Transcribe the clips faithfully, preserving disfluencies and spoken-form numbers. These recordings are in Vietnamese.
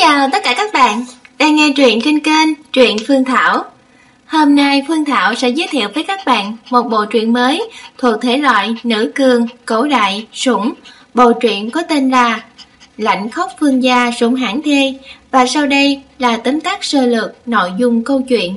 chào tất cả các bạn đang nghe truyện trên kênh Truyện Phương Thảo. Hôm nay Phương Thảo sẽ giới thiệu với các bạn một bộ truyện mới thuộc thể loại nữ cường, cổ đại, sủng. Bộ truyện có tên là Lạnh Khóc Phương Gia Sủng Hãn Thê, và sau đây là tóm tắt sơ lược nội dung câu chuyện.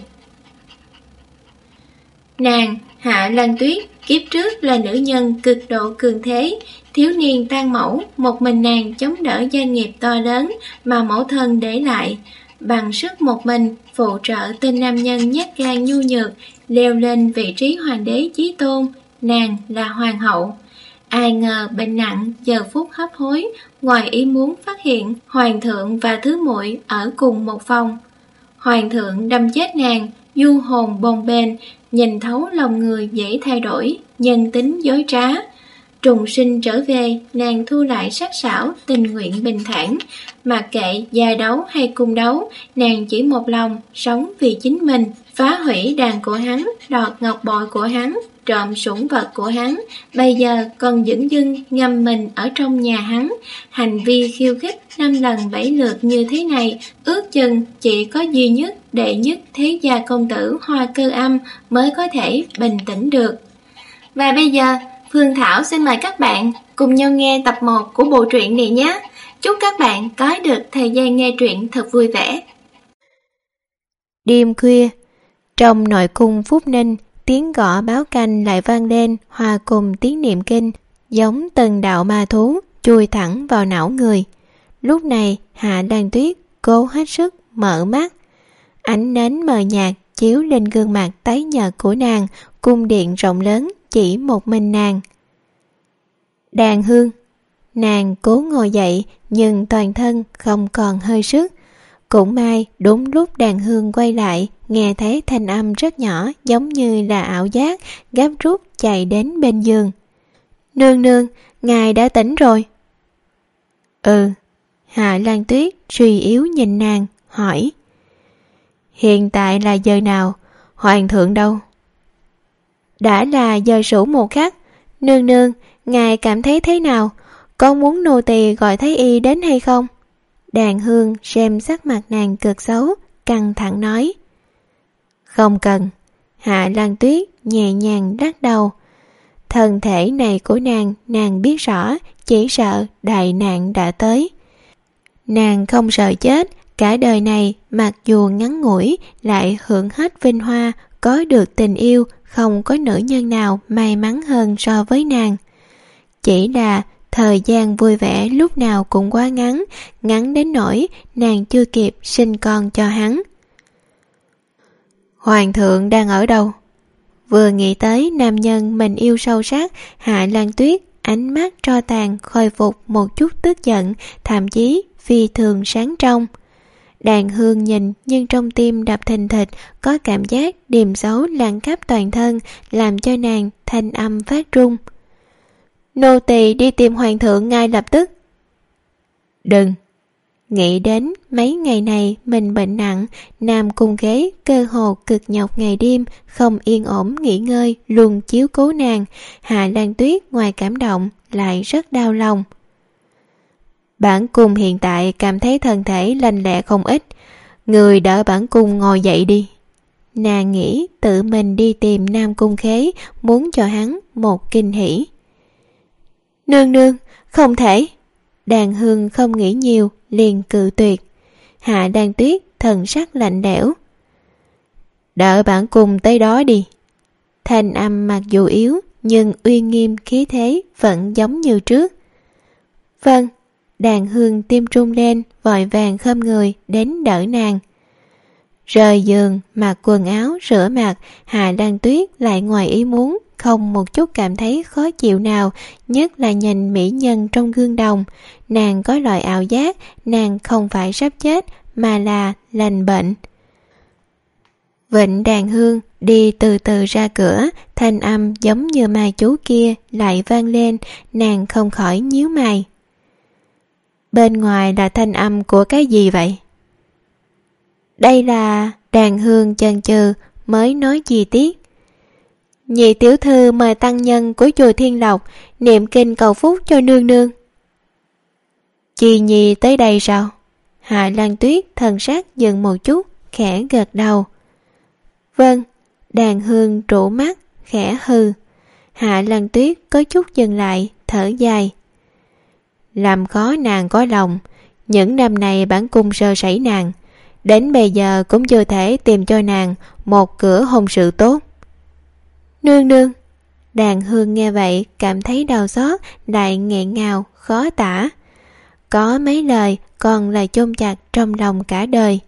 Nàng Hạ Lan Tuyết kiếp trước là nữ nhân cực độ cường thế, thiếu niên tang mẫu, một mình nàng chống đỡ gia nghiệp to lớn mà mẫu thân để lại, bằng sức một mình phụ trợ tên nam nhân nhát gan nhu nhược leo lên vị trí hoàng đế chí tôn. Nàng là hoàng hậu. Ai ngờ bệnh nặng giờ phút hấp hối, ngoài ý muốn phát hiện hoàng thượng và thứ muội ở cùng một phòng. Hoàng thượng đâm chết nàng, du hồn bồng bềnh, nhìn thấu lòng người dễ thay đổi, nhân tính dối trá. Trùng sinh trở về, nàng thu lại sắc sảo, tình nguyện bình thản. Mặc kệ gia đấu hay cung đấu, nàng chỉ một lòng, sống vì chính mình. Phá hủy đàn của hắn, đoạt ngọc bội của hắn, trộm sủng vật của hắn. Bây giờ còn dửng dưng ngâm mình ở trong nhà hắn. Hành vi khiêu khích năm lần bảy lượt như thế này, ước chừng chỉ có duy nhất đệ nhất thế gia công tử Hoa Cơ Âm mới có thể bình tĩnh được. Và bây giờ Phương Thảo xin mời các bạn cùng nhau nghe tập một của bộ truyện này nhé. Chúc các bạn có được thời gian nghe truyện thật vui vẻ. Đêm khuya, trong nội cung Phúc Ninh, tiếng gõ báo canh lại vang lên hòa cùng tiếng niệm kinh, giống từng đạo ma thú chui thẳng vào não người. Lúc này Hạ Lan Tuyết cố hết sức mở mắt. Ánh nến mờ nhạt chiếu lên gương mặt tái nhợt của nàng. Cung điện rộng lớn chỉ một mình nàng. Đàn Hương. Nàng cố ngồi dậy nhưng toàn thân không còn hơi sức. Cũng may đúng lúc Đàn Hương quay lại, nghe thấy thanh âm rất nhỏ giống như là ảo giác, gấp rút chạy đến bên giường. Nương nương, ngài đã tỉnh rồi. Ừ. Hạ Lan Tuyết suy yếu nhìn nàng, hỏi. Hiện tại là giờ nào? Hoàng thượng đâu? Đã là giờ sủ một khắc. Nương nương, ngài cảm thấy thế nào? Có muốn nô tỳ gọi thái y đến hay không? Đàn Hương xem sắc mặt nàng cực xấu, căng thẳng nói. Không cần. Hạ Lan Tuyết nhẹ nhàng lắc đầu. Thân thể này của nàng, nàng biết rõ, chỉ sợ đại nạn đã tới. Nàng không sợ chết, cả đời này mặc dù ngắn ngủi lại hưởng hết vinh hoa, có được tình yêu, không có nữ nhân nào may mắn hơn so với nàng. Chỉ là thời gian vui vẻ lúc nào cũng quá ngắn, ngắn đến nỗi nàng chưa kịp sinh con cho hắn. Hoàng thượng đang ở đâu? Vừa nghĩ tới nam nhân mình yêu sâu sắc, Hạ Lan Tuyết ánh mắt tro tàn khôi phục một chút tức giận, thậm chí phi thường sáng trong. Đàn Hương nhìn nhưng trong tim đập thình thịch, có cảm giác điềm xấu lan khắp toàn thân, làm cho nàng thanh âm phát run. Nô tỳ đi tìm hoàng thượng ngay lập tức. Đừng. Nghĩ đến mấy ngày này mình bệnh nặng, Nam Cung Ghế cơ hồ cực nhọc ngày đêm, không yên ổn nghỉ ngơi, luôn chiếu cố nàng. Hạ Lan Tuyết ngoài cảm động lại rất đau lòng. Bản cung hiện tại cảm thấy thân thể lành lẹ không ít, người đỡ bản cung ngồi dậy đi. Nàng nghĩ tự mình đi tìm Nam Cung Khế, muốn cho hắn một kinh hỉ. Nương nương, không thể. Đàn Hương không nghĩ nhiều, liền cự tuyệt. Hạ Lan Tuyết thần sắc lạnh lẽo. Đỡ bản cung tới đó đi. Thanh âm mặc dù yếu, nhưng uy nghiêm khí thế vẫn giống như trước. Vâng. Đàn Hương tim trung lên, vội vàng khom người đến đỡ nàng. Rời giường, mặc quần áo, rửa mặt, Hạ Lan Tuyết lại ngoài ý muốn, không một chút cảm thấy khó chịu nào, nhất là nhìn mỹ nhân trong gương đồng. Nàng có loại ảo giác, nàng không phải sắp chết, mà là lành bệnh. Vịnh Đàn Hương đi từ từ ra cửa, thanh âm giống như ma chú kia lại vang lên, nàng không khỏi nhíu mày. Bên ngoài là thanh âm của cái gì vậy? Đây là... Đàn Hương chần chừ mới nói chi tiết. Nhị tiểu thư mời tăng nhân của chùa Thiên Lộc niệm kinh cầu phúc cho nương nương. Chi Nhi tới đây sao? Hạ Lan Tuyết thần sắc dừng một chút, khẽ gật đầu. Vâng. Đàn Hương trụ mắt, khẽ hừ. Hạ Lan Tuyết có chút dừng lại, thở dài. Làm khó nàng có lòng. Những năm này bản cung sơ sẩy nàng, đến bây giờ cũng chưa thể tìm cho nàng một cửa hôn sự tốt. Nương nương. Đàn Hương nghe vậy cảm thấy đau xót, lại nghẹn ngào, khó tả. Có mấy lời còn là chôn chặt trong lòng cả đời.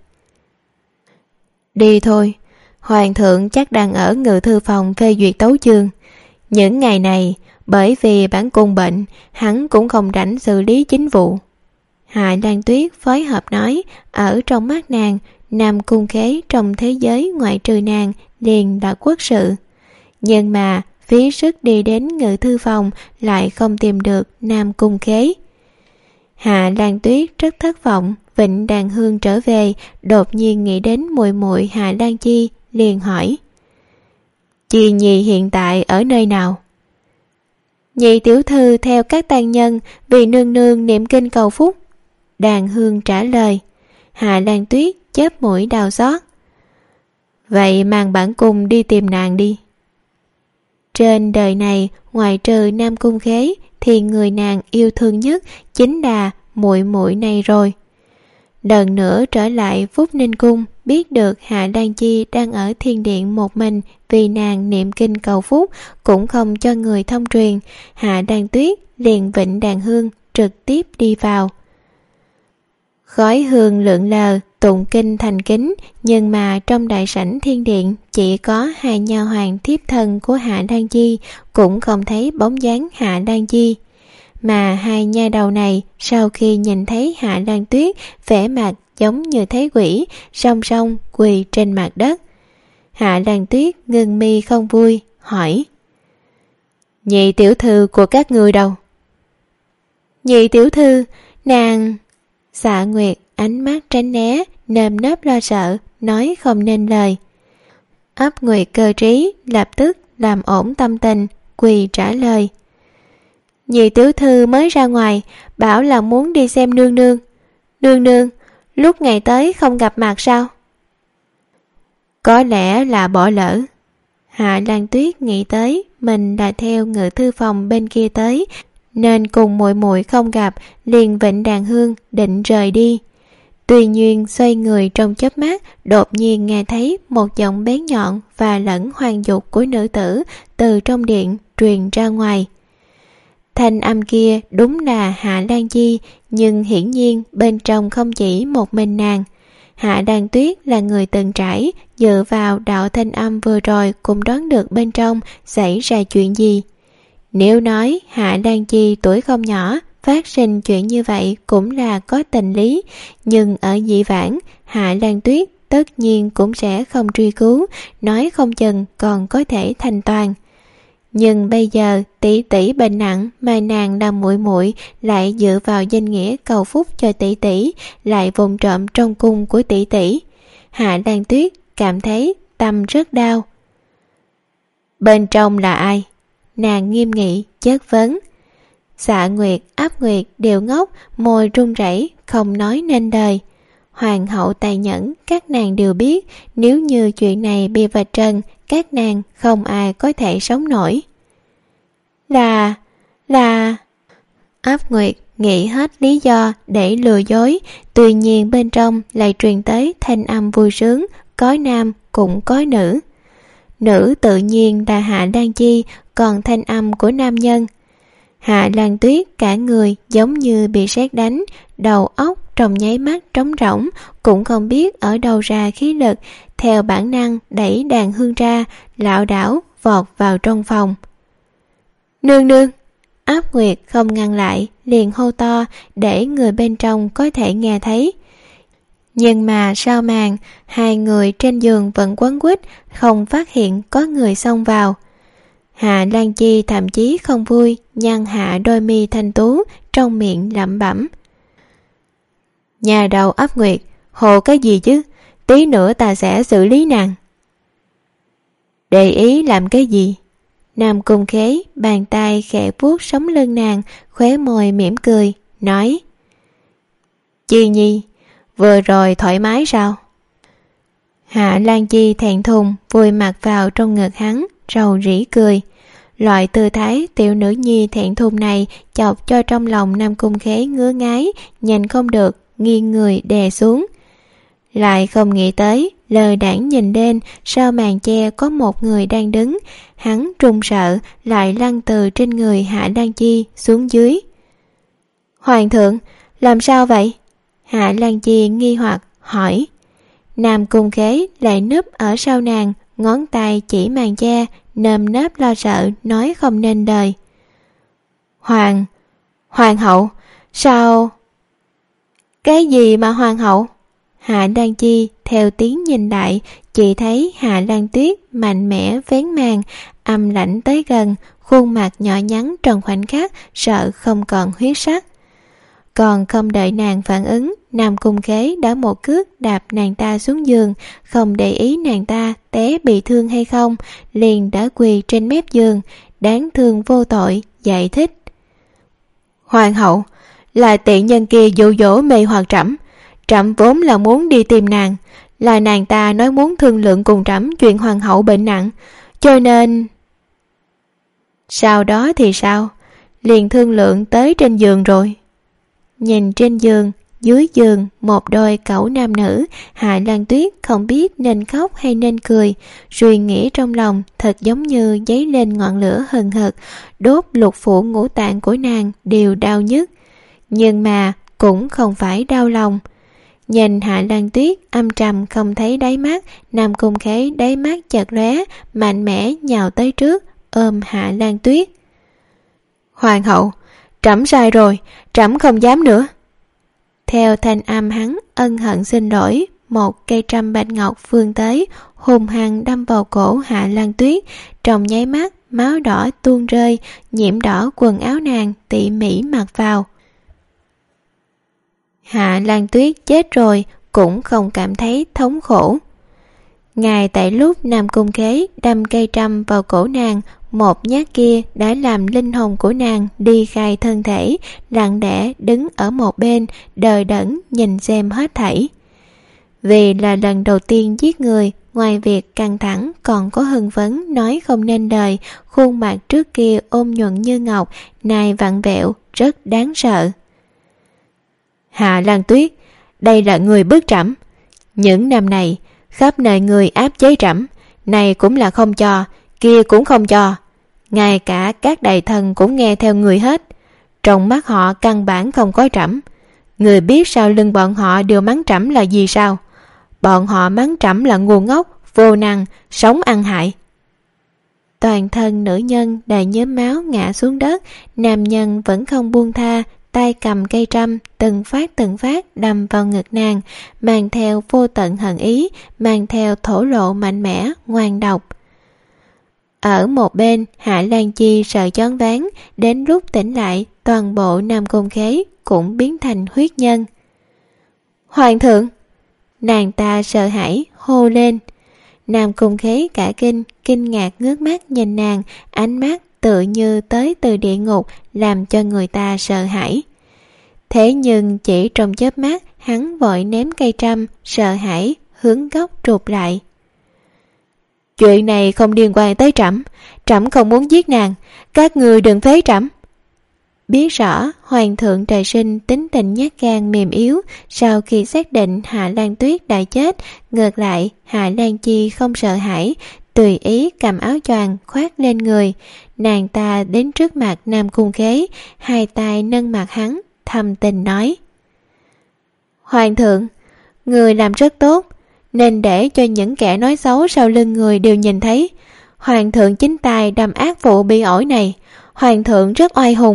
Đi thôi, hoàng thượng chắc đang ở ngự thư phòng phê duyệt tấu chương. Những ngày này, bởi vì bản cung bệnh, hắn cũng không rảnh xử lý chính vụ. Hạ Lan Tuyết phối hợp nói, ở trong mắt nàng, Nam Cung Khế trong thế giới ngoại trừ nàng liền là quốc sự. Nhưng mà phí sức đi đến ngự thư phòng lại không tìm được Nam Cung Khế. Hạ Lan Tuyết rất thất vọng. Vịnh Đàn Hương trở về, đột nhiên nghĩ đến muội muội Hạ Lan Chi, liền hỏi: Chi Nhi hiện tại ở nơi nào? Nhị tiểu thư theo các tang nhân vì nương nương niệm kinh cầu phúc. Đàn Hương trả lời. Hạ Lan Tuyết chớp mũi đau xót. Vậy mang bản cung đi tìm nàng đi. Trên đời này, ngoại trừ Nam Cung Khế, thì người nàng yêu thương nhất chính là muội muội này rồi. Lần nữa trở lại Phúc Ninh Cung, biết được Hạ Lan Chi đang ở thiên điện một mình vì nàng niệm kinh cầu phúc, cũng không cho người thông truyền. Hạ Lan Tuyết liền vịnh Đàn Hương trực tiếp đi vào. Khói hương lượn lờ, tụng kinh thành kính, nhưng mà trong đại sảnh thiên điện chỉ có hai nha hoàn thiếp thân của Hạ Lan Chi, cũng không thấy bóng dáng Hạ Lan Chi. Mà hai nha đầu này sau khi nhìn thấy Hạ Lan Tuyết, vẻ mặt giống như thấy quỷ, song song quỳ trên mặt đất. Hạ Lan Tuyết ngưng mi không vui, hỏi: Nhị tiểu thư của các ngươi đâu? Nhị tiểu thư, nàng... Dạ Nguyệt ánh mắt tránh né, nơm nớp lo sợ, nói không nên lời. Ấp Nguyệt cơ trí, lập tức làm ổn tâm tình, quỳ trả lời: Nhị tiểu thư mới ra ngoài, bảo là muốn đi xem nương nương. Nương nương, lúc ngày tới không gặp mặt sao? Có lẽ là bỏ lỡ. Hạ Lan Tuyết nghĩ tới mình là theo ngự thư phòng bên kia tới, nên cùng muội muội không gặp, liền vịnh Đàn Hương định rời đi. Tuy nhiên xoay người trong chớp mắt, đột nhiên nghe thấy một giọng bén nhọn và lẫn hoang dục của nữ tử từ trong điện truyền ra ngoài. Thanh âm kia đúng là Hạ Lan Chi, nhưng hiển nhiên bên trong không chỉ một mình nàng. Hạ Lan Tuyết là người từng trải, dựa vào đạo thanh âm vừa rồi cũng đoán được bên trong xảy ra chuyện gì. Nếu nói Hạ Lan Chi tuổi không nhỏ, phát sinh chuyện như vậy cũng là có tình lý, nhưng ở dĩ vãng, Hạ Lan Tuyết tất nhiên cũng sẽ không truy cứu, nói không chừng còn có thể thành toàn. Nhưng bây giờ tỷ tỷ bệnh nặng mà nàng làm muội muội lại dựa vào danh nghĩa cầu phúc cho tỷ tỷ, lại vụng trộm trong cung của tỷ tỷ. Hạ Lan Tuyết cảm thấy tâm rất đau. Bên trong là ai? Nàng nghiêm nghị chất vấn. Dạ Nguyệt, Áp Nguyệt đều ngốc, môi run rẩy không nói nên lời. Hoàng hậu tài nhẫn các nàng đều biết, nếu như chuyện này bị vạch trần, các nàng không ai có thể sống nổi. Là... là... Áp Nguyệt nghĩ hết lý do để lừa dối, tuy nhiên bên trong lại truyền tới thanh âm vui sướng, có nam cũng có nữ. Nữ tự nhiên là Hạ Lan Chi, còn thanh âm của nam nhân. Hạ Lan Tuyết cả người giống như bị sét đánh, đầu óc trong nháy mắt trống rỗng, cũng không biết ở đâu ra khí lực, theo bản năng đẩy Đàn Hương ra, lảo đảo vọt vào trong phòng. Nương nương! Áp Nguyệt không ngăn lại, liền hô to để người bên trong có thể nghe thấy. Nhưng mà sau màn, hai người trên giường vẫn quấn quýt, không phát hiện có người xông vào. Hạ Lan Chi thậm chí không vui, nhăn hạ đôi mi thanh tú, trong miệng lẩm bẩm. Nhà đầu Áp Nguyệt, hồ cái gì chứ, tí nữa ta sẽ xử lý nàng. Để ý làm cái gì? Nam Cung Khế bàn tay khẽ vuốt sống lưng nàng, khóe môi mỉm cười, nói: Chi Nhi, Vừa rồi thoải mái sao? Hạ Lan Chi thẹn thùng vùi mặt vào trong ngực hắn, rầu rĩ cười. Loại tư thái tiểu nữ nhi thẹn thùng này chọc cho trong lòng Nam Cung Khế ngứa ngái, nhìn không được, nghiêng người đè xuống. Lại không nghĩ tới, lờ đãng nhìn lên, sau màn che có một người đang đứng, hắn run sợ, lại lăn từ trên người Hạ Lan Chi xuống dưới. Hoàng thượng, làm sao vậy? Hạ Lan Chi nghi hoặc hỏi. Nam Cung Khế lại núp ở sau nàng, ngón tay chỉ màn che, nơm nớp lo sợ nói không nên lời. Hoàng, hoàng hậu, sao? Cái gì mà hoàng hậu? Hạ Lan Chi theo tiếng nhìn lại, chỉ thấy Hạ Lan Tuyết mạnh mẽ vén màn, âm lãnh tới gần, khuôn mặt nhỏ nhắn trong khoảnh khắc sợ không còn huyết sắc. Còn không đợi nàng phản ứng, Nam Cung Khế đã một cước đạp nàng ta xuống giường, không để ý nàng ta té bị thương hay không, liền đã quỳ trên mép giường, đáng thương vô tội, giải thích. Hoàng hậu, là tiện nhân kia dụ dỗ mê hoặc trẫm, trẫm vốn là muốn đi tìm nàng, là nàng ta nói muốn thương lượng cùng trẫm chuyện hoàng hậu bệnh nặng, cho nên... Sau đó thì sao? Liền thương lượng tới trên giường rồi. Nhìn trên giường, dưới giường một đôi cẩu nam nữ, Hạ Lan Tuyết không biết nên khóc hay nên cười, suy nghĩ trong lòng thật giống như dấy lên ngọn lửa hừng hực, đốt lục phủ ngũ tạng của nàng đều đau nhức, nhưng mà cũng không phải đau lòng. Nhìn Hạ Lan Tuyết âm trầm không thấy đáy mắt, Nam Cung Khế đáy mắt chợt lóe, mạnh mẽ nhào tới trước ôm Hạ Lan Tuyết. Hoàng hậu, trẫm sai rồi, trẫm không dám nữa. Theo thanh âm hắn ân hận xin lỗi, một cây trâm bạch ngọc vươn tới, hùng hăng đâm vào cổ Hạ Lan Tuyết, trong nháy mắt máu đỏ tuôn rơi, nhiễm đỏ quần áo nàng tỉ mỉ mặc vào. Hạ Lan Tuyết chết rồi cũng không cảm thấy thống khổ. Ngay tại lúc Nam Cung Khế đâm cây trâm vào cổ nàng, một nhát kia đã làm linh hồn của nàng đi khai thân thể, lặng lẽ đứng ở một bên, đờ đẫn nhìn xem hết thảy. Vì là lần đầu tiên giết người, ngoài việc căng thẳng còn có hưng phấn nói không nên lời, khuôn mặt trước kia ôm nhuận như ngọc, nay vặn vẹo, rất đáng sợ. Hạ Lan Tuyết, đây là người bức trẫm. Những năm này, khắp nơi người áp chế trẫm, này cũng là không cho, kia cũng không cho. Ngay cả các đại thần cũng nghe theo người hết. Trong mắt họ căn bản không có trẫm. Người biết sau lưng bọn họ đều mắng trẫm là gì sao? Bọn họ mắng trẫm là ngu ngốc, vô năng, sống ăn hại. Toàn thân nữ nhân đầy nhớm máu ngã xuống đất, nam nhân vẫn không buông tha, tay cầm cây trâm từng phát từng phát đâm vào ngực nàng, mang theo vô tận hận ý, mang theo thổ lộ mạnh mẽ, ngoan độc. Ở một bên, Hạ Lan Chi sợ choáng váng, đến lúc tỉnh lại, toàn bộ Nam Cung Khế cũng biến thành huyết nhân. Hoàng thượng! Nàng ta sợ hãi, hô lên. Nam Cung Khế cả kinh, kinh ngạc ngước mắt nhìn nàng, ánh mắt tự như tới từ địa ngục, làm cho người ta sợ hãi. Thế nhưng chỉ trong chớp mắt, hắn vội ném cây trâm, sợ hãi, hướng góc trụt lại. Chuyện này không liên quan tới trẫm, trẫm không muốn giết nàng, các người đừng phế trẫm. Biết rõ hoàng thượng trời sinh tính tình nhát gan mềm yếu, sau khi xác định Hạ Lan Tuyết đã chết, ngược lại Hạ Lan Chi không sợ hãi, tùy ý cầm áo choàng khoác lên người. Nàng ta đến trước mặt Nam Cung Khế, hai tay nâng mặt hắn, thầm tình nói: Hoàng thượng, người làm rất tốt, nên để cho những kẻ nói xấu sau lưng người đều nhìn thấy. Hoàng thượng chính tay đâm ác phụ bị ổi này, hoàng thượng rất oai hùng.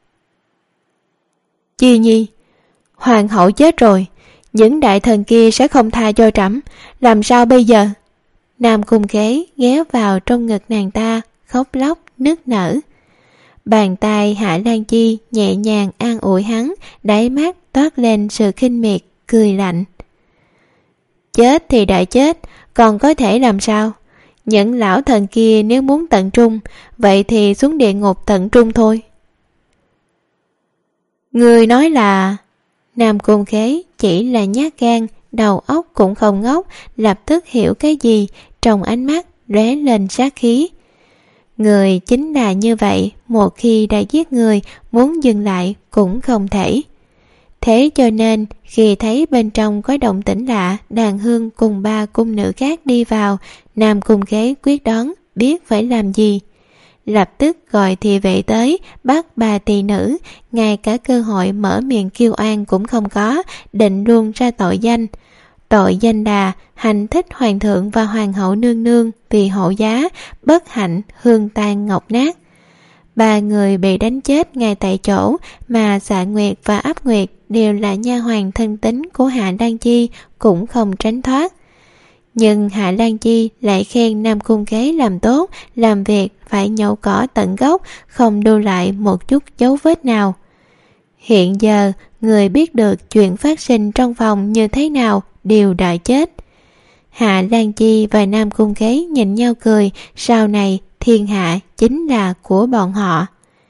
Chi Nhi, hoàng hậu chết rồi, những đại thần kia sẽ không tha cho trẫm, làm sao bây giờ? Nam Cung Khế ghé vào trong ngực nàng ta, khóc lóc nức nở. Bàn tay Hạ Lan Chi nhẹ nhàng an ủi hắn, đáy mắt toát lên sự khinh miệt, cười lạnh. Chết thì đã chết, còn có thể làm sao? Những lão thần kia nếu muốn tận trung, vậy thì xuống địa ngục tận trung thôi. Người nói là... Nam Cung Khế chỉ là nhát gan, đầu óc cũng không ngốc, lập tức hiểu cái gì, trong ánh mắt lóe lên sát khí. Người chính là như vậy, một khi đã giết người, muốn dừng lại cũng không thể. Thế cho nên khi thấy bên trong có động tĩnh lạ, Đàn Hương cùng ba cung nữ khác đi vào, Nam Cung Khế quyết đoán biết phải làm gì. Lập tức gọi thị vệ tới, bắt ba tỳ nữ, ngay cả cơ hội mở miệng kêu oan cũng không có, định luôn ra tội danh. Tội danh là hành thích hoàng thượng và hoàng hậu nương nương vì hộ giá, bất hạnh hương tan ngọc nát. Ba người bị đánh chết ngay tại chỗ, mà Dạ Nguyệt và Áp Nguyệt đều là nha hoàn thân tín của Hạ Lan Chi, cũng không tránh thoát. Nhưng Hạ Lan Chi lại khen Nam Cung Khế làm tốt, làm việc phải nhổ cỏ tận gốc, không lưu lại một chút dấu vết nào. Hiện giờ, người biết được chuyện phát sinh trong phòng như thế nào đều đã chết. Hạ Lan Chi và Nam Cung Khế nhìn nhau cười, sau này thiên hạ chính là của bọn họ.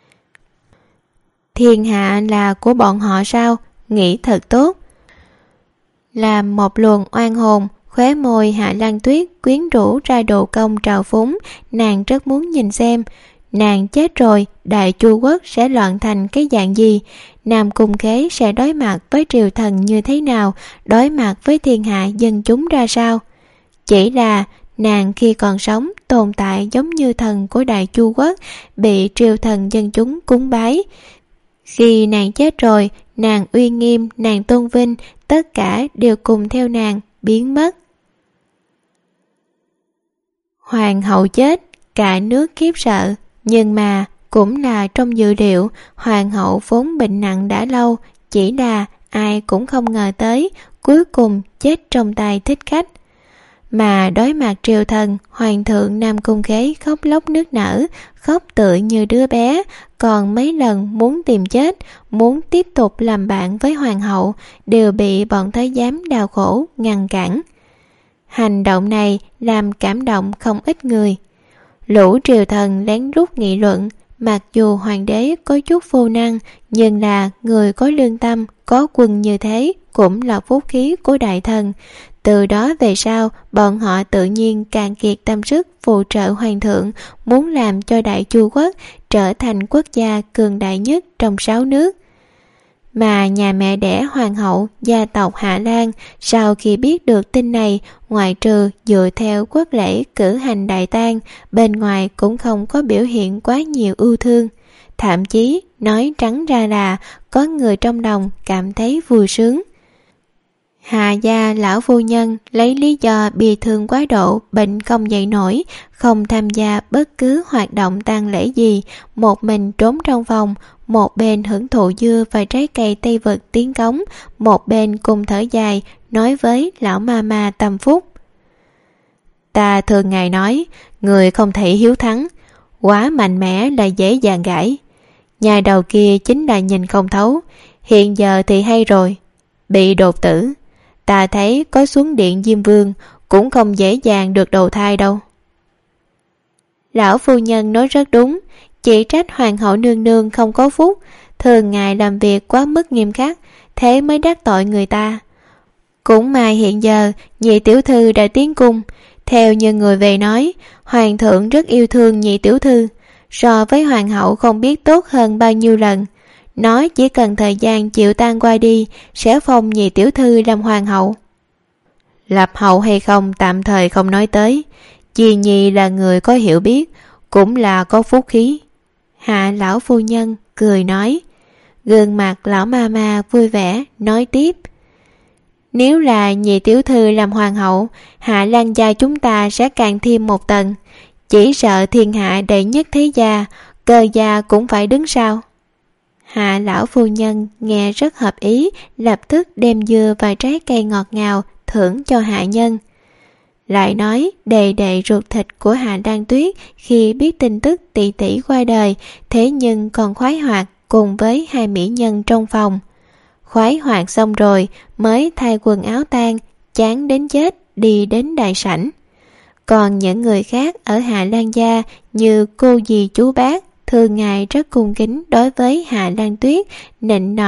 Thiên hạ là của bọn họ sao? Nghĩ thật tốt. Làm một luồng oan hồn, khóe môi Hạ Lan Tuyết quyến rũ ra độ công trào phúng, nàng rất muốn nhìn xem. Nàng chết rồi, Đại Chu Quốc sẽ loạn thành cái dạng gì? Nam Cung Khế sẽ đối mặt với triều thần như thế nào? Đối mặt với thiên hạ dân chúng ra sao? Chỉ là nàng khi còn sống tồn tại giống như thần của Đại Chu Quốc, bị triều thần dân chúng cúng bái. Khi nàng chết rồi, nàng uy nghiêm, nàng tôn vinh, tất cả đều cùng theo nàng biến mất. Hoàng hậu chết, cả nước khiếp sợ, nhưng mà cũng là trong dự liệu. Hoàng hậu vốn bệnh nặng đã lâu, chỉ là ai cũng không ngờ tới, cuối cùng chết trong tay thích khách. Mà đối mặt triều thần, hoàng thượng Nam Cung Khế khóc lóc nức nở, khóc tựa như đứa bé, còn mấy lần muốn tìm chết, muốn tiếp tục làm bạn với hoàng hậu, đều bị bọn thái giám đau khổ ngăn cản. Hành động này làm cảm động không ít người. Lũ triều thần lén lút nghị luận, mặc dù hoàng đế có chút vô năng, nhưng là người có lương tâm, có quân như thế cũng là phúc khí của đại thần. Từ đó về sau, bọn họ tự nhiên càng kiệt tâm sức phụ trợ hoàng thượng, muốn làm cho Đại Chu Quốc trở thành quốc gia cường đại nhất trong sáu nước. Mà nhà mẹ đẻ hoàng hậu, gia tộc Hạ Lan, sau khi biết được tin này, ngoại trừ dựa theo quốc lễ cử hành đại tang, bên ngoài cũng không có biểu hiện quá nhiều ưu thương. Thậm chí, nói trắng ra là có người trong lòng cảm thấy vui sướng. Hạ gia lão phu nhân lấy lý do bị thương quá độ, bệnh không dậy nổi, không tham gia bất cứ hoạt động tang lễ gì, một mình trốn trong phòng, một bên hưởng thụ dưa và trái cây Tây Vực tiến cống, một bên cùng thở dài nói với lão ma ma Tâm Phúc. Ta thường ngày nói, người không thể hiếu thắng, quá mạnh mẽ là dễ dàng gãy. Nhà đầu kia chính là nhìn không thấu, hiện giờ thì hay rồi, bị đột tử. Ta thấy có xuống điện Diêm Vương cũng không dễ dàng được đầu thai đâu. Lão phu nhân nói rất đúng, chỉ trách hoàng hậu nương nương không có phúc, thường ngày làm việc quá mức nghiêm khắc, thế mới đắc tội người ta. Cũng may hiện giờ nhị tiểu thư đã tiến cung, theo như người về nói, hoàng thượng rất yêu thương nhị tiểu thư, so với hoàng hậu không biết tốt hơn bao nhiêu lần. Nói chỉ cần thời gian chịu tan qua đi, sẽ phong nhị tiểu thư làm hoàng hậu. Lập hậu hay không tạm thời không nói tới, Chi Nhi là người có hiểu biết, cũng là có phúc khí. Hạ lão phu nhân cười nói. Gương mặt lão ma ma vui vẻ nói tiếp. Nếu là nhị tiểu thư làm hoàng hậu, Hạ Lan gia chúng ta sẽ càng thêm một tầng. Chỉ sợ thiên hạ đệ nhất thế gia, Cơ gia cũng phải đứng sau. Hạ lão phu nhân nghe rất hợp ý, lập tức đem dưa và trái cây ngọt ngào thưởng cho hạ nhân. Lại nói đề đệ ruột thịt của Hạ Lan Tuyết khi biết tin tức tỷ tỷ qua đời, thế nhưng còn khoái hoạt cùng với hai mỹ nhân trong phòng. Khoái hoạt xong rồi mới thay quần áo tang, chán đến chết đi đến đại sảnh. Còn những người khác ở Hạ Lan gia như cô dì chú bác thường ngày rất cung kính đối với Hạ Lan Tuyết, nịnh nọt,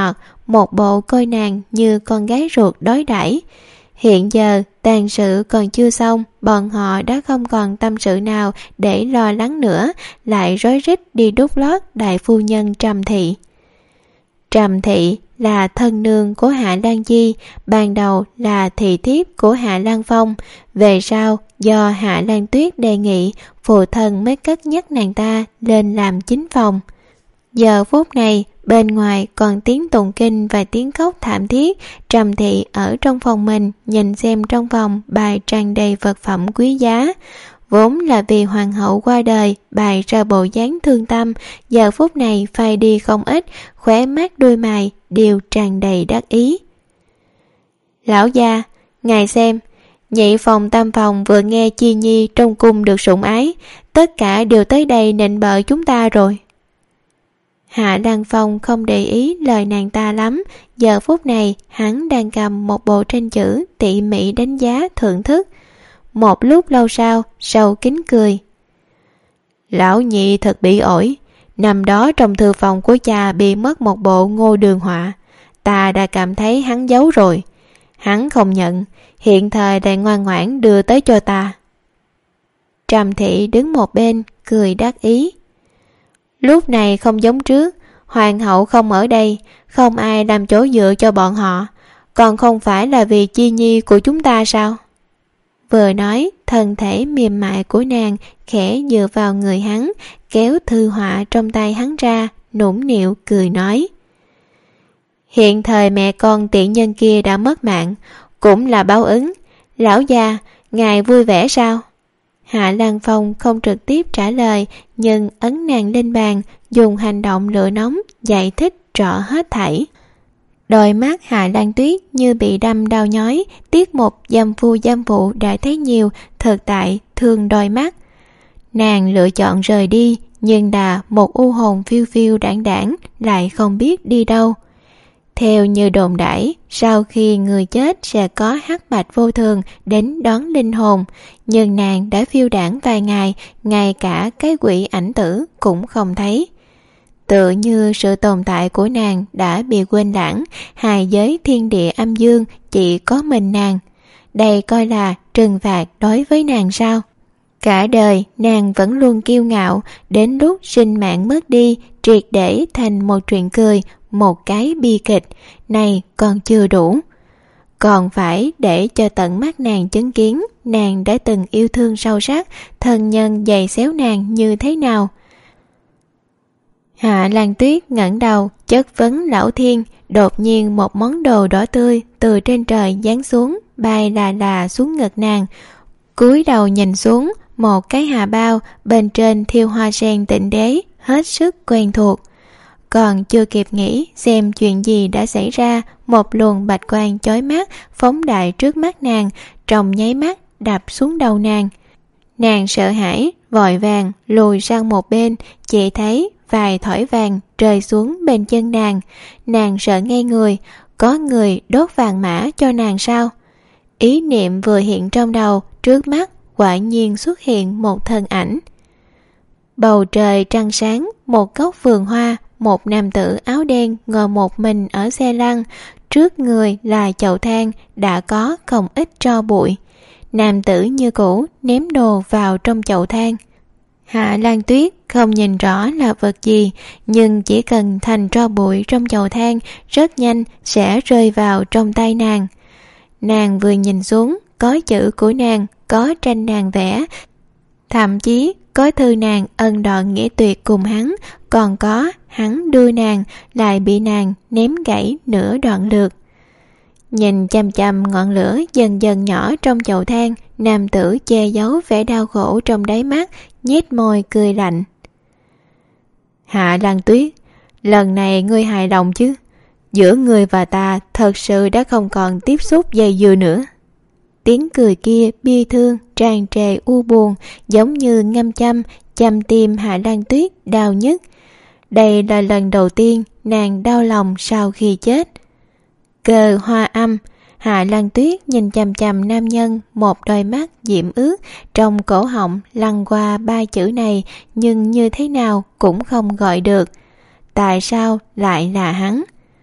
một bộ coi nàng như con gái ruột đối đãi. Hiện giờ tàn sự còn chưa xong, bọn họ đã không còn tâm sự nào để lo lắng nữa, lại rối rít đi đút lót đại phu nhân Trầm Thị. Trầm Thị là thân nương của Hạ Lan Di, ban đầu là thị thiếp của Hạ Lan Phong, về sau do Hạ Lan Tuyết đề nghị, phụ thân mới cất nhắc nàng ta lên làm chính phòng. Giờ phút này bên ngoài còn tiếng tụng kinh và tiếng khóc thảm thiết. Trầm Thị ở trong phòng mình nhìn xem trong phòng bày tràn đầy vật phẩm quý giá, vốn là vì hoàng hậu qua đời bày ra bộ dáng thương tâm, giờ phút này phai đi không ít, khóe mắt đuôi mày đều tràn đầy đắc ý. Lão gia, ngài xem, nhị phòng tam phòng vừa nghe Chi Nhi trong cung được sủng ái, tất cả đều tới đây nịnh bợ chúng ta rồi. Hạ Lan Phong không để ý lời nàng ta lắm, giờ phút này hắn đang cầm một bộ tranh chữ tỉ mỉ đánh giá thưởng thức. Một lúc lâu sau, sâu kín cười. Lão nhị thật bị ổi, năm đó trong thư phòng của cha bị mất một bộ Ngô Đường họa, ta đã cảm thấy hắn giấu rồi. Hắn không nhận, hiện thời đang ngoan ngoãn đưa tới cho ta. Trầm Thị đứng một bên, cười đắc ý. Lúc này không giống trước, hoàng hậu không ở đây, không ai làm chỗ dựa cho bọn họ, còn không phải là vì Chi Nhi của chúng ta sao? Vừa nói, thân thể mềm mại của nàng khẽ dựa vào người hắn, kéo thư họa trong tay hắn ra, nũng nịu cười nói. Hiện thời mẹ con tiện nhân kia đã mất mạng, cũng là báo ứng. Lão gia, ngài vui vẻ sao? Hạ Lan Phong không trực tiếp trả lời, nhưng ấn nàng lên bàn, dùng hành động lửa nóng giải thích rõ hết thảy. Đôi mắt Hạ Lan Tuyết như bị đâm đau nhói, tiết mục dâm phu dâm phụ đã thấy nhiều, thực tại thương đôi mắt. Nàng lựa chọn rời đi, nhưng đã một u hồn phiêu phiêu đảng đảng, lại không biết đi đâu. Theo như đồn đãi, sau khi người chết sẽ có hắc bạch vô thường đến đón linh hồn, nhưng nàng đã phiêu đãng vài ngày, ngay cả cái quỷ ảnh tử cũng không thấy. Tự như sự tồn tại của nàng đã bị quên lãng, hài giới thiên địa âm dương chỉ có mình nàng. Đây coi là trừng phạt đối với nàng sao? Cả đời nàng vẫn luôn kiêu ngạo, đến lúc sinh mạng mất đi, triệt để thành một chuyện cười, một cái bi kịch, này còn chưa đủ. Còn phải để cho tận mắt nàng chứng kiến nàng đã từng yêu thương sâu sắc, thân nhân giày xéo nàng như thế nào. Hạ Lan Tuyết ngẩng đầu chất vấn Lão Thiên, đột nhiên một món đồ đỏ tươi từ trên trời giáng xuống, bay là là xuống ngực nàng. Cúi đầu nhìn xuống, một cái hà bao bên trên thiêu hoa sen tịnh đế, hết sức quen thuộc. Còn chưa kịp nghĩ xem chuyện gì đã xảy ra, một luồng bạch quang chói mắt phóng đại trước mắt nàng, trong nháy mắt đập xuống đầu nàng. Nàng sợ hãi, vội vàng lùi sang một bên, chỉ thấy vài thỏi vàng rơi xuống bên chân nàng. Nàng sợ ngây người, có người đốt vàng mã cho nàng sao? Ý niệm vừa hiện trong đầu, trước mắt quả nhiên xuất hiện một thân ảnh. Bầu trời trăng sáng, một góc vườn hoa, một nam tử áo đen ngồi một mình ở xe lăn, trước người là chậu than đã có không ít tro bụi. Nam tử như cũ ném đồ vào trong chậu than. Hạ Lan Tuyết không nhìn rõ là vật gì, nhưng chỉ cần thành tro bụi trong chậu than, rất nhanh sẽ rơi vào trong tay nàng. Nàng vừa nhìn xuống, có chữ của nàng, có tranh nàng vẽ, thậm chí có thư nàng ân đoạn nghĩa tuyệt cùng hắn, còn có hắn đưa nàng lại bị nàng ném gãy nửa đoạn lượt. Nhìn chằm chằm ngọn lửa dần dần nhỏ trong chậu than, nam tử che giấu vẻ đau khổ trong đáy mắt, nhếch môi cười lạnh. Hạ Lan Tuyết, lần này ngươi hài lòng chứ? Giữa ngươi và ta thật sự đã không còn tiếp xúc dây dưa nữa. Tiếng cười kia bi thương, tràn trề u buồn, giống như ngâm châm, châm tim Hạ Lan Tuyết đau nhức. Đây là lần đầu tiên nàng đau lòng sau khi chết. Cờ hoa âm, Hạ Lan Tuyết nhìn chằm chằm nam nhân, một đôi mắt diễm ướt, trong cổ họng lăn qua ba chữ này, nhưng như thế nào cũng không gọi được. Tại sao lại là hắn?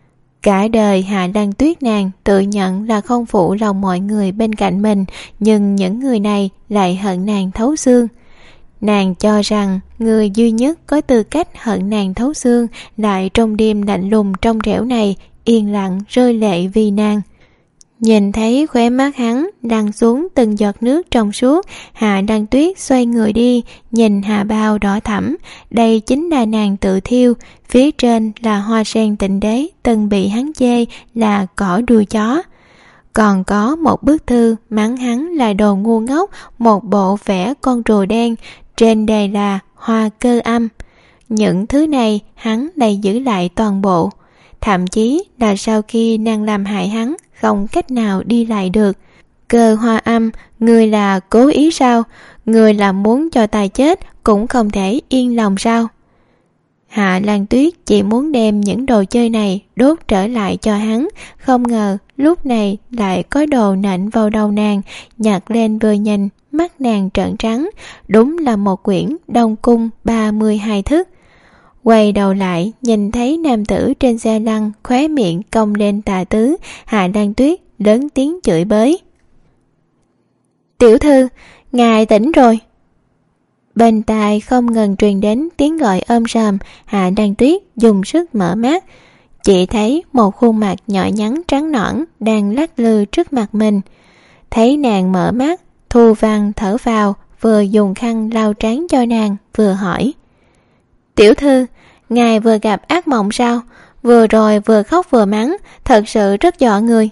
Cả đời Hạ Lan Tuyết nàng tự nhận là không phụ lòng mọi người bên cạnh mình, nhưng những người này lại hận nàng thấu xương. Nàng cho rằng người duy nhất có tư cách hận nàng thấu xương lại trong đêm lạnh lùng trong trẻo này yên lặng rơi lệ vì nàng. Nhìn thấy khóe mắt hắn lăn xuống từng giọt nước trong suốt, Hạ Lan Tuyết xoay người đi, nhìn hà bào đỏ thẫm, đây chính là nàng tự thiêu, phía trên là hoa sen tịnh đế từng bị hắn chê là cỏ đuôi chó. Còn có một bức thư mắng hắn là đồ ngu ngốc, một bộ vẽ con rùa đen, trên đề là hoa cơ âm. Những thứ này hắn lại giữ lại toàn bộ, thậm chí là sau khi nàng làm hại hắn không cách nào đi lại được. Cơ hoa âm, người là cố ý sao? Người là muốn cho ta chết cũng không thể yên lòng sao? Hạ Lan Tuyết chỉ muốn đem những đồ chơi này đốt trở lại cho hắn, không ngờ lúc này lại có đồ nện vào đầu nàng, nhặt lên vừa nhìn, mắt nàng trợn trắng, đúng là một quyển Đông Cung ba mươi hai thức. Quay đầu lại nhìn thấy nam tử trên xe lăn khóe miệng cong lên tà tứ, Hạ Lan Tuyết lớn tiếng chửi bới: "Tiểu thư, ngài tỉnh rồi." Bên tai không ngừng truyền đến tiếng gọi ôm sòm. Hạ Lan Tuyết dùng sức mở mắt, chỉ thấy một khuôn mặt nhỏ nhắn trắng nõn đang lắc lư trước mặt mình. Thấy nàng mở mắt, Thu Văn thở vào, vừa dùng khăn lau trán cho nàng, vừa hỏi: "Tiểu thư, ngài vừa gặp ác mộng sao? Vừa rồi vừa khóc vừa mắng, thật sự rất dọa người."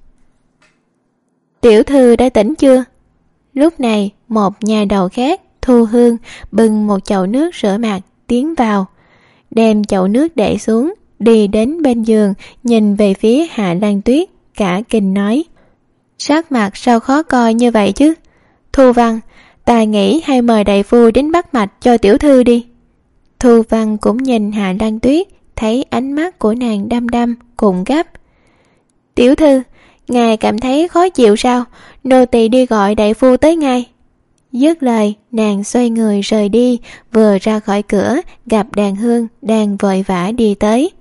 "Tiểu thư đã tỉnh chưa?" Lúc này một nhà đầu khác, Thu Hương, bưng một chậu nước rửa mặt tiến vào, đem chậu nước để xuống, đi đến bên giường, nhìn về phía Hạ Lan Tuyết, cả kinh nói: "Sắc mặt sao khó coi như vậy chứ? Thu Văn, ta nghĩ hay mời đại phu đến bắt mạch cho tiểu thư đi." Thu Văn cũng nhìn Hạ Lan Tuyết, thấy ánh mắt của nàng đăm đăm, cùng gấp: "Tiểu thư, ngài cảm thấy khó chịu sao? Nô tỳ đi gọi đại phu tới ngay." Dứt lời, nàng xoay người rời đi, vừa ra khỏi cửa, gặp Đàn Hương đang vội vã đi tới.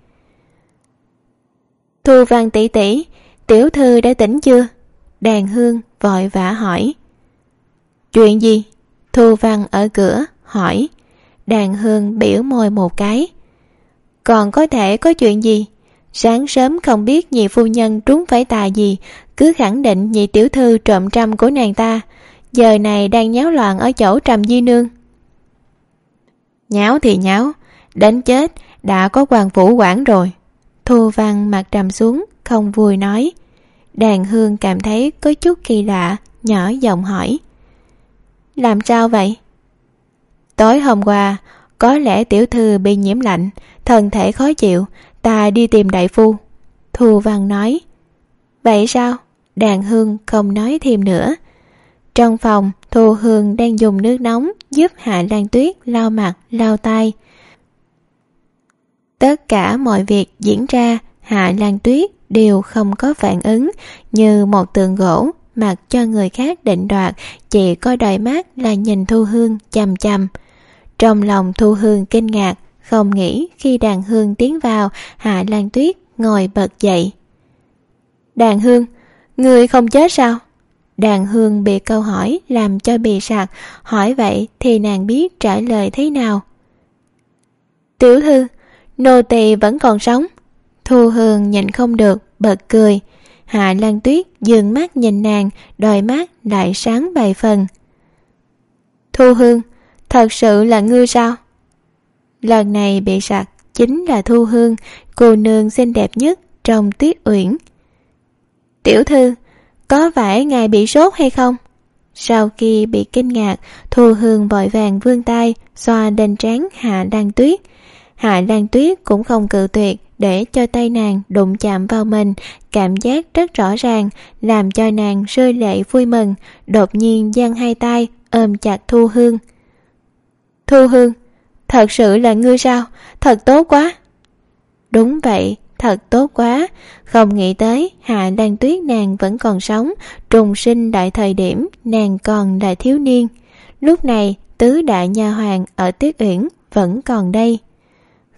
"Thu Văn tỷ tỷ, tiểu thư đã tỉnh chưa?" Đàn Hương vội vã hỏi. "Chuyện gì?" Thu Văn ở cửa hỏi. Đàn Hương biểu môi một cái. "Còn có thể có chuyện gì? Sáng sớm không biết nhị phu nhân trúng phải tà gì, cứ khẳng định nhị tiểu thư trộm trăm của nàng ta, giờ này đang nháo loạn ở chỗ Trầm Di Nương." "Nháo thì nháo, đến chết đã có quan phủ quản rồi." Thu Văn mặt trầm xuống, không vui nói. Đàn Hương cảm thấy có chút kỳ lạ, nhỏ giọng hỏi: "Làm sao vậy?" "Tối hôm qua, có lẽ tiểu thư bị nhiễm lạnh, thân thể khó chịu, ta đi tìm đại phu." Thu Văn nói. "Vậy sao?" Đàn Hương không nói thêm nữa. Trong phòng, Thu Hương đang dùng nước nóng giúp Hạ Lan Tuyết lau mặt, lau tay. Tất cả mọi việc diễn ra, Hạ Lan Tuyết đều không có phản ứng, như một tượng gỗ, mặc cho người khác định đoạt, chỉ có đôi mắt là nhìn Thu Hương chằm chằm. Trong lòng Thu Hương kinh ngạc, không nghĩ khi Đàn Hương tiến vào, Hạ Lan Tuyết ngồi bật dậy. "Đàn Hương, người không chết sao?" Đàn Hương bị câu hỏi làm cho bị sặc, hỏi vậy thì nàng biết trả lời thế nào. "Tiểu thư, nô tỳ vẫn còn sống." Thu Hương nhìn không được, bật cười. Hạ Lan Tuyết dừng mắt nhìn nàng, đôi mắt lại sáng vài phần. "Thu Hương, thật sự là ngươi sao?" Lần này bị sặc chính là Thu Hương, cô nương xinh đẹp nhất trong Tuyết Uyển. "Tiểu thư, có phải ngài bị sốt hay không?" Sau khi bị kinh ngạc, Thu Hương vội vàng vươn tay xoa lên trán Hạ Lan Tuyết. Hạ Lan Tuyết cũng không cự tuyệt, để cho tay nàng đụng chạm vào mình, cảm giác rất rõ ràng, làm cho nàng rơi lệ vui mừng, đột nhiên giang hai tay ôm chặt Thu Hương. "Thu Hương, thật sự là ngươi sao? Thật tốt quá." "Đúng vậy, thật tốt quá." Không nghĩ tới Hạ Lan Tuyết nàng vẫn còn sống, trùng sinh đại thời điểm nàng còn là thiếu niên. Lúc này tứ đại nha hoàn ở Tuyết Uyển vẫn còn đây.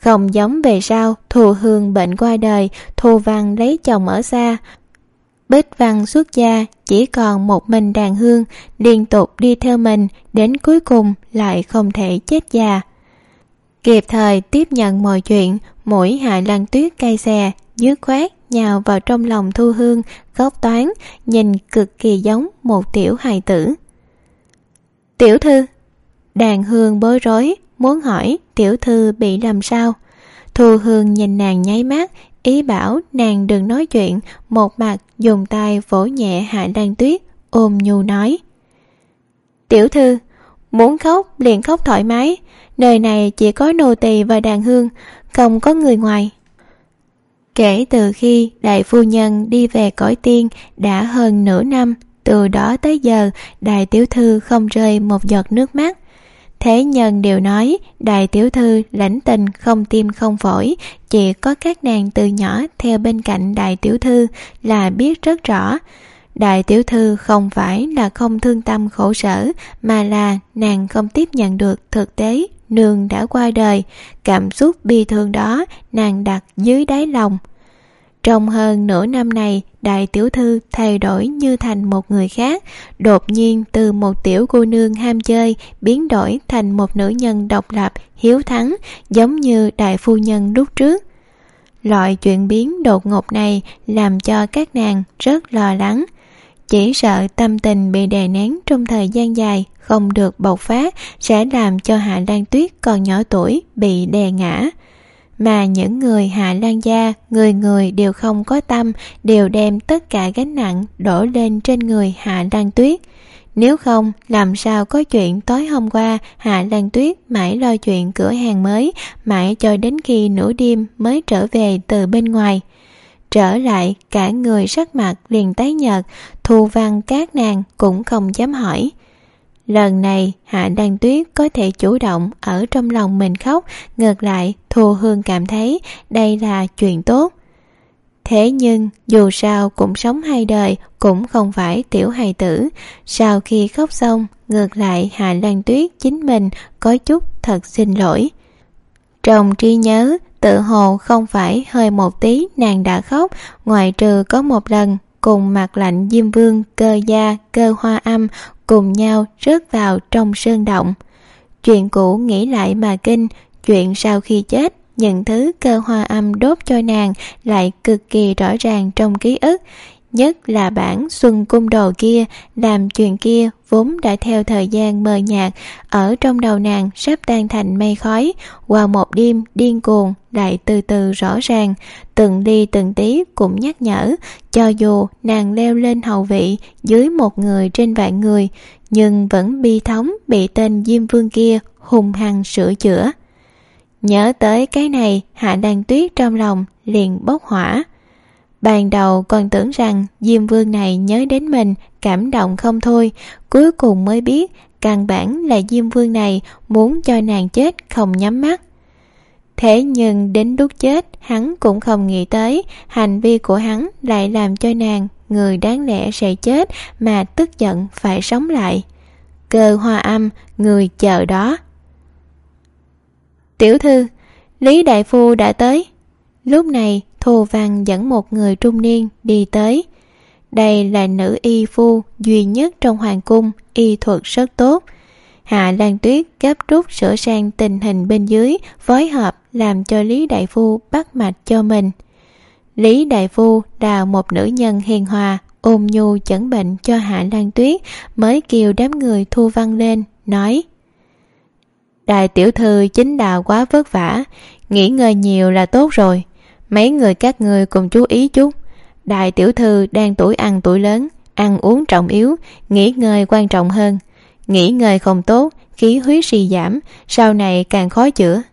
Không giống về sau Thù Hương bệnh qua đời, Thù Văn lấy chồng ở xa, Bích Văn xuất gia, chỉ còn một mình Đàn Hương liên tục đi theo mình, đến cuối cùng lại không thể chết già. Kịp thời tiếp nhận mọi chuyện, mũi Hạ Lan Tuyết cay xè, dứt khoát nhào vào trong lòng Thu Hương, khóc toáng, nhìn cực kỳ giống một tiểu hài tử. Tiểu thư. Đàn Hương bối rối, muốn hỏi tiểu thư bị làm sao. Thu Hương nhìn nàng nháy mắt, ý bảo nàng đừng nói chuyện, một mặt dùng tay vỗ nhẹ Hạ Lan Tuyết, ôm nhu nói: Tiểu thư, muốn khóc liền khóc thoải mái, nơi này chỉ có nô tỳ và Đàn Hương, không có người ngoài. Kể từ khi đại phu nhân đi về cõi tiên đã hơn nửa năm, từ đó tới giờ đại tiểu thư không rơi một giọt nước mắt. Thế nhân đều nói đại tiểu thư lãnh tình không tim không phổi, chỉ có các nàng từ nhỏ theo bên cạnh đại tiểu thư là biết rất rõ. Đại tiểu thư không phải là không thương tâm khổ sở, mà là nàng không tiếp nhận được thực tế nương đã qua đời. Cảm xúc bi thương đó nàng đặt dưới đáy lòng. Trong hơn nửa năm này, đại tiểu thư thay đổi như thành một người khác, đột nhiên từ một tiểu cô nương ham chơi biến đổi thành một nữ nhân độc lập, hiếu thắng, giống như đại phu nhân lúc trước. Loại chuyện biến đột ngột này làm cho các nàng rất lo lắng, chỉ sợ tâm tình bị đè nén trong thời gian dài không được bộc phát sẽ làm cho Hạ Lan Tuyết còn nhỏ tuổi bị đè ngã. Mà những người Hạ Lan gia, người người đều không có tâm, đều đem tất cả gánh nặng đổ lên trên người Hạ Lan Tuyết. Nếu không, làm sao có chuyện tối hôm qua Hạ Lan Tuyết mãi lo chuyện cửa hàng mới, mãi cho đến khi nửa đêm mới trở về từ bên ngoài. Trở lại, cả người sắc mặt liền tái nhợt, Thu Văn các nàng cũng không dám hỏi. Lần này Hạ Lan Tuyết có thể chủ động ở trong lòng mình khóc, ngược lại Thu Hương cảm thấy đây là chuyện tốt. Thế nhưng dù sao cũng sống hai đời, cũng không phải tiểu hài tử. Sau khi khóc xong, ngược lại Hạ Lan Tuyết chính mình có chút thật xin lỗi. Trong trí nhớ tự hồ không phải hơi một tí nàng đã khóc, ngoại trừ có một lần cùng Mặt Lạnh Diêm Vương, Cơ Gia, Cơ Hoa Âm cùng nhau rớt vào trong sơn động. Chuyện cũ nghĩ lại mà kinh, chuyện sau khi chết, những thứ Cơ Hoa Âm đốt cho nàng lại cực kỳ rõ ràng trong ký ức. Nhất là bản Xuân Cung Đồ kia, làm chuyện kia vốn đã theo thời gian mờ nhạt, ở trong đầu nàng sắp tan thành mây khói, qua một đêm điên cuồng lại từ từ rõ ràng, từng ly từng tí cũng nhắc nhở, cho dù nàng leo lên hầu vị dưới một người trên vạn người, nhưng vẫn bi thống bị tên Diêm Vương kia hung hăng sửa chữa. Nhớ tới cái này, Hạ Lan Tuyết trong lòng liền bốc hỏa. Ban đầu còn tưởng rằng Diêm Vương này nhớ đến mình, cảm động không thôi, cuối cùng mới biết căn bản là Diêm Vương này muốn cho nàng chết không nhắm mắt. Thế nhưng đến lúc chết, hắn cũng không nghĩ tới hành vi của hắn lại làm cho nàng, người đáng lẽ sẽ chết mà tức giận phải sống lại. Cơ Hoa Âm, người chờ đó. Tiểu thư, Lý đại phu đã tới. Lúc này Thu Văn dẫn một người trung niên đi tới. Đây là nữ y phu duy nhất trong hoàng cung, y thuật rất tốt. Hạ Lan Tuyết gấp rút sửa sang tình hình bên dưới, phối hợp làm cho Lý đại phu bắt mạch cho mình. Lý đại phu là một nữ nhân hiền hòa, ôn nhu chẩn bệnh cho Hạ Lan Tuyết, mới kêu đám người Thu Văn lên, nói: Đại tiểu thư chính đạo quá vất vả, nghỉ ngơi nhiều là tốt rồi. Mấy người các người cùng chú ý chút. Đại tiểu thư đang tuổi ăn tuổi lớn, ăn uống trọng yếu, nghỉ ngơi quan trọng hơn. Nghỉ ngơi không tốt, khí huyết suy giảm, sau này càng khó chữa.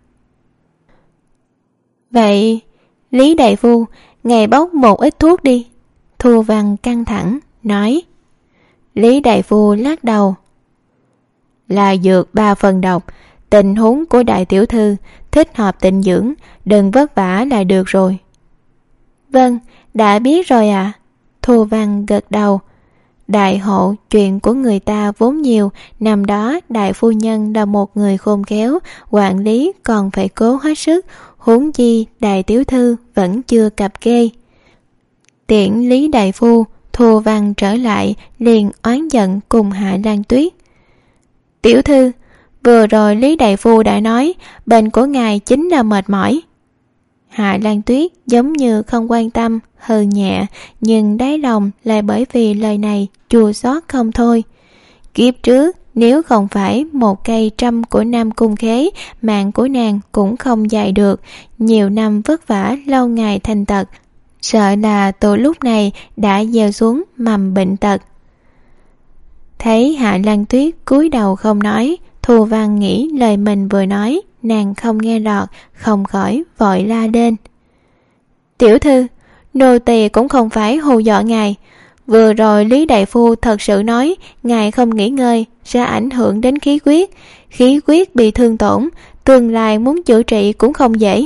Vậy Lý đại phu, ngài bốc một ít thuốc đi. Thu Văn căng thẳng nói. Lý đại phu lắc đầu. Là dược ba phần độc, tình huống của đại tiểu thư thích hợp tịnh dưỡng, đừng vất vả là được rồi. Vâng, đã biết rồi ạ. À. Thu Văn gật đầu. Đại hộ chuyện của người ta vốn nhiều, năm đó đại phu nhân là một người khôn khéo, quản lý còn phải cố hết sức, huống chi đại tiểu thư vẫn chưa cập kê. Tiễn Lý đại phu, Thu Văn trở lại liền oán giận cùng Hạ Lan Tuyết. Tiểu thư, vừa rồi Lý đại phu đã nói bệnh của ngài chính là mệt mỏi. Hạ Lan Tuyết giống như không quan tâm, hừ nhẹ, nhưng đáy lòng lại bởi vì lời này chua xót không thôi. Kiếp trước nếu không phải một cây trăm của Nam Cung Khế, mạng của nàng cũng không dài được, nhiều năm vất vả lâu ngày thành tật, sợ là từ lúc này đã gieo xuống mầm bệnh tật. Thấy Hạ Lan Tuyết cúi đầu không nói, Thu Văn nghĩ lời mình vừa nói nàng không nghe lọt, không khỏi vội la lên. Tiểu thư, nô tỳ cũng không phải hù dọa ngài. Vừa rồi Lý đại phu thật sự nói ngài không nghỉ ngơi sẽ ảnh hưởng đến khí huyết, khí huyết bị thương tổn, tương lai muốn chữa trị cũng không dễ.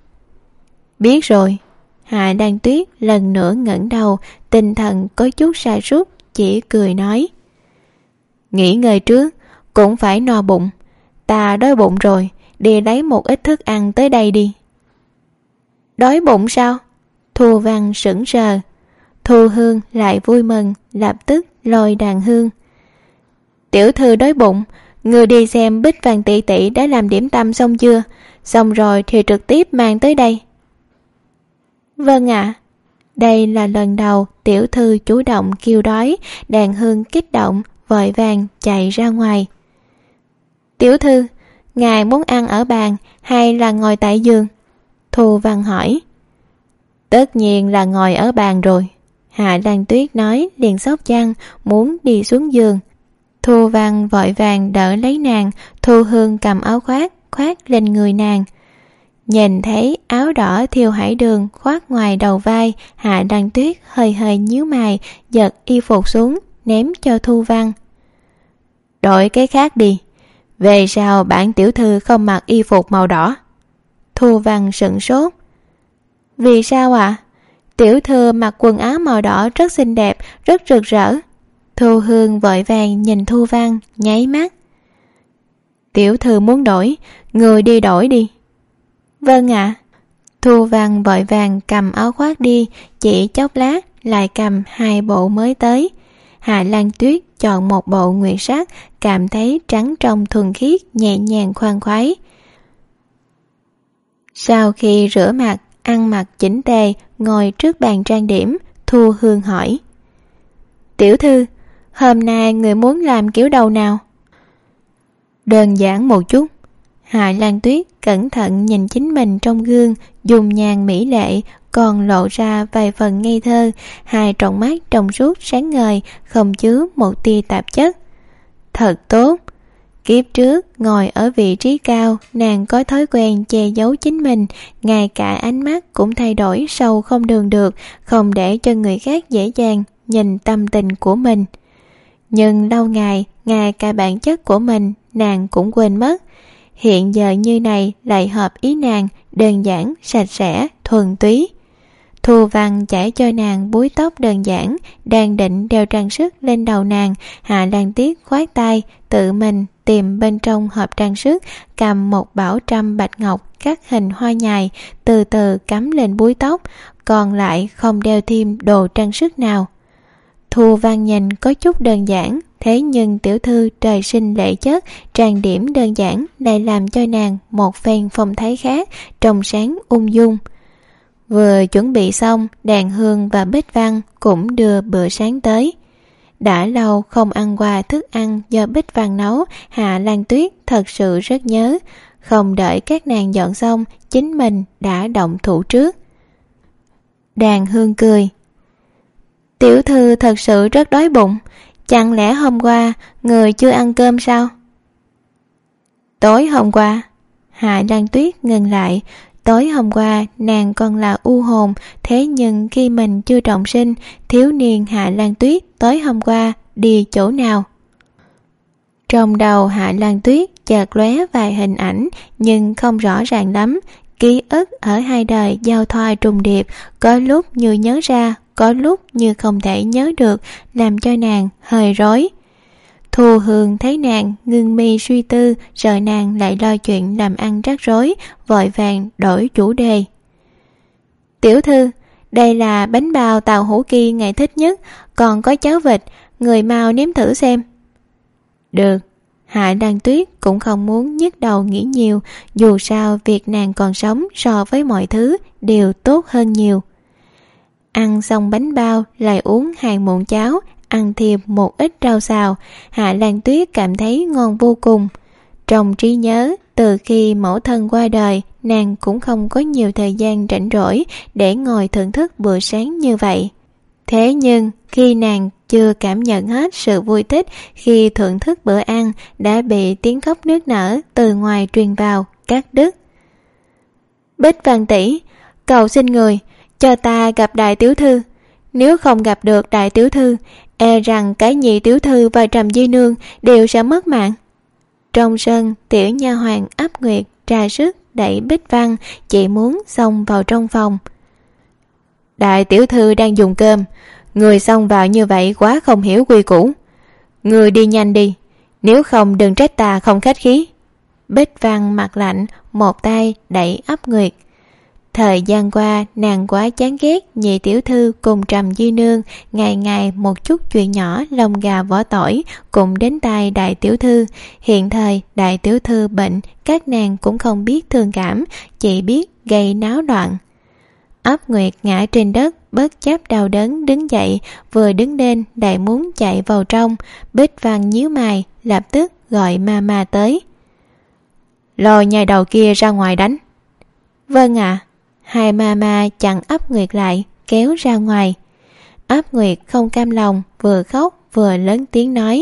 Biết rồi. Hạ Lan Tuyết lần nữa ngẩng đầu, tinh thần có chút sa sút, chỉ cười nói. Nghỉ ngơi trước, cũng phải no bụng. Ta đói bụng rồi, đi lấy một ít thức ăn tới đây đi. Đói bụng sao? Thu Văn sững sờ. Thu Hương lại vui mừng, lập tức lôi đàn hương. Tiểu thư đói bụng, người đi xem Bích Vàng tỷ tỷ đã làm điểm tâm xong chưa? Xong rồi thì trực tiếp mang tới đây. Vâng ạ. À. Đây là lần đầu tiểu thư chủ động kêu đói, đàn hương kích động, vội vàng chạy ra ngoài. Tiểu thư, ngài muốn ăn ở bàn hay là ngồi tại giường? Thu Văn hỏi. Tất nhiên là ngồi ở bàn rồi. Hạ Lan Tuyết nói liền xốc chăn, muốn đi xuống giường. Thu Văn vội vàng đỡ lấy nàng, Thu Hương cầm áo khoác, khoác lên người nàng. Nhìn thấy áo đỏ thiêu hải đường khoác ngoài đầu vai, Hạ Lan Tuyết hơi hơi nhíu mày, giật y phục xuống, ném cho Thu Văn. Đổi cái khác đi. Về sao bản tiểu thư không mặc y phục màu đỏ? Thu Văn sửng sốt. Vì sao ạ? À? Tiểu thư mặc quần áo màu đỏ rất xinh đẹp, rất rực rỡ. Thu Hương vội vàng nhìn Thu Văn, nháy mắt. Tiểu thư muốn đổi, người đi đổi đi. Vâng ạ. À. Thu Văn vội vàng cầm áo khoác đi, chỉ chốc lát lại cầm hai bộ mới tới. Hạ Lan Tuyết chọn một bộ nguyệt sắc, cảm thấy trắng trong thuần khiết, nhẹ nhàng khoan khoái. Sau khi rửa mặt, ăn mặc chỉnh tề, ngồi trước bàn trang điểm, Thu Hương hỏi. Tiểu thư, hôm nay người muốn làm kiểu đầu nào? Đơn giản một chút. Hạ Lan Tuyết cẩn thận nhìn chính mình trong gương, dùng nhàn mỹ lệ, còn lộ ra vài phần ngây thơ, hai tròng mắt trong suốt sáng ngời, không chứa một tia tạp chất. Thật tốt. Kiếp trước ngồi ở vị trí cao, nàng có thói quen che giấu chính mình, ngay cả ánh mắt cũng thay đổi sâu không lường được, không để cho người khác dễ dàng nhìn tâm tình của mình. Nhưng lâu ngày, ngay cả bản chất của mình nàng cũng quên mất. Hiện giờ như này lại hợp ý nàng, đơn giản, sạch sẽ, thuần túy. Thu Văn chải cho nàng búi tóc đơn giản, đang định đeo trang sức lên đầu nàng. Hạ Lan Tuyết khoát tay, tự mình tìm bên trong hộp trang sức, cầm một bảo trâm bạch ngọc các hình hoa nhài, từ từ cắm lên búi tóc, còn lại không đeo thêm đồ trang sức nào. Thu Văn nhìn có chút đơn giản, thế nhưng tiểu thư trời sinh lệ chất, trang điểm đơn giản lại làm cho nàng một phen phong thái khác, trong sáng ung dung. Vừa chuẩn bị xong, Đàn Hương và Bích Văn cũng đưa bữa sáng tới. Đã lâu không ăn qua thức ăn do Bích Văn nấu, Hạ Lan Tuyết thật sự rất nhớ. Không đợi các nàng dọn xong, chính mình đã động thủ trước. Đàn Hương cười. Tiểu thư thật sự rất đói bụng, chẳng lẽ hôm qua người chưa ăn cơm sao? Tối hôm qua, Hạ Lan Tuyết ngừng lại. Tối hôm qua nàng còn là u hồn, thế nhưng khi mình chưa trọng sinh, thiếu niên Hạ Lan Tuyết tối hôm qua đi chỗ nào? Trong đầu Hạ Lan Tuyết chợt lóe vài hình ảnh, nhưng không rõ ràng lắm. Ký ức ở hai đời giao thoa trùng điệp, có lúc như nhớ ra, có lúc như không thể nhớ được, làm cho nàng hơi rối. Thu Hương thấy nàng ngưng mi suy tư, sợ nàng lại lo chuyện làm ăn rắc rối, vội vàng đổi chủ đề. Tiểu thư, đây là bánh bao Tàu Hữu Kỳ ngài thích nhất, còn có cháo vịt, người mau nếm thử xem. Được. Hạ Lan Tuyết cũng không muốn nhức đầu nghĩ nhiều, dù sao việc nàng còn sống so với mọi thứ đều tốt hơn nhiều. Ăn xong bánh bao lại uống hai muỗng cháo, ăn thêm một ít rau xào, Hạ Lan Tuyết cảm thấy ngon vô cùng. Trong trí nhớ, từ khi mẫu thân qua đời, nàng cũng không có nhiều thời gian rảnh rỗi để ngồi thưởng thức bữa sáng như vậy. Thế nhưng khi nàng chưa cảm nhận hết sự vui thích khi thưởng thức bữa ăn, đã bị tiếng khóc nức nở từ ngoài truyền vào, cắt đứt. Bích Văn tỷ, cầu xin người cho ta gặp đại tiểu thư. Nếu không gặp được đại tiểu thư, e rằng cái nhị tiểu thư và Trầm Di Nương đều sẽ mất mạng. Trong sân, tiểu nha hoàn Áp Nguyệt tra sức đẩy Bích Văn, chỉ muốn xông vào trong phòng. Đại tiểu thư đang dùng cơm, người xông vào như vậy quá không hiểu quy củ. Người đi nhanh đi, nếu không đừng trách ta không khách khí. Bích Văn mặt lạnh, một tay đẩy Áp Nguyệt. Thời gian qua, nàng quá chán ghét nhị tiểu thư cùng Trầm Di Nương, ngày ngày một chút chuyện nhỏ lông gà vỏ tỏi cũng đến tai đại tiểu thư. Hiện thời đại tiểu thư bệnh, các nàng cũng không biết thương cảm, chỉ biết gây náo loạn. Áp Nguyệt ngã trên đất, bất chấp đau đớn đứng dậy, vừa đứng lên lại muốn chạy vào trong. Bích Văn nhíu mày, lập tức gọi mama tới. Lôi nhai đầu kia ra ngoài đánh. Vâng ạ. À. Hai mama chặn Áp Nguyệt lại, kéo ra ngoài. Áp Nguyệt không cam lòng, vừa khóc vừa lớn tiếng nói.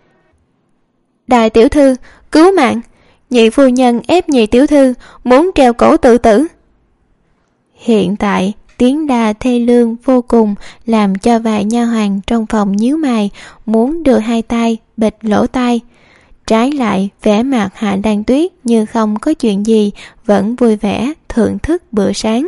Đại tiểu thư, cứu mạng! Nhị phu nhân ép nhị tiểu thư, muốn treo cổ tự tử. Hiện tại, tiếng đà thê lương vô cùng, làm cho vài nha hoàn trong phòng nhíu mày, muốn đưa hai tay bịt lỗ tai. Trái lại, vẻ mặt Hạ Lan Tuyết như không có chuyện gì, vẫn vui vẻ thưởng thức bữa sáng.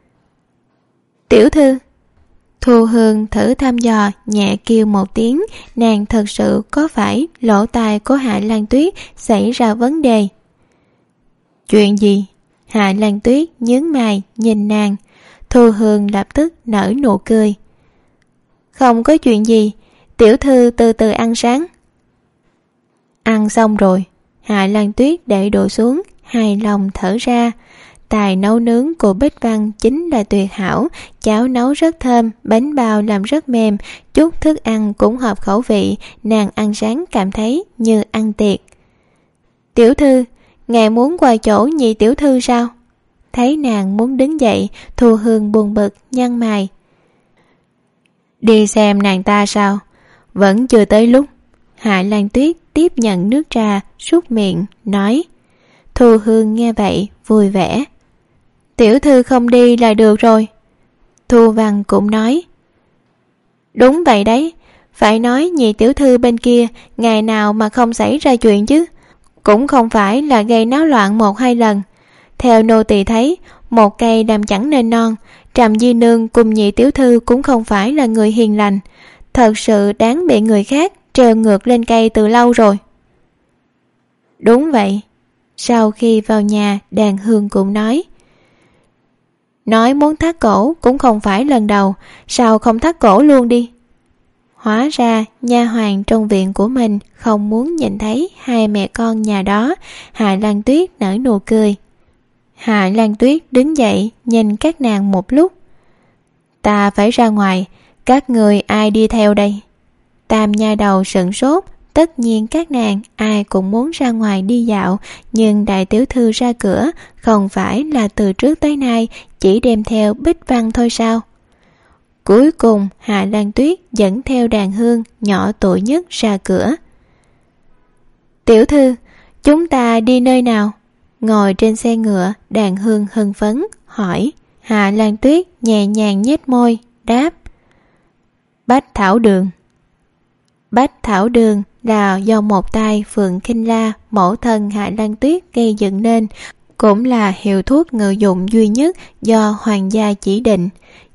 Tiểu thư, Thu Hương thử thăm dò, nhẹ kêu một tiếng, nàng thật sự có phải lỗ tai của Hạ Lan Tuyết xảy ra vấn đề? Chuyện gì? Hạ Lan Tuyết nhướng mày nhìn nàng. Thu Hương lập tức nở nụ cười. Không có chuyện gì, tiểu thư từ từ ăn sáng. Ăn xong rồi, Hạ Lan Tuyết để đồ xuống, hài lòng thở ra. Tài nấu nướng của Bích Văn chính là tuyệt hảo, cháo nấu rất thơm, bánh bao làm rất mềm, chút thức ăn cũng hợp khẩu vị, nàng ăn sáng cảm thấy như ăn tiệc. Tiểu thư, ngài muốn qua chỗ nhị tiểu thư sao? Thấy nàng muốn đứng dậy, Thu Hương buồn bực nhăn mày. Đi xem nàng ta sao? Vẫn chưa tới lúc. Hạ Lan Tuyết tiếp nhận nước trà, súc miệng, nói. Thu Hương nghe vậy, vui vẻ. Tiểu thư không đi là được rồi. Thu Văn cũng nói. Đúng vậy đấy, phải nói nhị tiểu thư bên kia, ngày nào mà không xảy ra chuyện chứ. Cũng không phải là gây náo loạn một hai lần. Theo nô tỳ thấy, một cây đàm chẳng nên non, Trầm Di Nương cùng nhị tiểu thư cũng không phải là người hiền lành. Thật sự đáng bị người khác treo ngược lên cây từ lâu rồi. Đúng vậy. Sau khi vào nhà, Đàn Hương cũng nói. Nói muốn thắt cổ cũng không phải lần đầu, sao không thắt cổ luôn đi? Hóa ra nha hoàn trong viện của mình không muốn nhìn thấy hai mẹ con nhà đó. Hạ Lan Tuyết nở nụ cười. Hạ Lan Tuyết đứng dậy nhìn các nàng một lúc. Ta phải ra ngoài, các người ai đi theo đây? Tam nha đầu sửng sốt. Tất nhiên các nàng ai cũng muốn ra ngoài đi dạo, nhưng đại tiểu thư ra cửa không phải là từ trước tới nay chỉ đem theo Bích Văn thôi sao? Cuối cùng Hạ Lan Tuyết dẫn theo Đàn Hương nhỏ tuổi nhất ra cửa. Tiểu thư, chúng ta đi nơi nào? Ngồi trên xe ngựa, Đàn Hương hưng phấn hỏi. Hạ Lan Tuyết nhẹ nhàng nhếch môi đáp. Bách Thảo Đường. Bách Thảo Đường là do một tay Phượng Khinh La, mẫu thân Hạ Lan Tuyết gây dựng nên, cũng là hiệu thuốc ngự dụng duy nhất do hoàng gia chỉ định.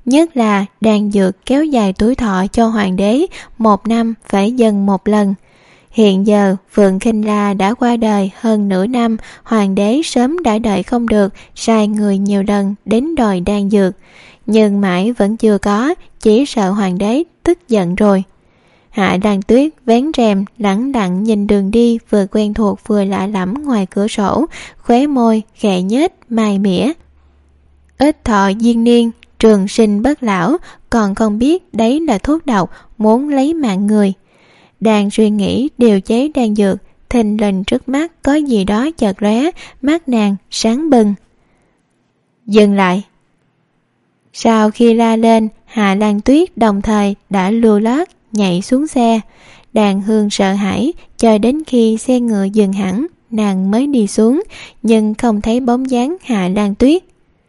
nhất là đan dược kéo dài tuổi thọ cho hoàng đế, một năm phải dần một lần. Hiện giờ Phượng Khinh La đã qua đời hơn nửa năm, hoàng đế sớm đã đợi không được, sai người nhiều lần đến đòi đan dược, nhưng mãi vẫn chưa có, chỉ sợ hoàng đế tức giận rồi. Hạ Lan Tuyết vén rèm lẳng lặng nhìn đường đi vừa quen thuộc vừa lạ lẫm ngoài cửa sổ, khóe môi khẽ nhếch mai mỉa. Ít thọ diên niên, trường sinh bất lão, còn không biết đấy là thuốc độc muốn lấy mạng người. Đang suy nghĩ điều chế đan dược, thình lình trước mắt có gì đó chợt lóe, mắt nàng sáng bừng. Dừng lại. Sau khi la lên, Hạ Lan Tuyết đồng thời đã lưu lót nhảy xuống xe. Đàn Hương sợ hãi, chờ đến khi xe ngựa dừng hẳn, nàng mới đi xuống, nhưng không thấy bóng dáng Hạ Lan Tuyết.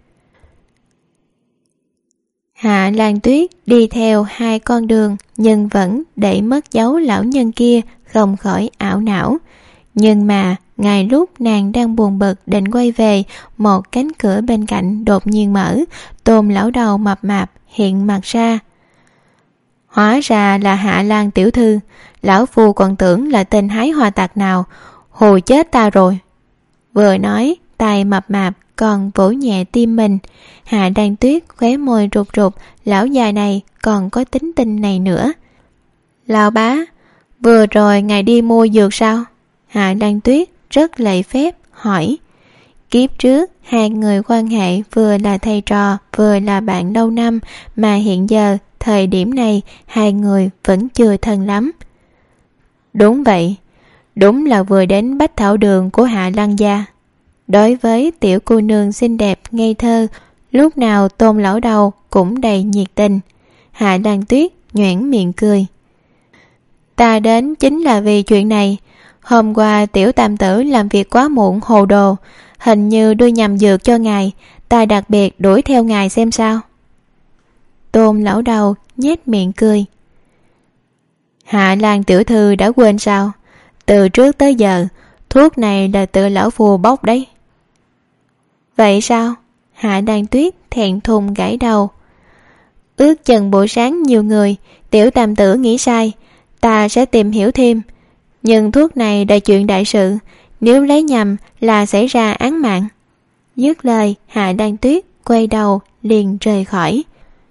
Hạ Lan Tuyết đi theo hai con đường, nhưng vẫn để mất dấu lão nhân kia, không khỏi ảo não. Nhưng mà ngay lúc nàng đang buồn bực định quay về, một cánh cửa bên cạnh đột nhiên mở, Tôn lão đầu mập mạp hiện mặt ra. Hóa ra là Hạ Lan tiểu thư, lão phu còn tưởng là tên hái hoa tặc nào, hù chết ta rồi. Vừa nói, tay mập mạp còn vỗ nhẹ tim mình. Hạ Lan Tuyết khóe môi rụt rụt, lão già này còn có tính tình này nữa. Lão bá, vừa rồi ngài đi mua dược sao? Hạ Lan Tuyết rất lễ phép hỏi. Kiếp trước hai người quan hệ vừa là thầy trò vừa là bạn lâu năm, mà hiện giờ thời điểm này hai người vẫn chưa thân lắm. Đúng vậy, đúng là vừa đến Bách Thảo Đường của Hạ Lăng gia. Đối với tiểu cô nương xinh đẹp ngây thơ, lúc nào Tôn lão đầu cũng đầy nhiệt tình. Hạ Lan Tuyết nhoẻn miệng cười. Ta đến chính là vì chuyện này. Hôm qua tiểu tam tử làm việc quá muộn hồ đồ, hình như đưa nhầm dược cho ngài, ta đặc biệt đuổi theo ngài xem sao. Tôn lão đầu nhếch miệng cười. Hạ Lan tiểu thư đã quên sao? Từ trước tới giờ, thuốc này là tự lão phù bốc đấy. Vậy sao? Hạ Lan Tuyết thẹn thùng gãi đầu. Ước chừng buổi sáng nhiều người, tiểu tam tử nghĩ sai, ta sẽ tìm hiểu thêm. Nhưng thuốc này là chuyện đại sự, nếu lấy nhầm là xảy ra án mạng. Dứt lời, Hạ Lan Tuyết quay đầu liền rời khỏi.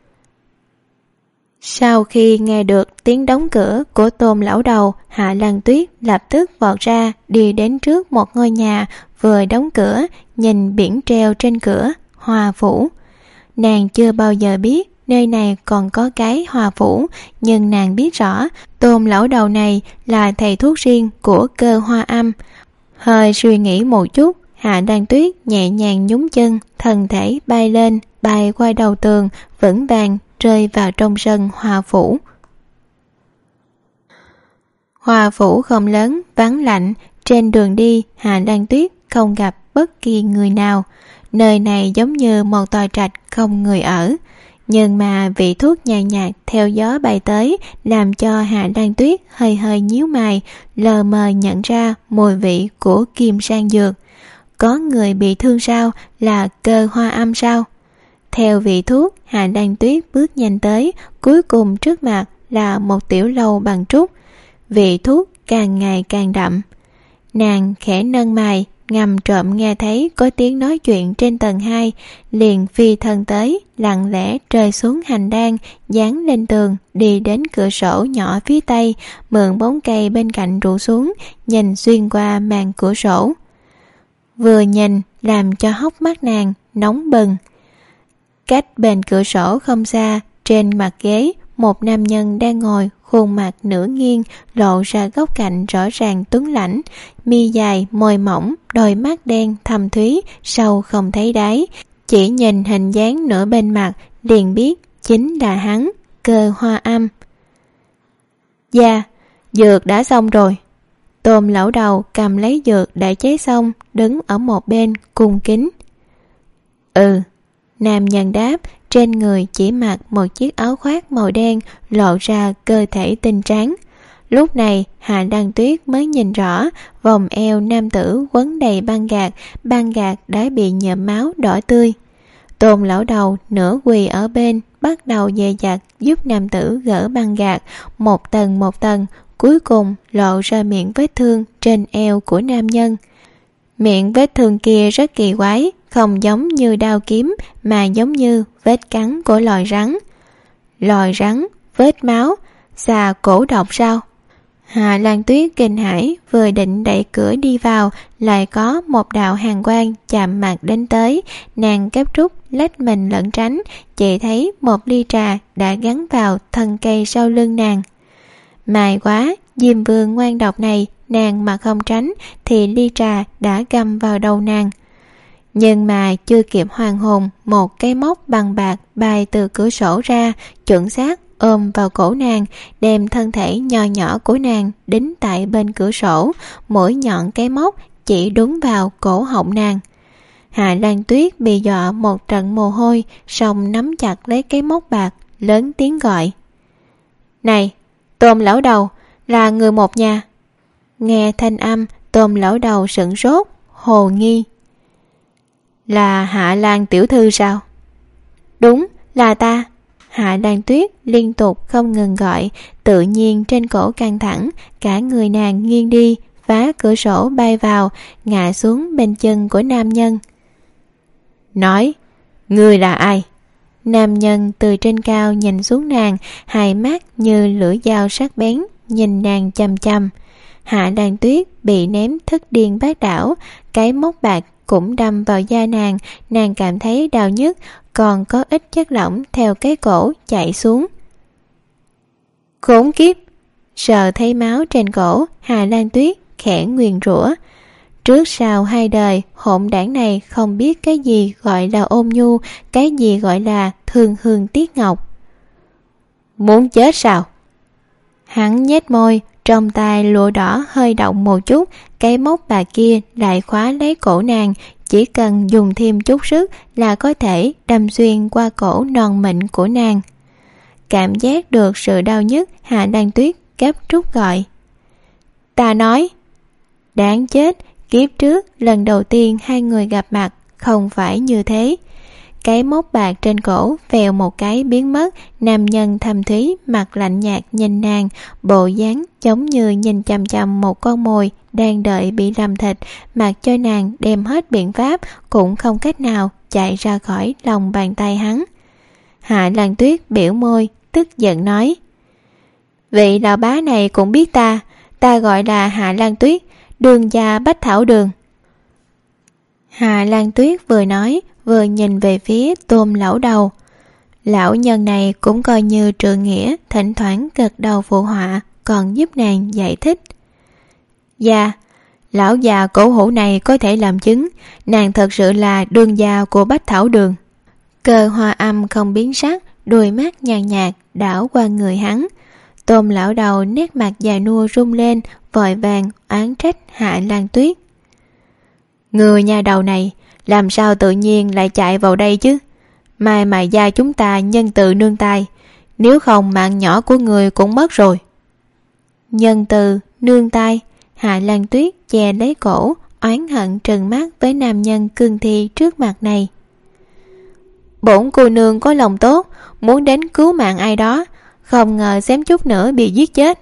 Sau khi nghe được tiếng đóng cửa của Tôn lão đầu, Hạ Lan Tuyết lập tức vọt ra, đi đến trước một ngôi nhà vừa đóng cửa, nhìn biển treo trên cửa Hoa Phủ. Nàng chưa bao giờ biết nơi này còn có cái Hoa Phủ, nhưng nàng biết rõ Tôn lão đầu này là thầy thuốc riêng của Cơ Hoa Âm. Hơi suy nghĩ một chút, Hạ Lan Tuyết nhẹ nhàng nhún chân, thân thể bay lên, bay qua đầu tường, vững vàng rơi vào trong sân Hoa Phủ. Hoa Phủ không lớn, vắng lạnh. Trên đường đi, Hạ Lan Tuyết không gặp bất kỳ người nào. Nơi này giống như một tòa trạch không người ở. Nhưng mà vị thuốc nhàn nhạt theo gió bay tới, làm cho Hạ Lan Tuyết hơi hơi nhíu mày, lờ mờ nhận ra mùi vị của kim sang dược. Có người bị thương sao? Là Cơ Hoa Âm sao? Theo vị thuốc, Hạ Lan Tuyết bước nhanh tới, cuối cùng trước mặt là một tiểu lâu bằng trúc. Vị thuốc càng ngày càng đậm. Nàng khẽ nâng mày, ngầm trộm nghe thấy có tiếng nói chuyện trên tầng hai, liền phi thân tới, lặng lẽ rơi xuống hành lang, dán lên tường, đi đến cửa sổ nhỏ phía tây, mượn bóng cây bên cạnh rụ xuống, nhìn xuyên qua màn cửa sổ. Vừa nhìn làm cho hốc mắt nàng nóng bừng. Cách bên cửa sổ không xa, trên mặt ghế, một nam nhân đang ngồi, khuôn mặt nửa nghiêng, lộ ra góc cạnh rõ ràng tuấn lãnh, mi dài, môi mỏng, đôi mắt đen thâm thúy, sâu không thấy đáy. Chỉ nhìn hình dáng nửa bên mặt, liền biết chính là hắn, Cơ Hoa Âm. Dạ, dược đã xong rồi. Tôn lão đầu cầm lấy dược đã chế xong, đứng ở một bên, cung kính. Ừ. Nam nhân đáp, trên người chỉ mặc một chiếc áo khoác màu đen, lộ ra cơ thể tinh tráng. Lúc này Hạ Lan Tuyết mới nhìn rõ, vòng eo nam tử quấn đầy băng gạc, băng gạc đã bị nhuộm máu đỏ tươi. Tôn lão đầu nửa quỳ ở bên, bắt đầu dè dặt giúp nam tử gỡ băng gạc một tầng một tầng, cuối cùng lộ ra miệng vết thương trên eo của nam nhân. Miệng vết thương kia rất kỳ quái, không giống như đao kiếm mà giống như vết cắn của loài rắn. Loài rắn, vết máu, xà cổ độc sao? Hạ Lan Tuyết kinh hãi, vừa định đẩy cửa đi vào, lại có một đạo hàn quang chạm mặt đến tới. Nàng gấp rút lách mình lẩn tránh, chỉ thấy một ly trà đã gắn vào thân cây sau lưng nàng. May quá, Diêm Vương ngoan độc này, nàng mà không tránh thì ly trà đã găm vào đầu nàng. Nhưng mà chưa kịp hoàn hồn, một cái móc bằng bạc bay từ cửa sổ ra, chuẩn xác ôm vào cổ nàng, đem thân thể nho nhỏ của nàng đính tại bên cửa sổ, mỗi nhọn cái móc chỉ đúng vào cổ họng nàng. Hạ Lan Tuyết bị dọa một trận mồ hôi, song nắm chặt lấy cái móc bạc, lớn tiếng gọi: "Này, Tôm lão đầu, là người một nhà." Nghe thanh âm, Tôm lão đầu sửng sốt, hồ nghi: "Là Hạ Lan tiểu thư sao?" "Đúng, là ta." Hạ Lan Tuyết liên tục không ngừng gọi, tự nhiên trên cổ căng thẳng, cả người nàng nghiêng đi, phá cửa sổ bay vào, ngã xuống bên chân của nam nhân. "Nói, ngươi là ai?" Nam nhân từ trên cao nhìn xuống nàng, hai mắt như lưỡi dao sắc bén, nhìn nàng chằm chằm. Hạ Lan Tuyết bị ném thất điên bát đảo, cái móc bạc cũng đâm vào da nàng, nàng cảm thấy đau nhức, còn có ít chất lỏng theo cái cổ chảy xuống. Khốn kiếp! Sờ thấy máu trên cổ, Hạ Lan Tuyết khẽ nguyền rủa. Trước sau hai đời, hỗn đảng này không biết cái gì gọi là ôn nhu, cái gì gọi là thương hương tiếc ngọc. Muốn chết sao? Hắn nhếch môi, trong tay lụa đỏ hơi động một chút, cái móc bạc kia lại khóa lấy cổ nàng, chỉ cần dùng thêm chút sức là có thể đâm xuyên qua cổ non mịn của nàng. Cảm giác được sự đau nhức, Hạ Lan Tuyết gấp rút gọi: "Ta nói!" Đáng chết, kiếp trước lần đầu tiên hai người gặp mặt không phải như thế. Cái móc bạc trên cổ vèo một cái biến mất, nam nhân thầm thúy mặt lạnh nhạt nhìn nàng, bộ dáng giống như nhìn chằm chằm một con mồi đang đợi bị làm thịt, mặc cho nàng đem hết biện pháp cũng không cách nào chạy ra khỏi lòng bàn tay hắn. Hạ Lan Tuyết biểu môi, tức giận nói: "Vị lão bá này cũng biết ta, ta gọi là Hạ Lan Tuyết, đường gia Bách Thảo Đường." Hạ Lan Tuyết vừa nói vừa nhìn về phía Tôm lão đầu. Lão nhân này cũng coi như trượng nghĩa, thỉnh thoảng gật đầu phụ họa, còn giúp nàng giải thích: "Dạ, lão già cổ hủ này có thể làm chứng, nàng thật sự là đương gia của Bách Thảo Đường." Cơ Hoa Âm không biến sắc, đôi mắt nhàn nhạt đảo qua người hắn. Tôm lão đầu nét mặt già nua rung lên, vội vàng oán trách Hạ Lan Tuyết: "Người nhà đầu này làm sao tự nhiên lại chạy vào đây chứ? Mai mà gia chúng ta nhân từ nương tay, nếu không mạng nhỏ của người cũng mất rồi." Nhân từ nương tay? Hạ Lan Tuyết che lấy cổ, oán hận trừng mắt với nam nhân cương thi trước mặt này. "Bổn cô nương có lòng tốt, muốn đến cứu mạng ai đó, không ngờ xém chút nữa bị giết chết."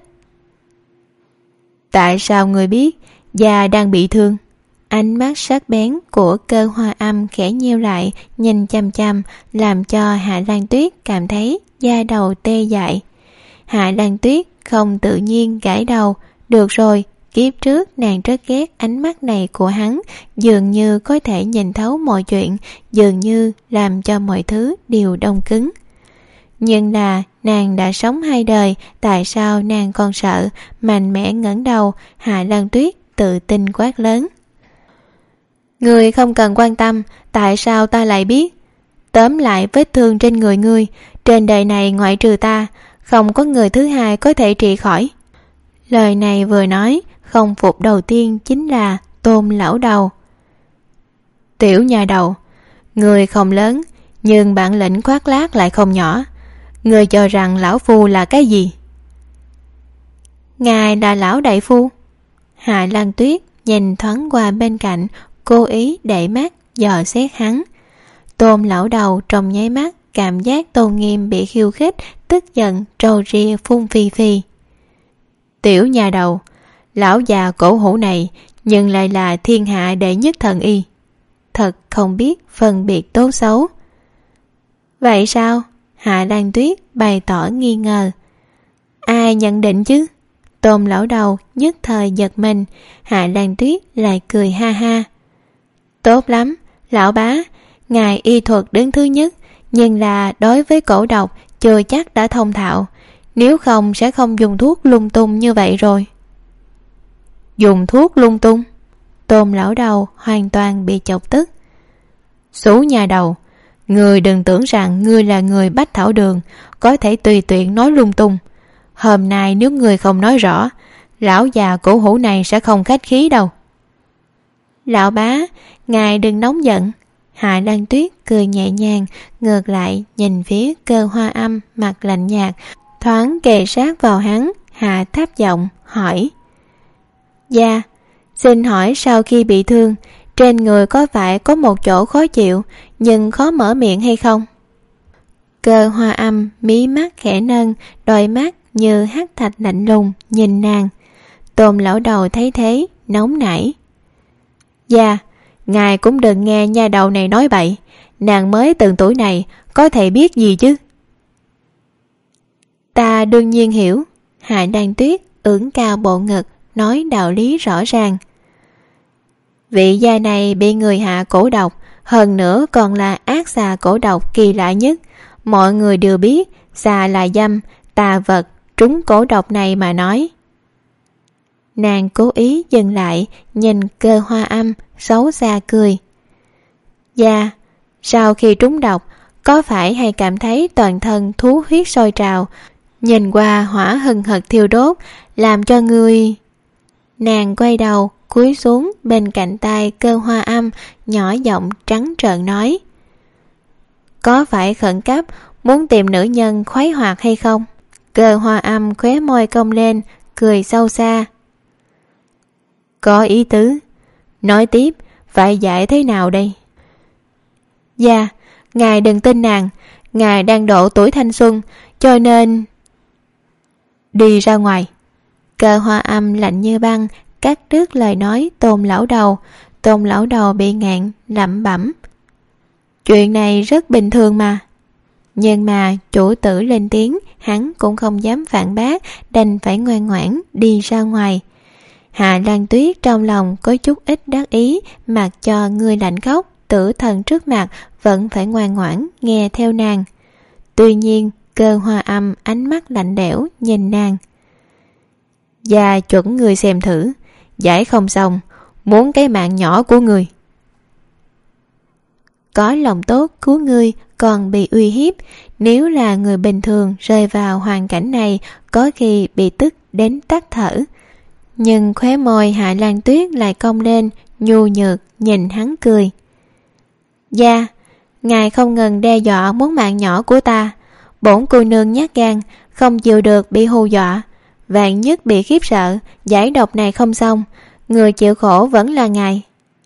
"Tại sao người biết gia đang bị thương?" Ánh mắt sắc bén của Cơ Hoa Âm khẽ nheo lại, nhìn chằm chằm, làm cho Hạ Lan Tuyết cảm thấy da đầu tê dại. Hạ Lan Tuyết không tự nhiên gãi đầu. Được rồi, kiếp trước nàng rất ghét ánh mắt này của hắn, dường như có thể nhìn thấu mọi chuyện, dường như làm cho mọi thứ đều đông cứng. Nhưng là nàng đã sống hai đời, tại sao nàng còn sợ? Mạnh mẽ ngẩng đầu, Hạ Lan Tuyết tự tin quát lớn: "Ngươi không cần quan tâm, tại sao ta lại biết? Tóm lại vết thương trên người ngươi, trên đời này ngoại trừ ta, không có người thứ hai có thể trị khỏi." Lời này vừa nói, không phục đầu tiên chính là Tôm lão đầu. "Tiểu nhà đầu, ngươi không lớn, nhưng bản lĩnh khoác lác lại không nhỏ. Ngươi cho rằng lão phu là cái gì?" "Ngài là lão đại phu?" Hạ Lan Tuyết nhìn thoáng qua bên cạnh, cố ý đẩy mắt dò xét hắn. Tôm lão đầu trong nháy mắt cảm giác tôn nghiêm bị khiêu khích, tức giận trầu ria phun phì phì. Tiểu nhà đầu, lão già cổ hủ này nhưng lại là thiên hạ đệ nhất thần y, thật không biết phân biệt tốt xấu. Vậy sao? Hạ Lan Tuyết bày tỏ nghi ngờ. Ai nhận định chứ? Tôn lão đầu nhất thời giật mình. Hạ Lan Tuyết lại cười ha ha. Tốt lắm, lão bá, ngài y thuật đứng thứ nhất, nhưng là đối với cổ độc chưa chắc đã thông thạo, nếu không sẽ không dùng thuốc lung tung như vậy rồi. Dùng thuốc lung tung? Tôn lão đầu hoàn toàn bị chọc tức. Số nhà đầu, người đừng tưởng rằng ngươi là người Bách Thảo Đường, có thể tùy tiện nói lung tung. Hôm nay nếu người không nói rõ, lão già cổ hủ này sẽ không khách khí đâu. Lão bá, ngài đừng nóng giận. Hạ Lan Tuyết cười nhẹ nhàng, ngược lại nhìn phía Cơ Hoa Âm mặt lạnh nhạt, thoáng kề sát vào hắn, hạ thấp giọng hỏi. Dạ, xin hỏi sau khi bị thương, trên người có phải có một chỗ khó chịu nhưng khó mở miệng hay không? Cơ Hoa Âm mí mắt khẽ nâng, đôi mắt như hắc thạch lạnh lùng nhìn nàng. Tôn lão đầu thấy thế nóng nảy. Dạ, ngài cũng đừng nghe nha đầu này nói bậy, nàng mới từng tuổi này có thể biết gì chứ. Ta đương nhiên hiểu. Hạ Lan Tuyết ưỡn cao bộ ngực, nói đạo lý rõ ràng. Vị gia này bị người hạ cổ độc, hơn nữa còn là ác xà cổ độc kỳ lạ nhất. Mọi người đều biết xà là dâm, tà vật, trúng cổ độc này mà nói. Nàng cố ý dừng lại, nhìn Cơ Hoa Âm, xấu xa cười. Dạ, sau khi trúng độc, có phải hay cảm thấy toàn thân thú huyết sôi trào, nhìn qua hỏa hừng hực thiêu đốt, làm cho người... Nàng quay đầu, cúi xuống bên cạnh tai Cơ Hoa Âm, nhỏ giọng trắng trợn nói. Có phải khẩn cấp muốn tìm nữ nhân khoái hoạt hay không? Cơ Hoa Âm khóe môi cong lên, cười sâu xa. Có ý tứ. Nói tiếp, phải giải thế nào đây? Dạ, ngài đừng tin nàng, ngài đang độ tuổi thanh xuân, cho nên... Đi ra ngoài. Cơ Hoa Âm lạnh như băng, cắt đứt lời nói Tôn lão đầu. Tôn lão đầu bị ngạn, lẩm bẩm. Chuyện này rất bình thường mà. Nhưng mà chủ tử lên tiếng, hắn cũng không dám phản bác, đành phải ngoan ngoãn đi ra ngoài. Hạ Lan Tuyết trong lòng có chút ít đắc ý, mặc cho người lạnh khóc, tử thần trước mặt vẫn phải ngoan ngoãn nghe theo nàng. Tuy nhiên Cơ Hoa Âm ánh mắt lạnh lẽo nhìn nàng. Và chuẩn người xem thử, giải không xong, muốn cái mạng nhỏ của người. Có lòng tốt cứu ngươi còn bị uy hiếp, nếu là người bình thường rơi vào hoàn cảnh này có khi bị tức đến tắt thở. Nhưng khóe môi Hạ Lan Tuyết lại cong lên, nhu nhược nhìn hắn cười. Dạ, ngài không ngừng đe dọa muốn mạng nhỏ của ta. Bổn cô nương nhát gan, không chịu được bị hù dọa, vạn nhất bị khiếp sợ, giải độc này không xong, người chịu khổ vẫn là ngài.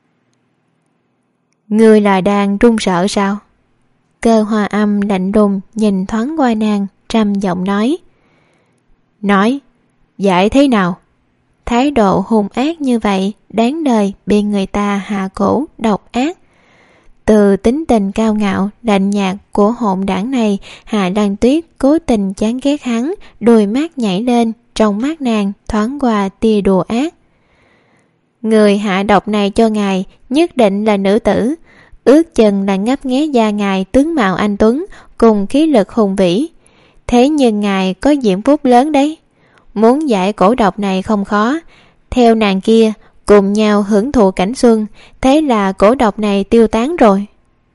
Ngươi là đang run sợ sao? Cơ Hoa Âm lạnh đùng nhìn thoáng qua nàng, trầm giọng nói. Nói, giải thế nào? Thái độ hung ác như vậy, đáng đời bị người ta hạ cổ độc ác. Từ tính tình cao ngạo, lạnh nhạt của hỗn đảng này, Hạ Lan Tuyết cố tình chán ghét hắn, đôi mắt nhảy lên, trong mắt nàng thoáng qua tia đùa ác. Người hạ độc này cho ngài nhất định là nữ tử, ước chừng là ngấp nghé da ngài tướng mạo anh tuấn cùng khí lực hùng vĩ. Thế nhưng ngài có diễm phúc lớn đấy, muốn giải cổ độc này không khó. Theo nàng kia, cùng nhau hưởng thụ cảnh xuân, thế là cổ độc này tiêu tán rồi.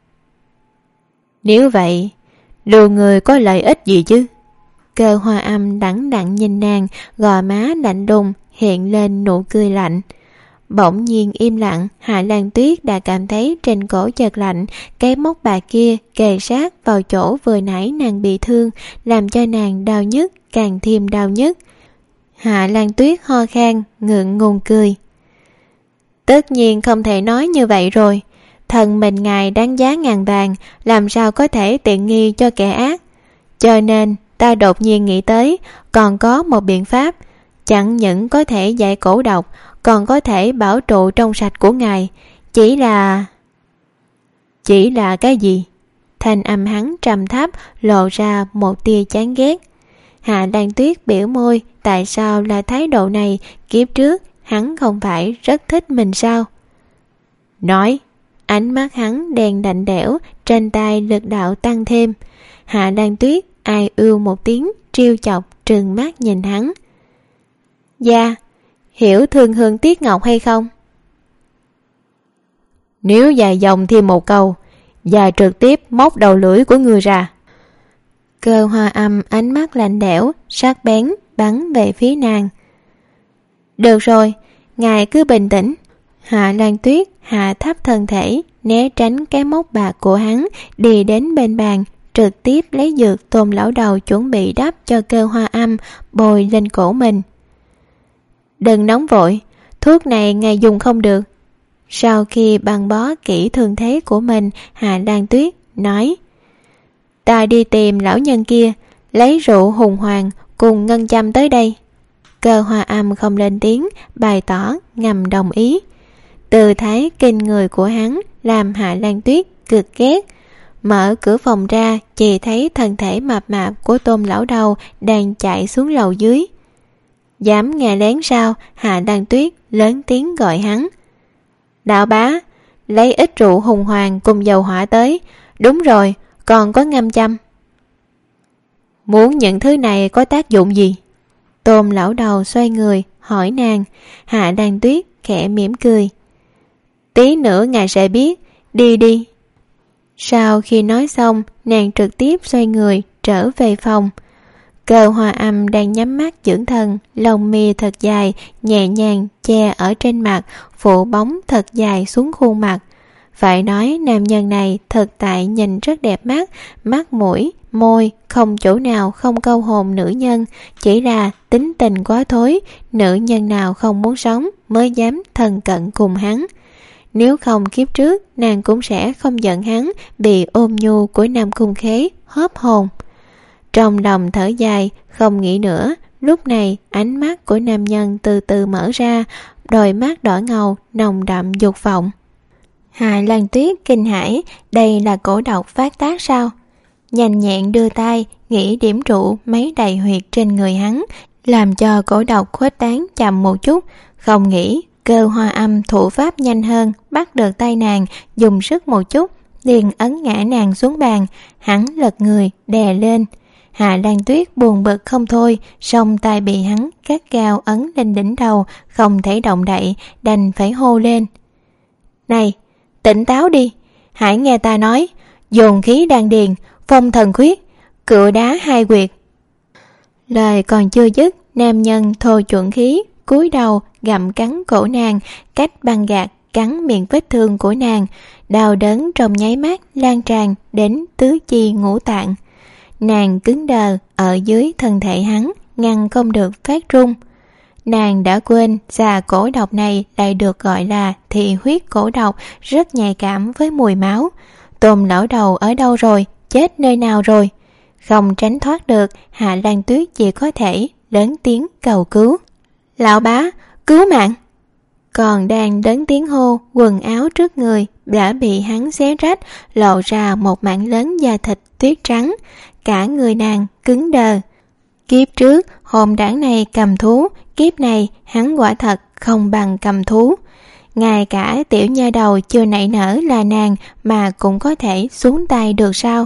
Nếu vậy, lưu người có lợi ích gì chứ? Cơ Hoa Âm đắng đặng nhìn nàng, gò má lạnh đùng hiện lên nụ cười lạnh. Bỗng nhiên im lặng, Hạ Lan Tuyết đã cảm thấy trên cổ chợt lạnh, cái móc bạc kia kề sát vào chỗ vừa nãy nàng bị thương, làm cho nàng đau nhức, càng thêm đau nhức. Hạ Lan Tuyết ho khan, ngượng ngùng cười. Tất nhiên không thể nói như vậy rồi, Thần mình ngài đáng giá ngàn vàng, làm sao có thể tiện nghi cho kẻ ác. Cho nên ta đột nhiên nghĩ tới, còn có một biện pháp, chẳng những có thể giải cổ độc, còn có thể bảo trụ trong sạch của ngài. Chỉ là... Chỉ là cái gì? Thanh âm hắn trầm thấp, lộ ra một tia chán ghét. Hạ Lan Tuyết biểu môi, tại sao là thái độ này? Kiếp trước hắn không phải rất thích mình sao? Nói. Ánh mắt hắn đèn đạnh đẽo, trên tay lực đạo tăng thêm. Hạ Lan Tuyết ai ưu một tiếng, trêu chọc trừng mắt nhìn hắn. Dạ, hiểu thương hương tiếc ngọc hay không? Nếu dài dòng thêm một câu, và trực tiếp móc đầu lưỡi của người ra. Cơ Hoa Âm ánh mắt lạnh lẽo, sắc bén bắn về phía nàng. Được rồi, ngài cứ bình tĩnh. Hạ Lan Tuyết hạ thấp thân thể, né tránh cái móc bạc của hắn, đi đến bên bàn, trực tiếp lấy dược Tôn lão đầu chuẩn bị đắp cho Cơ Hoa Âm, bồi lên cổ mình. Đừng nóng vội, thuốc này ngài dùng không được. Sau khi băng bó kỹ thương thế của mình, Hạ Lan Tuyết nói: Ta đi tìm lão nhân kia, lấy rượu hùng hoàng cùng ngân châm tới đây. Cơ Hoa Âm không lên tiếng, bày tỏ ngầm đồng ý. Tư thái kinh người của hắn làm Hạ Lan Tuyết cực ghét. Mở cửa phòng ra, chỉ thấy thân thể mập mạp của Tôn lão đầu đang chạy xuống lầu dưới. Dám nghe lén sao? Hạ Lan Tuyết lớn tiếng gọi hắn. Đạo bá, lấy ít rượu hùng hoàng cùng dầu hỏa tới. Đúng rồi, còn có ngâm châm. Muốn những thứ này có tác dụng gì? Tôn lão đầu xoay người hỏi nàng. Hạ Lan Tuyết khẽ mỉm cười. Tí nữa ngài sẽ biết, đi đi. Sau khi nói xong, nàng trực tiếp xoay người trở về phòng. Cơ Hoa Âm đang nhắm mắt dưỡng thần, lông mi thật dài, nhẹ nhàng che ở trên mặt, phủ bóng thật dài xuống khuôn mặt. Phải nói nam nhân này thực tại nhìn rất đẹp mắt, mắt mũi, môi, không chỗ nào không câu hồn nữ nhân, chỉ là tính tình quá thối, nữ nhân nào không muốn sống mới dám thân cận cùng hắn. Nếu không kiếp trước, nàng cũng sẽ không giận hắn bị ôm nhu của Nam Cung Khế hớp hồn. Trong lòng thở dài, không nghĩ nữa, lúc này ánh mắt của nam nhân từ từ mở ra, đôi mắt đỏ ngầu, nồng đậm dục vọng. Hạ Lan Tuyết kinh hãi, đây là cổ độc phát tác sao? Nhanh nhẹn đưa tay, nghĩ điểm trụ mấy đầy huyệt trên người hắn, làm cho cổ độc khuếch tán chậm một chút, không nghĩ Cơ Hoa Âm thủ pháp nhanh hơn, bắt được tay nàng, dùng sức một chút, liền ấn ngã nàng xuống bàn. Hắn lật người, đè lên. Hạ Lan Tuyết buồn bực không thôi, song tay bị hắn gắt gao ấn lên đỉnh đầu, không thể động đậy, đành phải hô lên. Này, tỉnh táo đi, hãy nghe ta nói, dồn khí đan điền, phong thần khuyết, cựa đá hai quyệt. Lời còn chưa dứt, nam nhân thô chuẩn khí, cúi đầu gặm cắn cổ nàng, cách băng gạc cắn miệng vết thương của nàng, đau đớn trong nháy mắt lan tràn đến tứ chi ngũ tạng. Nàng cứng đờ ở dưới thân thể hắn, ngăn không được phát run. Nàng đã quên xà cổ độc này lại được gọi là thị huyết cổ độc, rất nhạy cảm với mùi máu. Tôn lão đầu ở đâu rồi? Chết nơi nào rồi? Không tránh thoát được, Hạ Lan Tuyết chỉ có thể lớn tiếng cầu cứu. Lão bá, cứu mạng! Còn đang lớn tiếng hô, quần áo trước người đã bị hắn xé rách, lộ ra một mảng lớn da thịt tuyết trắng. Cả người nàng cứng đờ. Kiếp trước hồn đảng này cầm thú, kiếp này hắn quả thật không bằng cầm thú. Ngay cả tiểu nha đầu chưa nảy nở là nàng mà cũng có thể xuống tay được sao?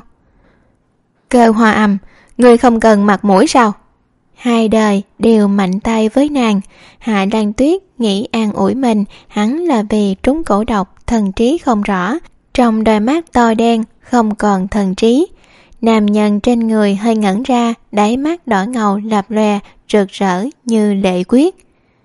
Cơ Hoa Âm, ngươi không cần mặt mũi sao? Hai đời đều mạnh tay với nàng. Hạ Lan Tuyết nghĩ an ủi mình, hắn là vì trúng cổ độc, thần trí không rõ, trong đôi mắt to đen không còn thần trí. Nam nhân trên người hơi ngẩn ra, đáy mắt đỏ ngầu lập lòe, rực rỡ như lệ quyết.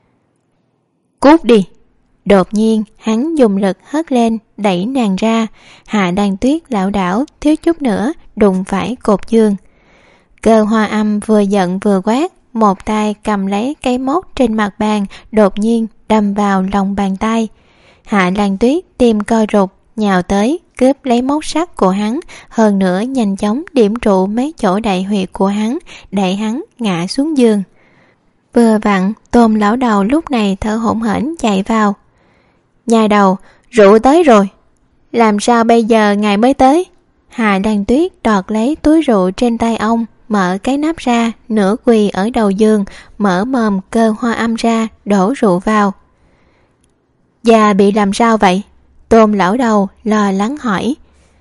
Cút đi! Đột nhiên hắn dùng lực hất lên, đẩy nàng ra. Hạ Lan Tuyết lảo đảo, thiếu chút nữa đụng phải cột giường. Cơ Hoa Âm vừa giận vừa quát, một tay cầm lấy cây móc trên mặt bàn, đột nhiên đâm vào lòng bàn tay. Hạ Lan Tuyết tim co rụt, nhào tới cướp lấy móc sắt của hắn, hơn nữa nhanh chóng điểm trụ mấy chỗ đại huyệt của hắn, đẩy hắn ngã xuống giường. Vừa vặn Tôn lão đầu lúc này thở hổn hển chạy vào. Nhà đầu, rượu tới rồi. Làm sao bây giờ ngài mới tới? Hà Lan Tuyết đọt lấy túi rượu trên tay ông, mở cái nắp ra, nửa quỳ ở đầu giường, mở mồm Cơ Hoa Âm ra, đổ rượu vào. Già bị làm sao vậy? Tôn lão đầu lo lắng hỏi.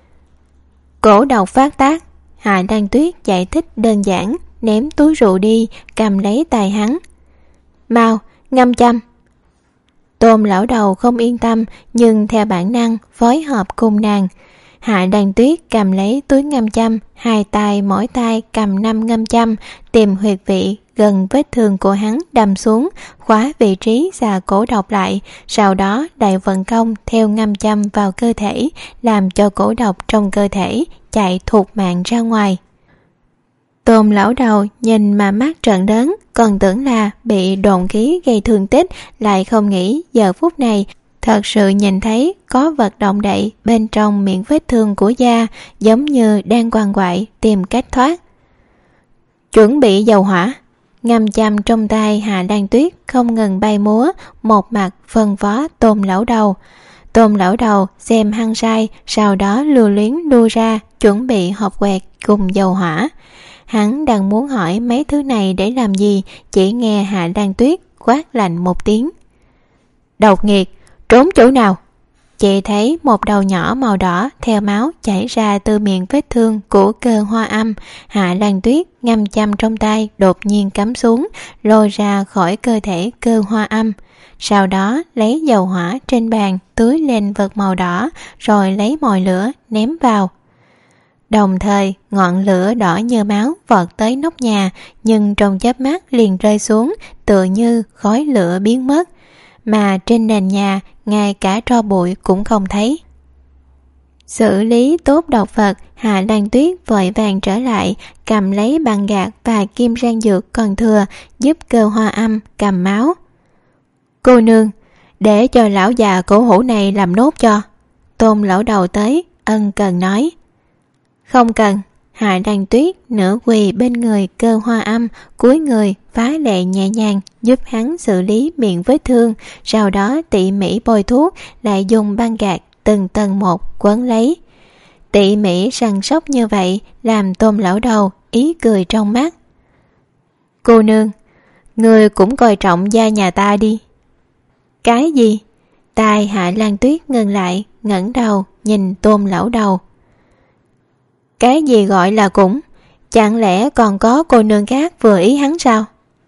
Cổ độc phát tác. Hà Lan Tuyết giải thích đơn giản, ném túi rượu đi, cầm lấy tay hắn. Mau, ngâm châm. Tôn lão đầu không yên tâm, nhưng theo bản năng phối hợp cùng nàng. Hạ Đan Tuyết cầm lấy túi ngâm châm, hai tay mỗi tay cầm năm ngâm châm, tìm huyệt vị gần vết thương của hắn đâm xuống, khóa vị trí xà cổ độc lại, sau đó đại vận công theo ngâm châm vào cơ thể, làm cho cổ độc trong cơ thể chạy thụt mạng ra ngoài. Tôn lão đầu nhìn mà mắt trợn đớn, còn tưởng là bị độn khí gây thương tích, lại không nghĩ giờ phút này thật sự nhìn thấy có vật động đậy bên trong miệng vết thương của da, giống như đang quằn quại tìm cách thoát. Chuẩn bị dầu hỏa. Ngâm châm trong tay Hạ Lan Tuyết không ngừng bay múa, một mặt phân phó Tôn lão đầu. Tôn lão đầu xem hăng sai, sau đó lưu luyến lưu ra, chuẩn bị hộp quẹt cùng dầu hỏa. Hắn đang muốn hỏi mấy thứ này để làm gì, chỉ nghe Hạ Lan Tuyết quát lạnh một tiếng. Độc nghiệt, trốn chỗ nào? Chị thấy một đầu nhỏ màu đỏ theo máu chảy ra từ miệng vết thương của Cơ Hoa Âm. Hạ Lan Tuyết ngâm châm trong tay đột nhiên cắm xuống, lôi ra khỏi cơ thể Cơ Hoa Âm. Sau đó lấy dầu hỏa trên bàn tưới lên vật màu đỏ, rồi lấy mồi lửa ném vào. Đồng thời ngọn lửa đỏ như máu vọt tới nóc nhà, nhưng trong chớp mắt liền rơi xuống, tựa như khói lửa biến mất, mà trên nền nhà ngay cả tro bụi cũng không thấy. Xử lý tốt độc vật, Hạ Lan Tuyết vội vàng trở lại, cầm lấy băng gạc và kim rang dược còn thừa, giúp Cơ Hoa Âm cầm máu. Cô nương, để cho lão già cổ hủ này làm nốt cho. Tôn lão đầu tới ân cần nói. Không cần. Hạ Lan Tuyết nửa quỳ bên người Cơ Hoa Âm, cúi người phá lệ nhẹ nhàng giúp hắn xử lý miệng vết thương, sau đó tỉ mỉ bôi thuốc, lại dùng băng gạc từng tầng một quấn lấy. Tỉ mỉ săn sóc như vậy làm Tôn lão đầu ý cười trong mắt. Cô nương, người cũng coi trọng gia nhà ta đi. Cái gì? Tai Hạ Lan Tuyết ngừng lại, ngẩng đầu nhìn Tôn lão đầu. Cái gì gọi là cũng? Chẳng lẽ còn có cô nương khác vừa ý hắn sao?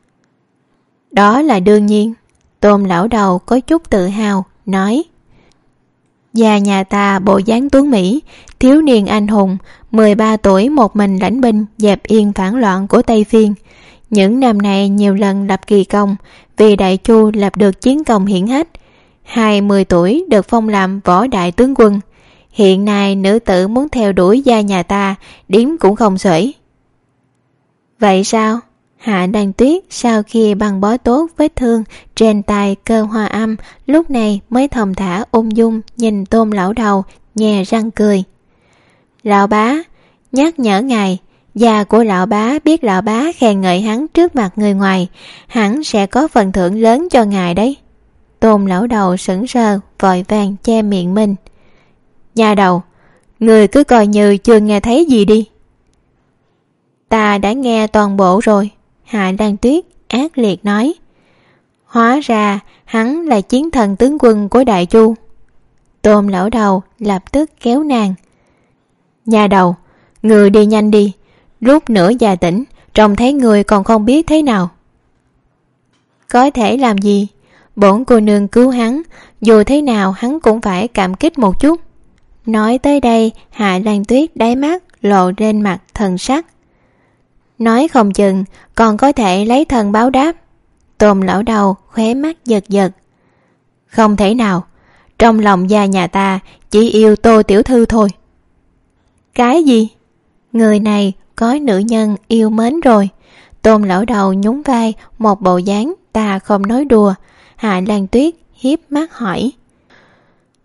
Đó là đương nhiên. Tôn lão đầu có chút tự hào nói. Gia nhà ta bộ dáng tuấn Mỹ, thiếu niên anh hùng, mười ba tuổi một mình lãnh binh dẹp yên phản loạn của Tây Phiên. Những năm này nhiều lần lập kỳ công, vì Đại Chu lập được chiến công hiển hách. Hai mươi tuổi được phong làm võ đại tướng quân. Hiện nay nữ tử muốn theo đuổi gia nhà ta, điếm cũng không xuể. Vậy sao? Hạ Đan Tuyết sau khi băng bó tốt vết thương trên tay Cơ Hoa Âm, lúc này mới thong thả ung dung nhìn Tôn lão đầu, nhè răng cười. Lão bá, nhắc nhở ngài, già của lão bá biết lão bá khen ngợi hắn trước mặt người ngoài, hắn sẽ có phần thưởng lớn cho ngài đấy. Tôn lão đầu sững sờ, vội vàng che miệng mình. Nhà đầu, người cứ coi như chưa nghe thấy gì đi. Ta đã nghe toàn bộ rồi. Hạ Lan Tuyết ác liệt nói. Hóa ra hắn là chiến thần tướng quân của Đại Chu. Tôn lão đầu lập tức kéo nàng. Nhà đầu, người đi nhanh đi, lúc nữa già tỉnh, trông thấy người còn không biết thế nào. Có thể làm gì? Bổn cô nương cứu hắn, dù thế nào hắn cũng phải cảm kích một chút. Nói tới đây, Hạ Lan Tuyết đáy mắt lộ lên mặt thần sắc. Nói không chừng còn có thể lấy thần báo đáp. Tôn lão đầu khóe mắt giật giật. Không thể nào, trong lòng gia nhà ta chỉ yêu Tô tiểu thư thôi. Cái gì? Người này có nữ nhân yêu mến rồi. Tôn lão đầu nhún vai, một bộ dáng ta không nói đùa. Hạ Lan Tuyết hiếp mắt hỏi.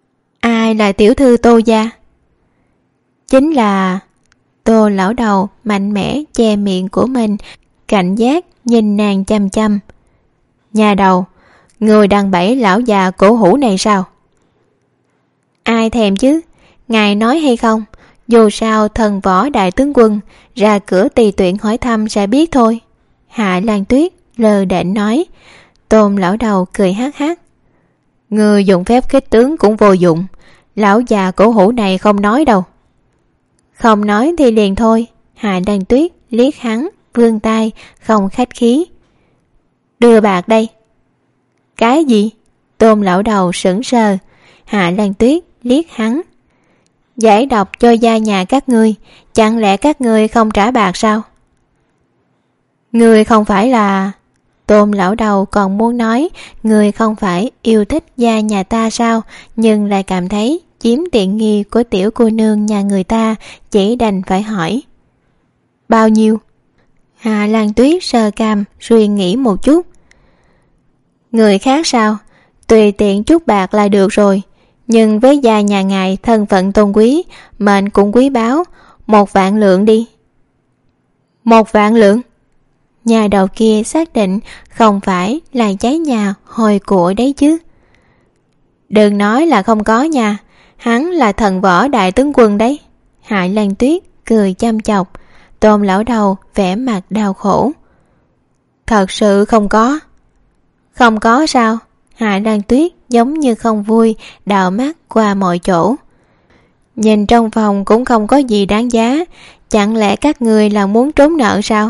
Ai là tiểu thư Tô gia? Chính là... Tô lão đầu mạnh mẽ che miệng của mình, cảnh giác nhìn nàng chăm chăm. Nhà đầu, người đang bẫy lão già cổ hủ này sao? Ai thèm chứ, ngài nói hay không? Dù sao thần võ đại tướng quân, ra cửa tùy tuyển hỏi thăm sẽ biết thôi. Hạ Lan Tuyết lơ đễnh nói. Tôn lão đầu cười hắc hắc. Người dùng phép khích tướng cũng vô dụng, lão già cổ hủ này không nói đâu. Không nói thì liền thôi. Hạ Lan Tuyết liếc hắn, vươn tay, không khách khí. Đưa bạc đây. Cái gì? Tôn lão đầu sững sờ. Hạ Lan Tuyết liếc hắn. Giải độc cho gia nhà các ngươi, chẳng lẽ các ngươi không trả bạc sao? Ngươi không phải là... Tôn lão đầu còn muốn nói người không phải yêu thích gia nhà ta sao, nhưng lại cảm thấy chiếm tiện nghi của tiểu cô nương nhà người ta, chỉ đành phải hỏi. Bao nhiêu? Hạ Lan Tuyết sờ cằm suy nghĩ một chút. Người khác sao? Tùy tiện chút bạc là được rồi, nhưng với gia nhà ngài thân phận tôn quý, mệnh cũng quý báu, một vạn lượng đi. Một vạn lượng? Nhà đầu kia xác định không phải là cháy nhà hồi của đấy chứ. Đừng nói là không có nha, hắn là thần võ đại tướng quân đấy. Hạ Lan Tuyết cười chăm chọc. Tôn lão đầu vẻ mặt đau khổ. Thật sự không có. Không có sao? Hạ Lan Tuyết giống như không vui, đảo mắt qua mọi chỗ. Nhìn trong phòng cũng không có gì đáng giá, chẳng lẽ các người là muốn trốn nợ sao?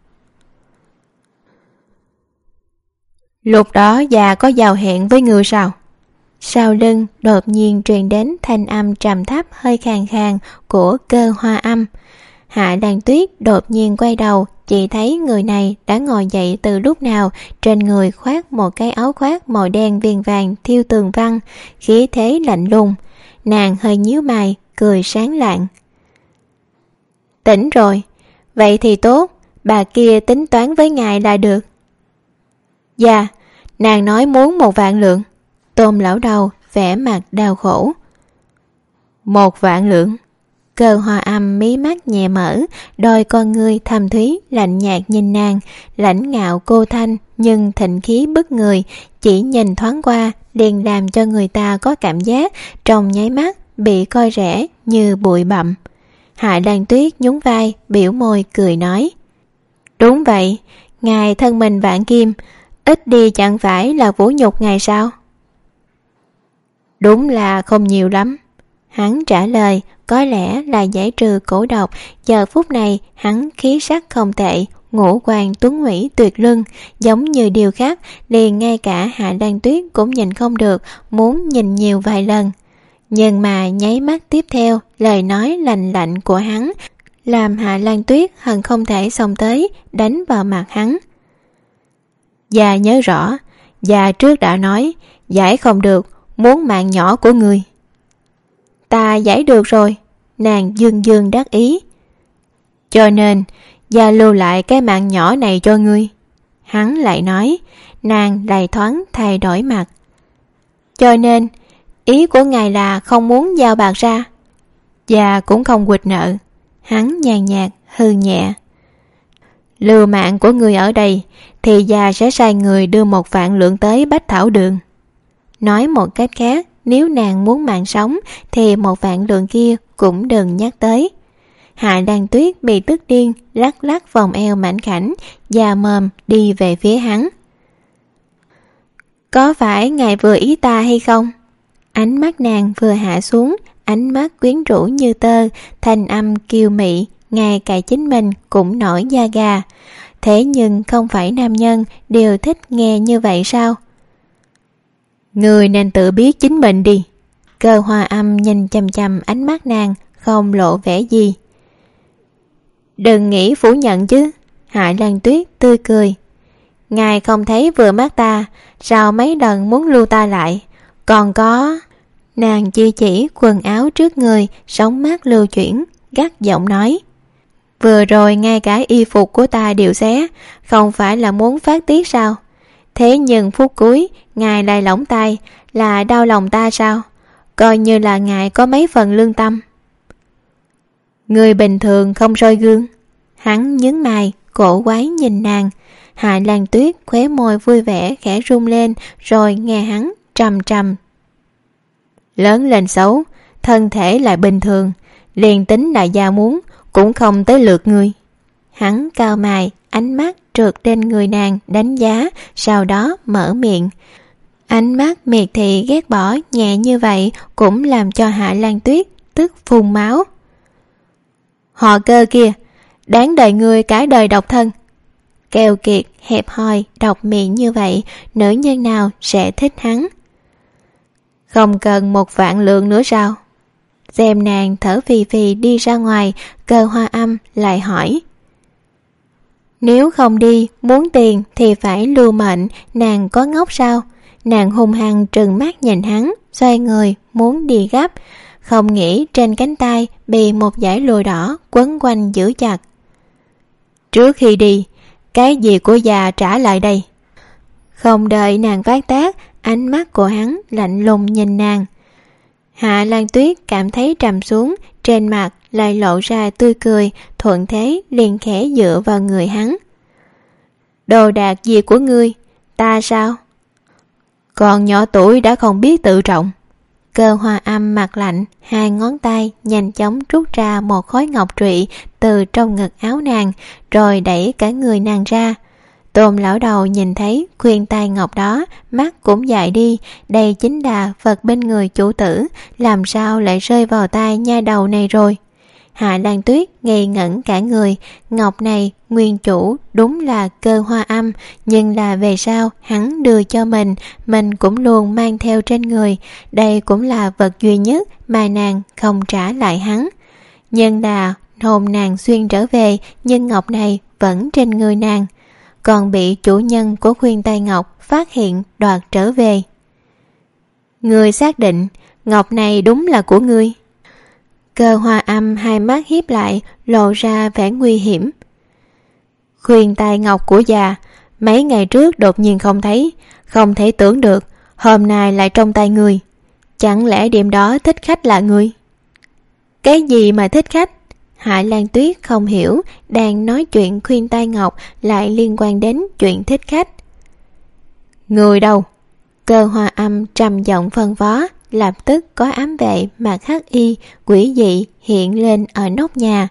Lúc đó già có giao hẹn với người sao? Sau lưng đột nhiên truyền đến thanh âm trầm thấp hơi khàn khàn của Cơ Hoa Âm. Hạ Lan Tuyết đột nhiên quay đầu, chỉ thấy người này đã ngồi dậy từ lúc nào, trên người khoác một cái áo khoác màu đen viền vàng thiêu tường văn, khí thế lạnh lùng. Nàng hơi nhíu mày, cười sáng lạng. Tỉnh rồi, vậy thì tốt, bà kia tính toán với ngài là được. Dạ, nàng nói muốn một vạn lượng. Tôn lão đầu vẻ mặt đau khổ. Một vạn lượng? Cơ Hoa Âm mí mắt nhẹ mở, đôi con ngươi thâm thúy lạnh nhạt nhìn nàng, lãnh ngạo cô thanh nhưng thịnh khí bức người, chỉ nhìn thoáng qua liền làm cho người ta có cảm giác trong nháy mắt bị coi rẻ như bụi bặm. Hạ Lan Tuyết nhún vai, biểu môi cười nói. Đúng vậy, ngài thân mình vạn kim, ít đi chẳng phải là vũ nhục ngài sao? Đúng là không nhiều lắm. Hắn trả lời, có lẽ là giải trừ cổ độc. Giờ phút này hắn khí sắc không tệ, ngũ quan tuấn mỹ tuyệt luân, giống như điều khác, liền ngay cả Hạ Lan Tuyết cũng nhìn không được, muốn nhìn nhiều vài lần. Nhưng mà nháy mắt tiếp theo, lời nói lạnh lạnh của hắn làm Hạ Lan Tuyết hận không thể xông tới đánh vào mặt hắn. Già nhớ rõ, già trước đã nói giải không được, muốn mạng nhỏ của người. Ta giải được rồi. Nàng dương dương đắc ý. Cho nên già lưu lại cái mạng nhỏ này cho ngươi. Hắn lại nói. Nàng lại thoáng thay đổi mặt. Cho nên ý của ngài là không muốn giao bạc ra? Già cũng không quỵt nợ. Hắn nhàn nhạt hư nhẹ. Lưu mạng của người ở đây thì già sẽ sai người đưa một vạn lượng tới Bách Thảo Đường. Nói một cách khác, nếu nàng muốn mạng sống thì một vạn lượng kia cũng đừng nhắc tới. Hạ Lan Tuyết bị tức điên, lắc lắc vòng eo mảnh khảnh, già mồm đi về phía hắn. Có phải ngài vừa ý ta hay không? Ánh mắt nàng vừa hạ xuống, ánh mắt quyến rũ như tơ, thanh âm kiêu mị, ngay cả chính mình cũng nổi da gà. Thế nhưng không phải nam nhân đều thích nghe như vậy sao? Người nên tự biết chính mình đi. Cơ Hoa Âm nhìn chằm chằm ánh mắt nàng, không lộ vẻ gì. Đừng nghĩ phủ nhận chứ. Hạ Lan Tuyết tươi cười. Ngài không thấy vừa mắt ta, sao mấy lần muốn lưu ta lại? Còn có... Nàng chỉ chỉ quần áo trước người, sóng mắt lưu chuyển, gắt giọng nói. Vừa rồi ngay cả y phục của ta đều xé, không phải là muốn phát tiết sao? Thế nhưng phút cuối ngài lại lỏng tay, là đau lòng ta sao? coi như là ngài có mấy phần lương tâm. Người bình thường không soi gương. Hắn nhướng mày, cổ quái nhìn nàng. Hạ Lan Tuyết khóe môi vui vẻ khẽ rung lên, rồi nghe hắn trầm trầm. Lớn lên xấu, thân thể lại bình thường, liền tính là gia muốn cũng không tới lượt ngươi. Hắn cau mày, ánh mắt trượt trên người nàng đánh giá, sau đó mở miệng. Ánh mắt miệt thị ghét bỏ nhẹ như vậy cũng làm cho Hạ Lan Tuyết tức phun máu. Họ Cơ kia, đáng đời ngươi cả đời độc thân. Keo kiệt, hẹp hòi, độc miệng như vậy, nữ nhân nào sẽ thích hắn? Không cần một vạn lượng nữa sao? Xem nàng thở phì phì đi ra ngoài, Cơ Hoa Âm lại hỏi. Nếu không đi, muốn tiền thì phải lưu mệnh, nàng có ngốc sao? Nàng hung hăng trừng mắt nhìn hắn, xoay người muốn đi gấp, không nghĩ trên cánh tay bị một dải lụa đỏ quấn quanh giữ chặt. Trước khi đi, cái gì của già trả lại đây? Không đợi nàng phát tác, ánh mắt của hắn lạnh lùng nhìn nàng. Hạ Lan Tuyết cảm thấy trầm xuống, trên mặt lại lộ ra tươi cười, thuận thế liền khẽ dựa vào người hắn. Đồ đạc gì của ngươi, ta sao? Còn nhỏ tuổi đã không biết tự trọng. Cơ Hoa Âm mặt lạnh, hai ngón tay nhanh chóng rút ra một khối ngọc trụy từ trong ngực áo nàng, rồi đẩy cả người nàng ra. Tôn lão đầu nhìn thấy khuyên tai ngọc đó, mắt cũng dại đi, đây chính là vật bên người chủ tử, làm sao lại rơi vào tay nha đầu này rồi. Hạ Lan Tuyết ngây ngẩn cả người, ngọc này nguyên chủ đúng là Cơ Hoa Âm, nhưng là về sau hắn đưa cho mình, mình cũng luôn mang theo trên người, đây cũng là vật duy nhất mà nàng không trả lại hắn. Nhưng là hồn nàng xuyên trở về, nhưng ngọc này vẫn trên người nàng, còn bị chủ nhân của khuyên tai ngọc phát hiện đoạt trở về. Ngươi xác định ngọc này đúng là của ngươi? Cơ Hoa Âm hai mắt híp lại, lộ ra vẻ nguy hiểm. Khuyên tai ngọc của già, mấy ngày trước đột nhiên không thấy, không thể tưởng được, hôm nay lại trong tay ngươi. Chẳng lẽ đêm đó thích khách là ngươi? Cái gì mà thích khách? Hạ Lan Tuyết không hiểu, đang nói chuyện khuyên tai ngọc lại liên quan đến chuyện thích khách. Người đâu? Cơ Hoa Âm trầm giọng phân phó, lập tức có ám vệ mặc hắc y quỷ dị hiện lên ở nóc nhà.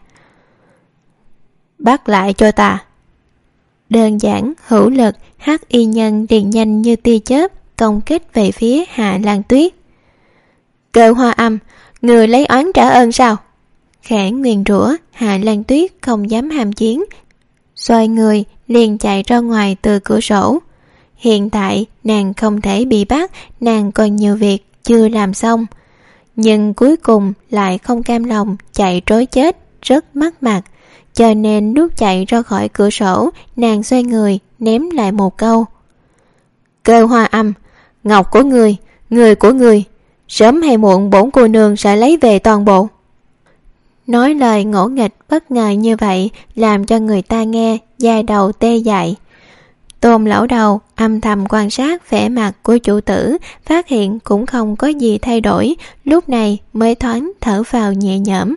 Bắt lại cho ta. Đơn giản hữu lực, hắc y nhân liền nhanh như tia chớp công kích về phía Hạ Lan Tuyết. Cơ Hoa Âm, người lấy oán trả ơn sao? Khẽ nguyền rủa, Hạ Lan Tuyết không dám ham chiến, xoay người liền chạy ra ngoài từ cửa sổ. Hiện tại nàng không thể bị bắt, nàng còn nhiều việc chưa làm xong, nhưng cuối cùng lại không cam lòng chạy trối chết, rất mất mặt, cho nên lúc chạy ra khỏi cửa sổ, nàng xoay người ném lại một câu. Cơ Hoa Âm, ngọc của người, người của người, sớm hay muộn bổn cô nương sẽ lấy về toàn bộ. Nói lời ngỗ nghịch bất ngờ như vậy làm cho người ta nghe da đầu tê dại. Tôn lão đầu âm thầm quan sát vẻ mặt của chủ tử, phát hiện cũng không có gì thay đổi, lúc này mới thoáng thở phào nhẹ nhõm.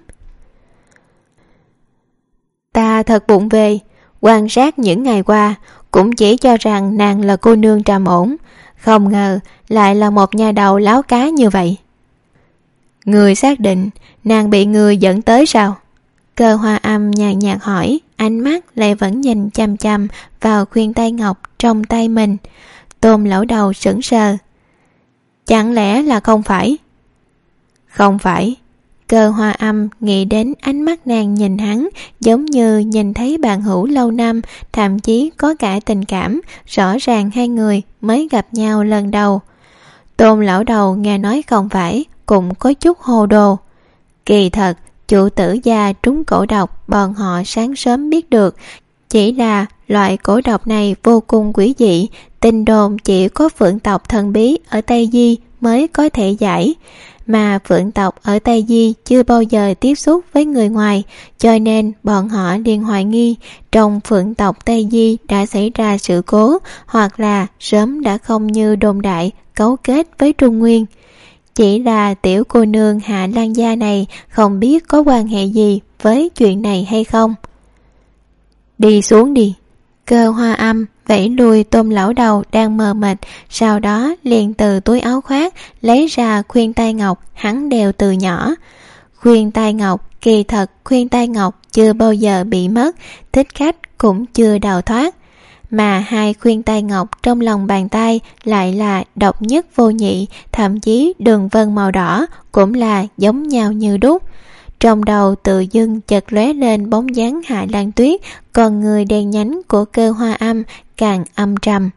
Ta thật bụng về, quan sát những ngày qua cũng chỉ cho rằng nàng là cô nương trầm ổn, không ngờ lại là một nhà đầu láo cá như vậy. Người xác định nàng bị người dẫn tới sao? Cơ Hoa Âm nhàn nhạt hỏi, ánh mắt lại vẫn nhìn chăm chăm vào khuyên tai ngọc trong tay mình. Tôn lão đầu sững sờ. Chẳng lẽ là không phải? Không phải. Cơ Hoa Âm nghĩ đến ánh mắt nàng nhìn hắn, giống như nhìn thấy bạn hữu lâu năm, thậm chí có cả tình cảm, rõ ràng hai người mới gặp nhau lần đầu. Tôn lão đầu nghe nói không phải, cũng có chút hồ đồ. Kỳ thật, chủ tử gia trúng cổ độc bọn họ sáng sớm biết được, chỉ là loại cổ độc này vô cùng quỷ dị, tin đồn chỉ có phượng tộc thần bí ở Tây Di mới có thể giải, mà phượng tộc ở Tây Di chưa bao giờ tiếp xúc với người ngoài, cho nên bọn họ liền hoài nghi trong phượng tộc Tây Di đã xảy ra sự cố, hoặc là sớm đã không như đồn đại cấu kết với Trung Nguyên. Chỉ là tiểu cô nương Hạ Lan gia này không biết có quan hệ gì với chuyện này hay không. Đi xuống đi. Cơ Hoa Âm vẫy lui Tôn lão đầu đang mờ mịt, sau đó liền từ túi áo khoác lấy ra khuyên tai ngọc hắn đeo từ nhỏ. Khuyên tai ngọc, kỳ thật khuyên tai ngọc chưa bao giờ bị mất, thích khách cũng chưa đào thoát. Mà hai khuyên tai ngọc trong lòng bàn tay lại là độc nhất vô nhị, thậm chí đường vân màu đỏ cũng là giống nhau như đúc. Trong đầu tự dưng chợt lóe lên bóng dáng Hạ Lan Tuyết, còn người đen nhánh của Cơ Hoa Âm càng âm trầm.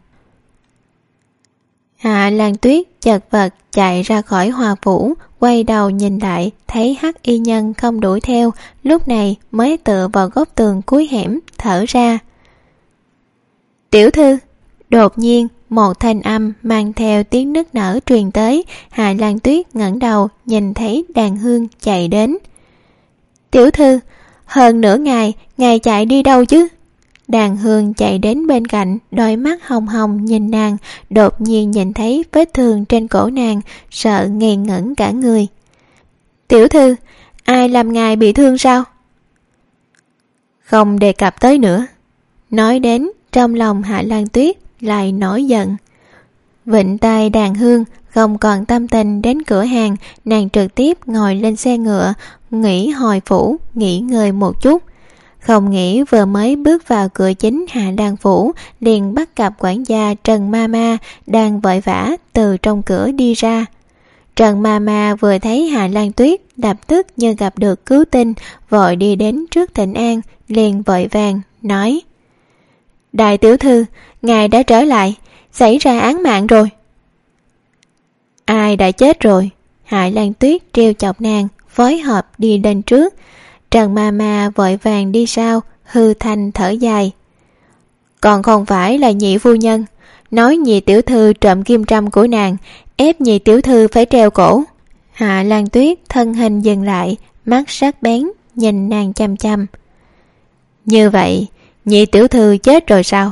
Hạ Lan Tuyết chật vật chạy ra khỏi Hoa Phủ, quay đầu nhìn lại thấy hắc y nhân không đuổi theo, lúc này mới tựa vào góc tường cuối hẻm thở ra. Tiểu thư. Đột nhiên một thanh âm mang theo tiếng nức nở truyền tới. Hạ Lan Tuyết ngẩng đầu nhìn thấy Đàn Hương chạy đến. Tiểu thư, hơn nửa ngày, ngài chạy đi đâu chứ? Đàn Hương chạy đến bên cạnh, đôi mắt hồng hồng nhìn nàng, đột nhiên nhìn thấy vết thương trên cổ nàng, sợ ngây ngẩn cả người. Tiểu thư, ai làm ngài bị thương sao? Không đề cập tới nữa. Nói đến, trong lòng Hạ Lan Tuyết lại nổi giận. Vịnh tai Đàn Hương không còn tâm tình đến cửa hàng, nàng trực tiếp ngồi lên xe ngựa, nghỉ hồi phủ, nghỉ ngơi một chút. Không nghĩ vừa mới bước vào cửa chính Hạ Đan Phủ, liền bắt gặp quản gia Trần Ma Ma đang vội vã từ trong cửa đi ra. Trần Ma Ma vừa thấy Hạ Lan Tuyết, lập tức như gặp được cứu tinh, vội đi đến trước thịnh an, liền vội vàng nói: Đại tiểu thư, ngài đã trở lại, xảy ra án mạng rồi. Ai đã chết rồi? Hạ Lan Tuyết trêu chọc nàng, phối hợp đi lên trước. Trần Ma Ma vội vàng đi sau, hư thanh thở dài. Còn không phải là nhị phu nhân, nói nhị tiểu thư trộm kim trâm của nàng, ép nhị tiểu thư phải treo cổ. Hạ Lan Tuyết thân hình dừng lại, mắt sắc bén nhìn nàng chăm chăm. Như vậy, nhị tiểu thư chết rồi sao?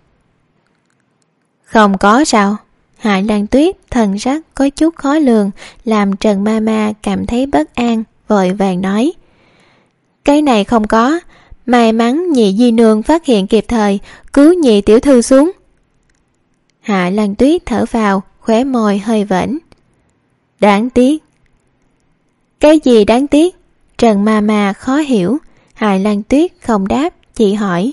Không có sao. Hạ Lan Tuyết thần sắc có chút khó lường, làm Trần Ma Ma cảm thấy bất an, vội vàng nói: Cái này không có, may mắn nhị di nương phát hiện kịp thời, cứu nhị tiểu thư xuống. Hạ Lan Tuyết thở vào, khóe môi hơi vểnh. Đáng tiếc. Cái gì đáng tiếc? Trần Ma Ma khó hiểu. Hạ Lan Tuyết không đáp, chỉ hỏi: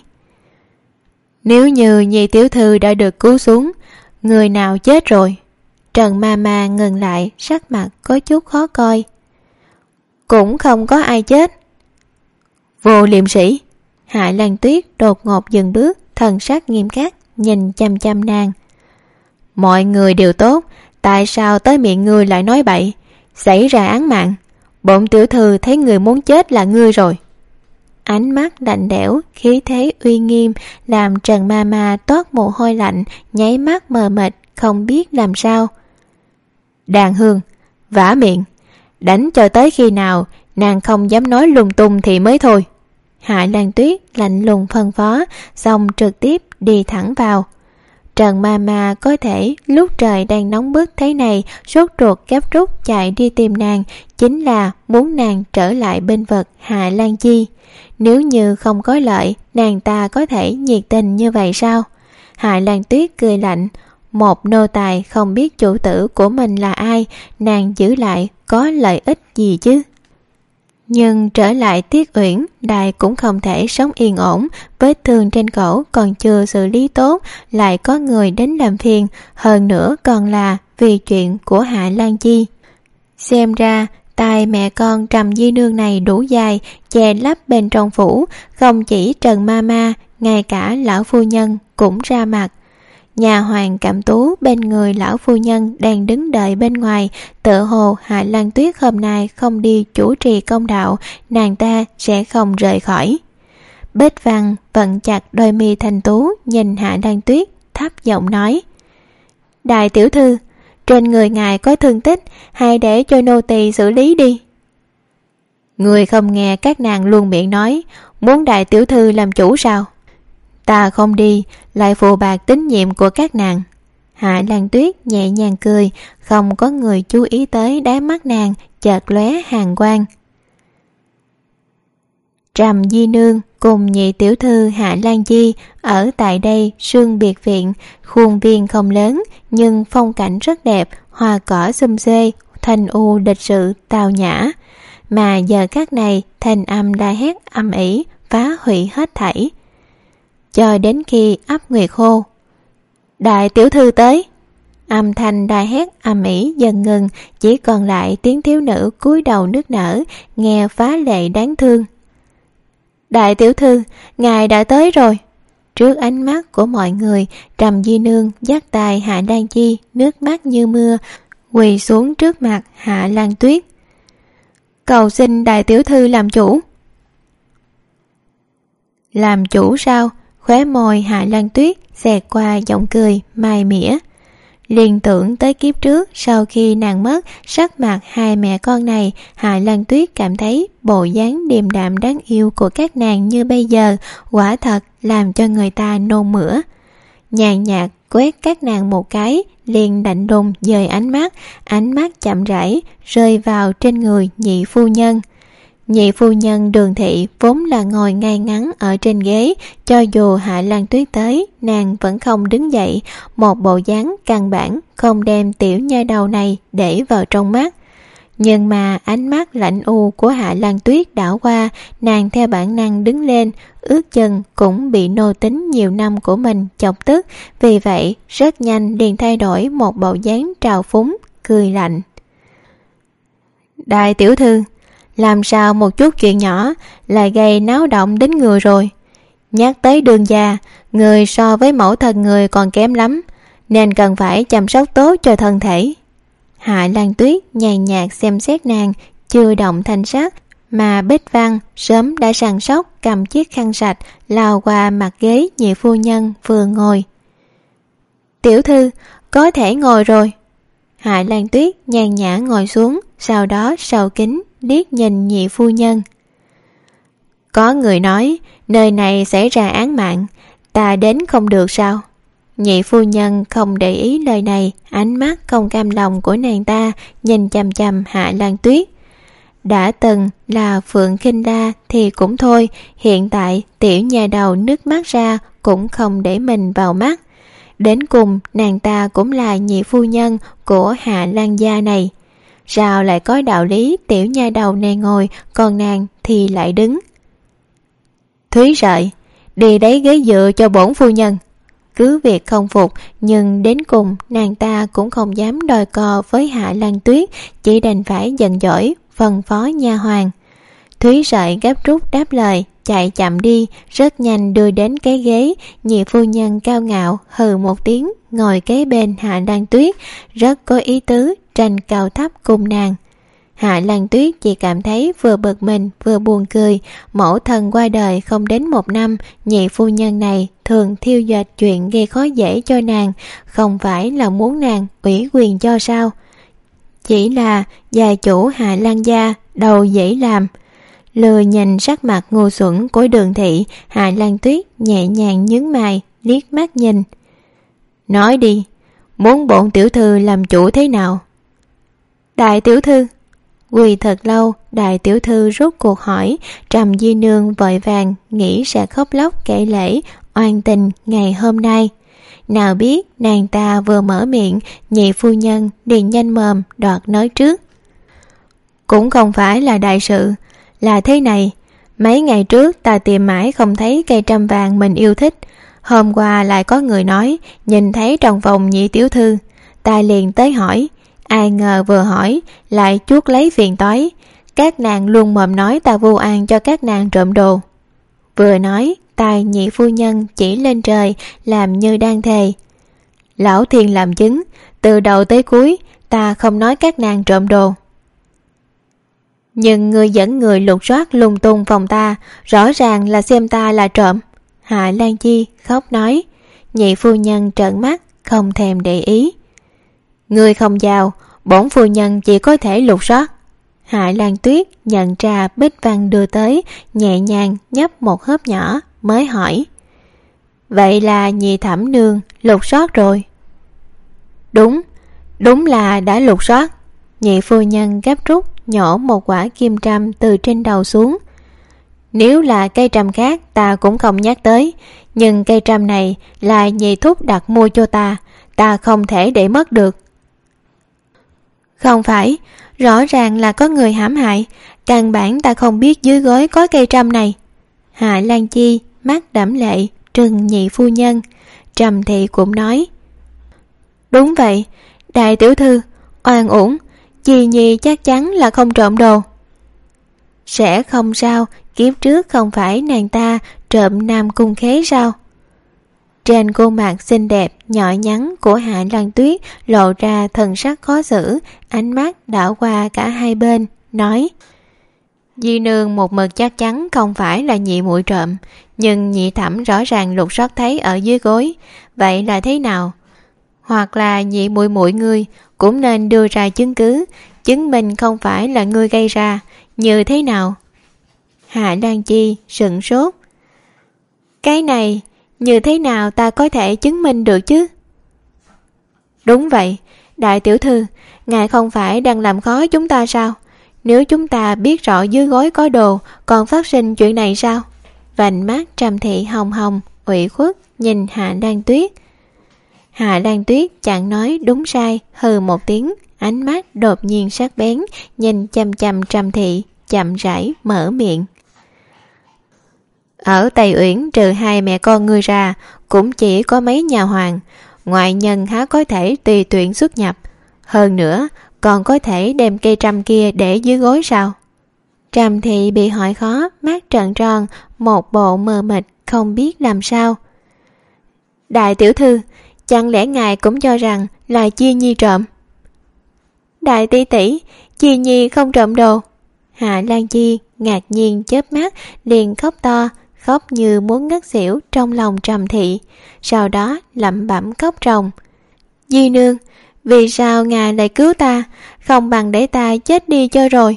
Nếu như nhị tiểu thư đã được cứu xuống, người nào chết rồi? Trần Ma Ma ngừng lại, sắc mặt có chút khó coi. Cũng không có ai chết. Vô liêm sĩ. Hạ Lan Tuyết đột ngột dừng bước, thần sắc nghiêm khắc nhìn chăm chăm nàng. Mọi người đều tốt, tại sao tới miệng ngươi lại nói bậy? Xảy ra án mạng, bổn tiểu thư thấy người muốn chết là ngươi rồi. Ánh mắt lạnh lẽo, khí thế uy nghiêm làm Trần Ma Ma toát mồ hôi lạnh, nháy mắt mờ mịt, không biết làm sao. Đàn Hương, vả miệng, đánh cho tới khi nào nàng không dám nói lung tung thì mới thôi. Hạ Lan Tuyết lạnh lùng phân phó, xong trực tiếp đi thẳng vào. Trần Ma Ma có thể lúc trời đang nóng bức thế này sốt ruột gấp rút chạy đi tìm nàng, chính là muốn nàng trở lại bên vực Hạ Lan Chi. Nếu như không có lợi, nàng ta có thể nhiệt tình như vậy sao? Hạ Lan Tuyết cười lạnh, một nô tài không biết chủ tử của mình là ai, nàng giữ lại có lợi ích gì chứ? Nhưng trở lại Tiết Uyển, đài cũng không thể sống yên ổn, vết thương trên cổ còn chưa xử lý tốt, lại có người đến làm phiền, hơn nữa còn là vì chuyện của Hạ Lan Chi. Xem ra tai mẹ con Trầm Di Nương này đủ dài, che lấp bên trong phủ, không chỉ Trần Ma Ma, ngay cả lão phu nhân cũng ra mặt. Nhà hoàng Cẩm Tú bên người lão phu nhân đang đứng đợi bên ngoài, tựa hồ Hạ Lan Tuyết hôm nay không đi chủ trì công đạo, nàng ta sẽ không rời khỏi. Bích Văn vận chặt đôi mi thanh tú nhìn Hạ Lan Tuyết, thấp giọng nói: Đại tiểu thư, trên người ngài có thương tích, hãy để cho nô tỳ xử lý đi. Người không nghe các nàng luôn miệng nói muốn đại tiểu thư làm chủ sao? Ta không đi lại phụ bạc tín nhiệm của các nàng. Hạ Lan Tuyết nhẹ nhàng cười, không có người chú ý tới đáy mắt nàng chợt lóe hàn quang. Trầm Di Nương cùng nhị tiểu thư Hạ Lan Chi ở tại đây sương biệt viện, khuôn viên không lớn nhưng phong cảnh rất đẹp, hoa cỏ xum xuê, thanh u lịch sự tào nhã. Mà giờ khắc này thanh âm la hét âm ỉ phá hủy hết thảy, cho đến khi ấp nguyệt hô: Đại tiểu thư tới. Âm thanh la hét âm ỉ dần ngừng, chỉ còn lại tiếng thiếu nữ cúi đầu nức nở, nghe phá lệ đáng thương. Đại tiểu thư, ngài đã tới rồi. Trước ánh mắt của mọi người, Trầm Di Nương dắt tay Hạ Lan Chi, nước mắt như mưa, quỳ xuống trước mặt Hạ Lan Tuyết. Cầu xin đại tiểu thư làm chủ. Làm chủ sao? Khóe môi Hạ Lan Tuyết xẹt qua giọng cười mai mỉa. Liên tưởng tới kiếp trước, sau khi nàng mất, sắc mặt hai mẹ con này, Hạ Lan Tuyết cảm thấy bộ dáng điềm đạm đáng yêu của các nàng như bây giờ quả thật làm cho người ta nôn mửa. Nhàn nhạt quét các nàng một cái, liền lạnh lùng dời ánh mắt, ánh mắt chậm rãi rơi vào trên người nhị phu nhân. Nhị phu nhân Đường Thị vốn là ngồi ngay ngắn ở trên ghế, cho dù Hạ Lan Tuyết tới, nàng vẫn không đứng dậy, một bộ dáng căn bản không đem tiểu nha đầu này để vào trong mắt. Nhưng mà ánh mắt lạnh u của Hạ Lan Tuyết đảo qua, nàng theo bản năng đứng lên, ước chừng cũng bị nô tính nhiều năm của mình chọc tức, vì vậy rất nhanh liền thay đổi một bộ dáng trào phúng, cười lạnh. Đại tiểu thư, làm sao một chút chuyện nhỏ lại gây náo động đến người rồi. Nhắc tới đường già, người so với mẫu thân người còn kém lắm, nên cần phải chăm sóc tốt cho thân thể. Hạ Lan Tuyết nhàn nhạt xem xét nàng, chưa động thanh sắc, mà Bích Văn sớm đã săn sóc cầm chiếc khăn sạch lao qua mặt ghế nhị phu nhân vừa ngồi. Tiểu thư, có thể ngồi rồi. Hạ Lan Tuyết nhàn nhã ngồi xuống, sau đó sầu kính liếc nhìn nhị phu nhân. Có người nói nơi này xảy ra án mạng, ta đến không được sao? Nhị phu nhân không để ý lời này, ánh mắt không cam lòng của nàng ta nhìn chằm chằm Hạ Lan Tuyết. Đã từng là Phượng Khinh La thì cũng thôi, hiện tại tiểu nhà đầu nước mắt ra cũng không để mình vào mắt. Đến cùng nàng ta cũng là nhị phu nhân của Hạ Lan gia này, sao lại có đạo lý tiểu nha đầu này ngồi, còn nàng thì lại đứng? Thúy Sợi, đi đấy ghế dựa cho bổn phu nhân. Cứ việc không phục, nhưng đến cùng nàng ta cũng không dám đòi cò với Hạ Lan Tuyết, chỉ đành phải giận dỗi phân phó nha hoàn. Thúy Sợi gấp rút đáp lời, chạy chậm đi, rất nhanh đưa đến cái ghế. Nhị phu nhân cao ngạo hừ một tiếng, ngồi kế bên Hạ Lan Tuyết, rất có ý tứ tranh cao thấp cùng nàng. Hạ Lan Tuyết chỉ cảm thấy vừa bực mình vừa buồn cười. Mẫu thân qua đời không đến một năm, nhị phu nhân này thường thiêu dệt chuyện gây khó dễ cho nàng, không phải là muốn nàng ủy quyền cho sao? Chỉ là gia chủ Hạ Lan gia đầu dễ làm. Lừa nhìn sắc mặt ngu xuẩn của Đường Thị, Hạ Lan Tuyết nhẹ nhàng nhướng mày, liếc mắt nhìn. Nói đi, muốn bổn tiểu thư làm chủ thế nào? Đại tiểu thư. Quỳ thật lâu, đại tiểu thư rốt cuộc hỏi. Trầm Di Nương vội vàng nghĩ sẽ khóc lóc kể lể oan tình ngày hôm nay. Nào biết nàng ta vừa mở miệng, nhị phu nhân liền nhanh mồm đoạt nói trước. Cũng không phải là đại sự, là thế này. Mấy ngày trước ta tìm mãi không thấy cây trăm vàng mình yêu thích. Hôm qua lại có người nói nhìn thấy trong phòng nhị tiểu thư. Ta liền tới hỏi, ai ngờ vừa hỏi lại chuốc lấy phiền toái. Các nàng luôn mồm nói ta vu oan cho các nàng trộm đồ. Vừa nói, tay nhị phu nhân chỉ lên trời, làm như đang thề. Lão thiên làm chứng, từ đầu tới cuối ta không nói các nàng trộm đồ. Nhưng người dẫn người lục soát lung tung phòng ta, rõ ràng là xem ta là trộm. Hạ Lan Chi khóc nói. Nhị phu nhân trợn mắt, không thèm để ý. Người không giàu, bổn phu nhân chỉ có thể lục soát. Hạ Lan Tuyết nhận trà Bích Văn đưa tới, nhẹ nhàng nhấp một hớp nhỏ mới hỏi. Vậy là nhị thẩm nương lục soát rồi? Đúng, đúng là đã lục soát. Nhị phu nhân gấp rút nhổ một quả kim trâm từ trên đầu xuống. Nếu là cây trâm khác ta cũng không nhắc tới, nhưng cây trâm này là nhị thúc đặt mua cho ta, ta không thể để mất được. Không phải, rõ ràng là có người hãm hại, căn bản ta không biết dưới gối có cây trâm này. Hạ Lan Chi mắt đẫm lệ trừng nhị phu nhân. Trầm Thị cũng nói: Đúng vậy, đại tiểu thư, oan uổng, Chi Nhi chắc chắn là không trộm đồ. Sẽ không sao, kiếp trước không phải nàng ta trộm Nam Cung Khế sao? Trên khuôn mặt xinh đẹp nhỏ nhắn của Hạ Lan Tuyết lộ ra thần sắc khó xử, ánh mắt đảo qua cả hai bên, nói: Di nương một mực chắc chắn không phải là nhị muội trộm, nhưng nhị thẩm rõ ràng lục soát thấy ở dưới gối, vậy là thế nào? Hoặc là nhị muội muội ngươi cũng nên đưa ra chứng cứ, chứng minh không phải là ngươi gây ra, như thế nào? Hạ Lan Chi sửng sốt. Cái này như thế nào ta có thể chứng minh được chứ? Đúng vậy, đại tiểu thư, ngài không phải đang làm khó chúng ta sao? Nếu chúng ta biết rõ dưới gối có đồ, còn phát sinh chuyện này sao? Vành mắt Trầm Thị hồng hồng, ủy khuất nhìn Hạ Lan Tuyết. Hạ Lan Tuyết chẳng nói đúng sai, hừ một tiếng, ánh mắt đột nhiên sắc bén, nhìn chằm chằm Trầm Thị, chậm rãi mở miệng. Ở Tây Uyển trừ hai mẹ con ngươi ra, cũng chỉ có mấy nhà hoàng, ngoại nhân há có thể tùy tiện xuất nhập. Hơn nữa, còn có thể đem cây trâm kia để dưới gối sao? Trầm Thị bị hỏi khó, mắt trợn tròn, một bộ mờ mịt không biết làm sao. Đại tiểu thư, chẳng lẽ ngài cũng cho rằng là Chi Nhi trộm? Đại tỷ tỷ, Chi Nhi không trộm đồ. Hạ Lan Chi ngạc nhiên chớp mắt, liền khóc to, khóc như muốn ngất xỉu trong lòng Trầm Thị, sau đó lẩm bẩm khóc ròng. Di nương, vì sao ngài lại cứu ta, không bằng để ta chết đi cho rồi.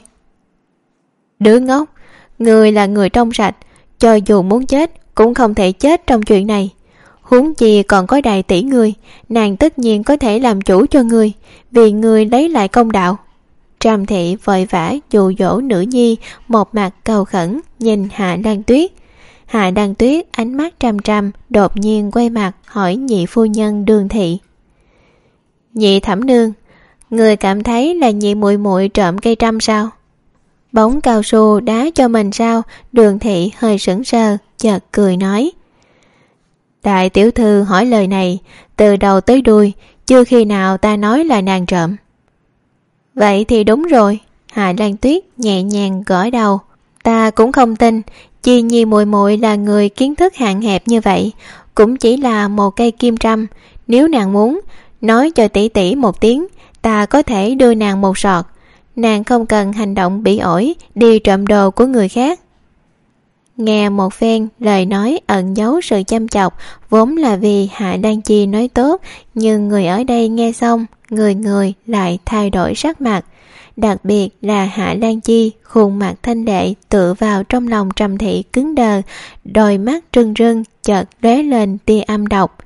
Đứa ngốc, người là người trong sạch, cho dù muốn chết cũng không thể chết trong chuyện này. Huống chi còn có đại tỷ người, nàng tất nhiên có thể làm chủ cho người, vì người lấy lại công đạo. Trầm Thị vội vã dụ dỗ nữ nhi, một mặt cầu khẩn nhìn Hạ Lan Tuyết. Hạ Lan Tuyết ánh mắt trầm trầm, đột nhiên quay mặt hỏi nhị phu nhân Đường Thị. Nhị thẩm nương, người cảm thấy là nhị muội muội trộm cây trâm sao? Bóng cao su đá cho mình sao? Đường Thị hơi sững sờ, chợt cười nói. Đại tiểu thư hỏi lời này, từ đầu tới đuôi, chưa khi nào ta nói là nàng trộm. Vậy thì đúng rồi. Hạ Lan Tuyết nhẹ nhàng gõ đầu. Ta cũng không tin Chi Nhi muội muội là người kiến thức hạn hẹp như vậy, cũng chỉ là một cây kim trâm. Nếu nàng muốn, nói cho tỷ tỷ một tiếng, ta có thể đưa nàng một sọt. Nàng không cần hành động bỉ ổi đi trộm đồ của người khác. Nghe một phen lời nói ẩn giấu sự chăm chọc, vốn là vì Hạ Lan Chi nói tốt, nhưng người ở đây nghe xong, người người lại thay đổi sắc mặt. Đặc biệt là Hạ Lan Chi, khuôn mặt thanh lệ tựa vào trong lòng Trầm Thị cứng đờ, đôi mắt rưng rưng chợt lóe lên tia âm độc.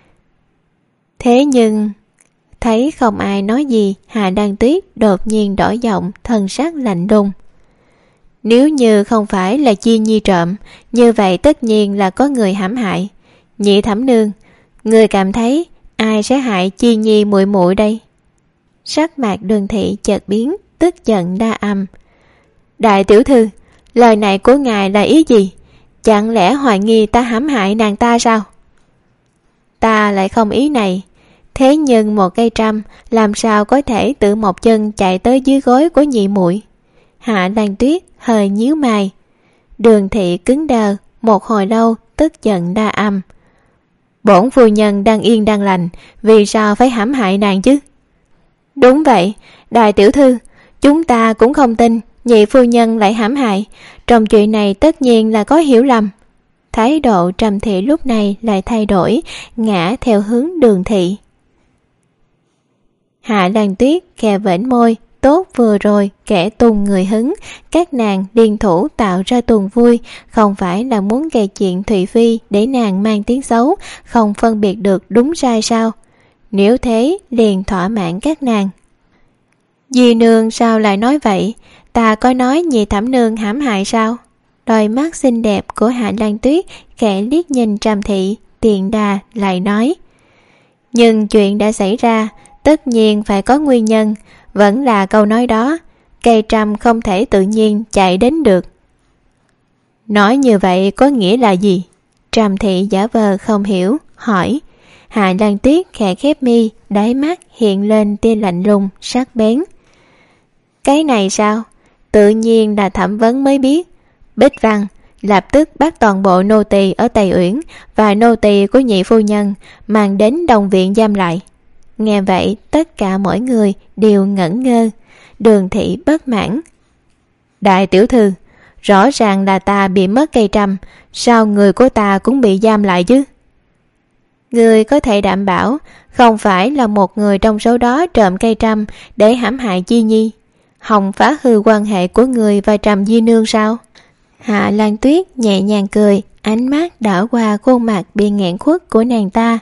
Thế nhưng thấy không ai nói gì, Hạ Lan Tuyết đột nhiên đổi giọng, thần sắc lạnh lùng. Nếu như không phải là Chi Nhi trộm, như vậy tất nhiên là có người hãm hại. Nhị thẩm nương, người cảm thấy ai sẽ hại Chi Nhi muội muội đây? Sắc mặt Đường Thị chợt biến, tức giận đa âm. Đại tiểu thư, lời này của ngài là ý gì? Chẳng lẽ hoài nghi ta hãm hại nàng ta sao? Ta lại không ý này. Thế nhưng một cây trâm làm sao có thể tự một chân chạy tới dưới gối của nhị muội? Hạ Lan Tuyết hơi nhíu mày. Đường Thị cứng đờ một hồi lâu, tức giận đa âm. Bổn phu nhân đang yên đang lành, vì sao phải hãm hại nàng chứ? Đúng vậy, đại tiểu thư, chúng ta cũng không tin nhị phu nhân lại hãm hại. Trong chuyện này tất nhiên là có hiểu lầm. Thái độ Trầm Thị lúc này lại thay đổi, ngã theo hướng Đường Thị. Hạ Lan Tuyết khẽ vểnh môi, tốt vừa rồi kẻ tung người hứng, các nàng liên thủ tạo ra tuần vui, không phải là muốn gây chuyện Thụy Phi để nàng mang tiếng xấu, không phân biệt được đúng sai sao? nếu thế liền thỏa mãn các nàng. Di nương sao lại nói vậy? Ta có nói nhị thẩm nương hãm hại sao? Đôi mắt xinh đẹp của Hạ Lan Tuyết khẽ liếc nhìn Trầm Thị, tiện đà lại nói: nhưng chuyện đã xảy ra, tất nhiên phải có nguyên nhân. Vẫn là câu nói đó, cây trăm không thể tự nhiên chạy đến được. Nói như vậy có nghĩa là gì? Trầm Thị giả vờ không hiểu, hỏi. Hạ Lan Tuyết khẽ khép mi, đáy mắt hiện lên tia lạnh lùng, sắc bén. Cái này sao? Tự nhiên là thẩm vấn mới biết. Bích Văn lập tức bắt toàn bộ nô tỳ ở Tây Uyển và nô tỳ của nhị phu nhân mang đến Đông viện giam lại. Nghe vậy tất cả mọi người đều ngẩn ngơ. Đường Thị bất mãn. Đại tiểu thư, rõ ràng là ta bị mất cây trăm, sao người của ta cũng bị giam lại chứ? Người có thể đảm bảo không phải là một người trong số đó trộm cây trăm để hãm hại Chi Nhi, hòng phá hư quan hệ của người và Trầm Di nương sao? Hạ Lan Tuyết nhẹ nhàng cười, ánh mắt đảo qua khuôn mặt bị nghẹn khuất của nàng ta.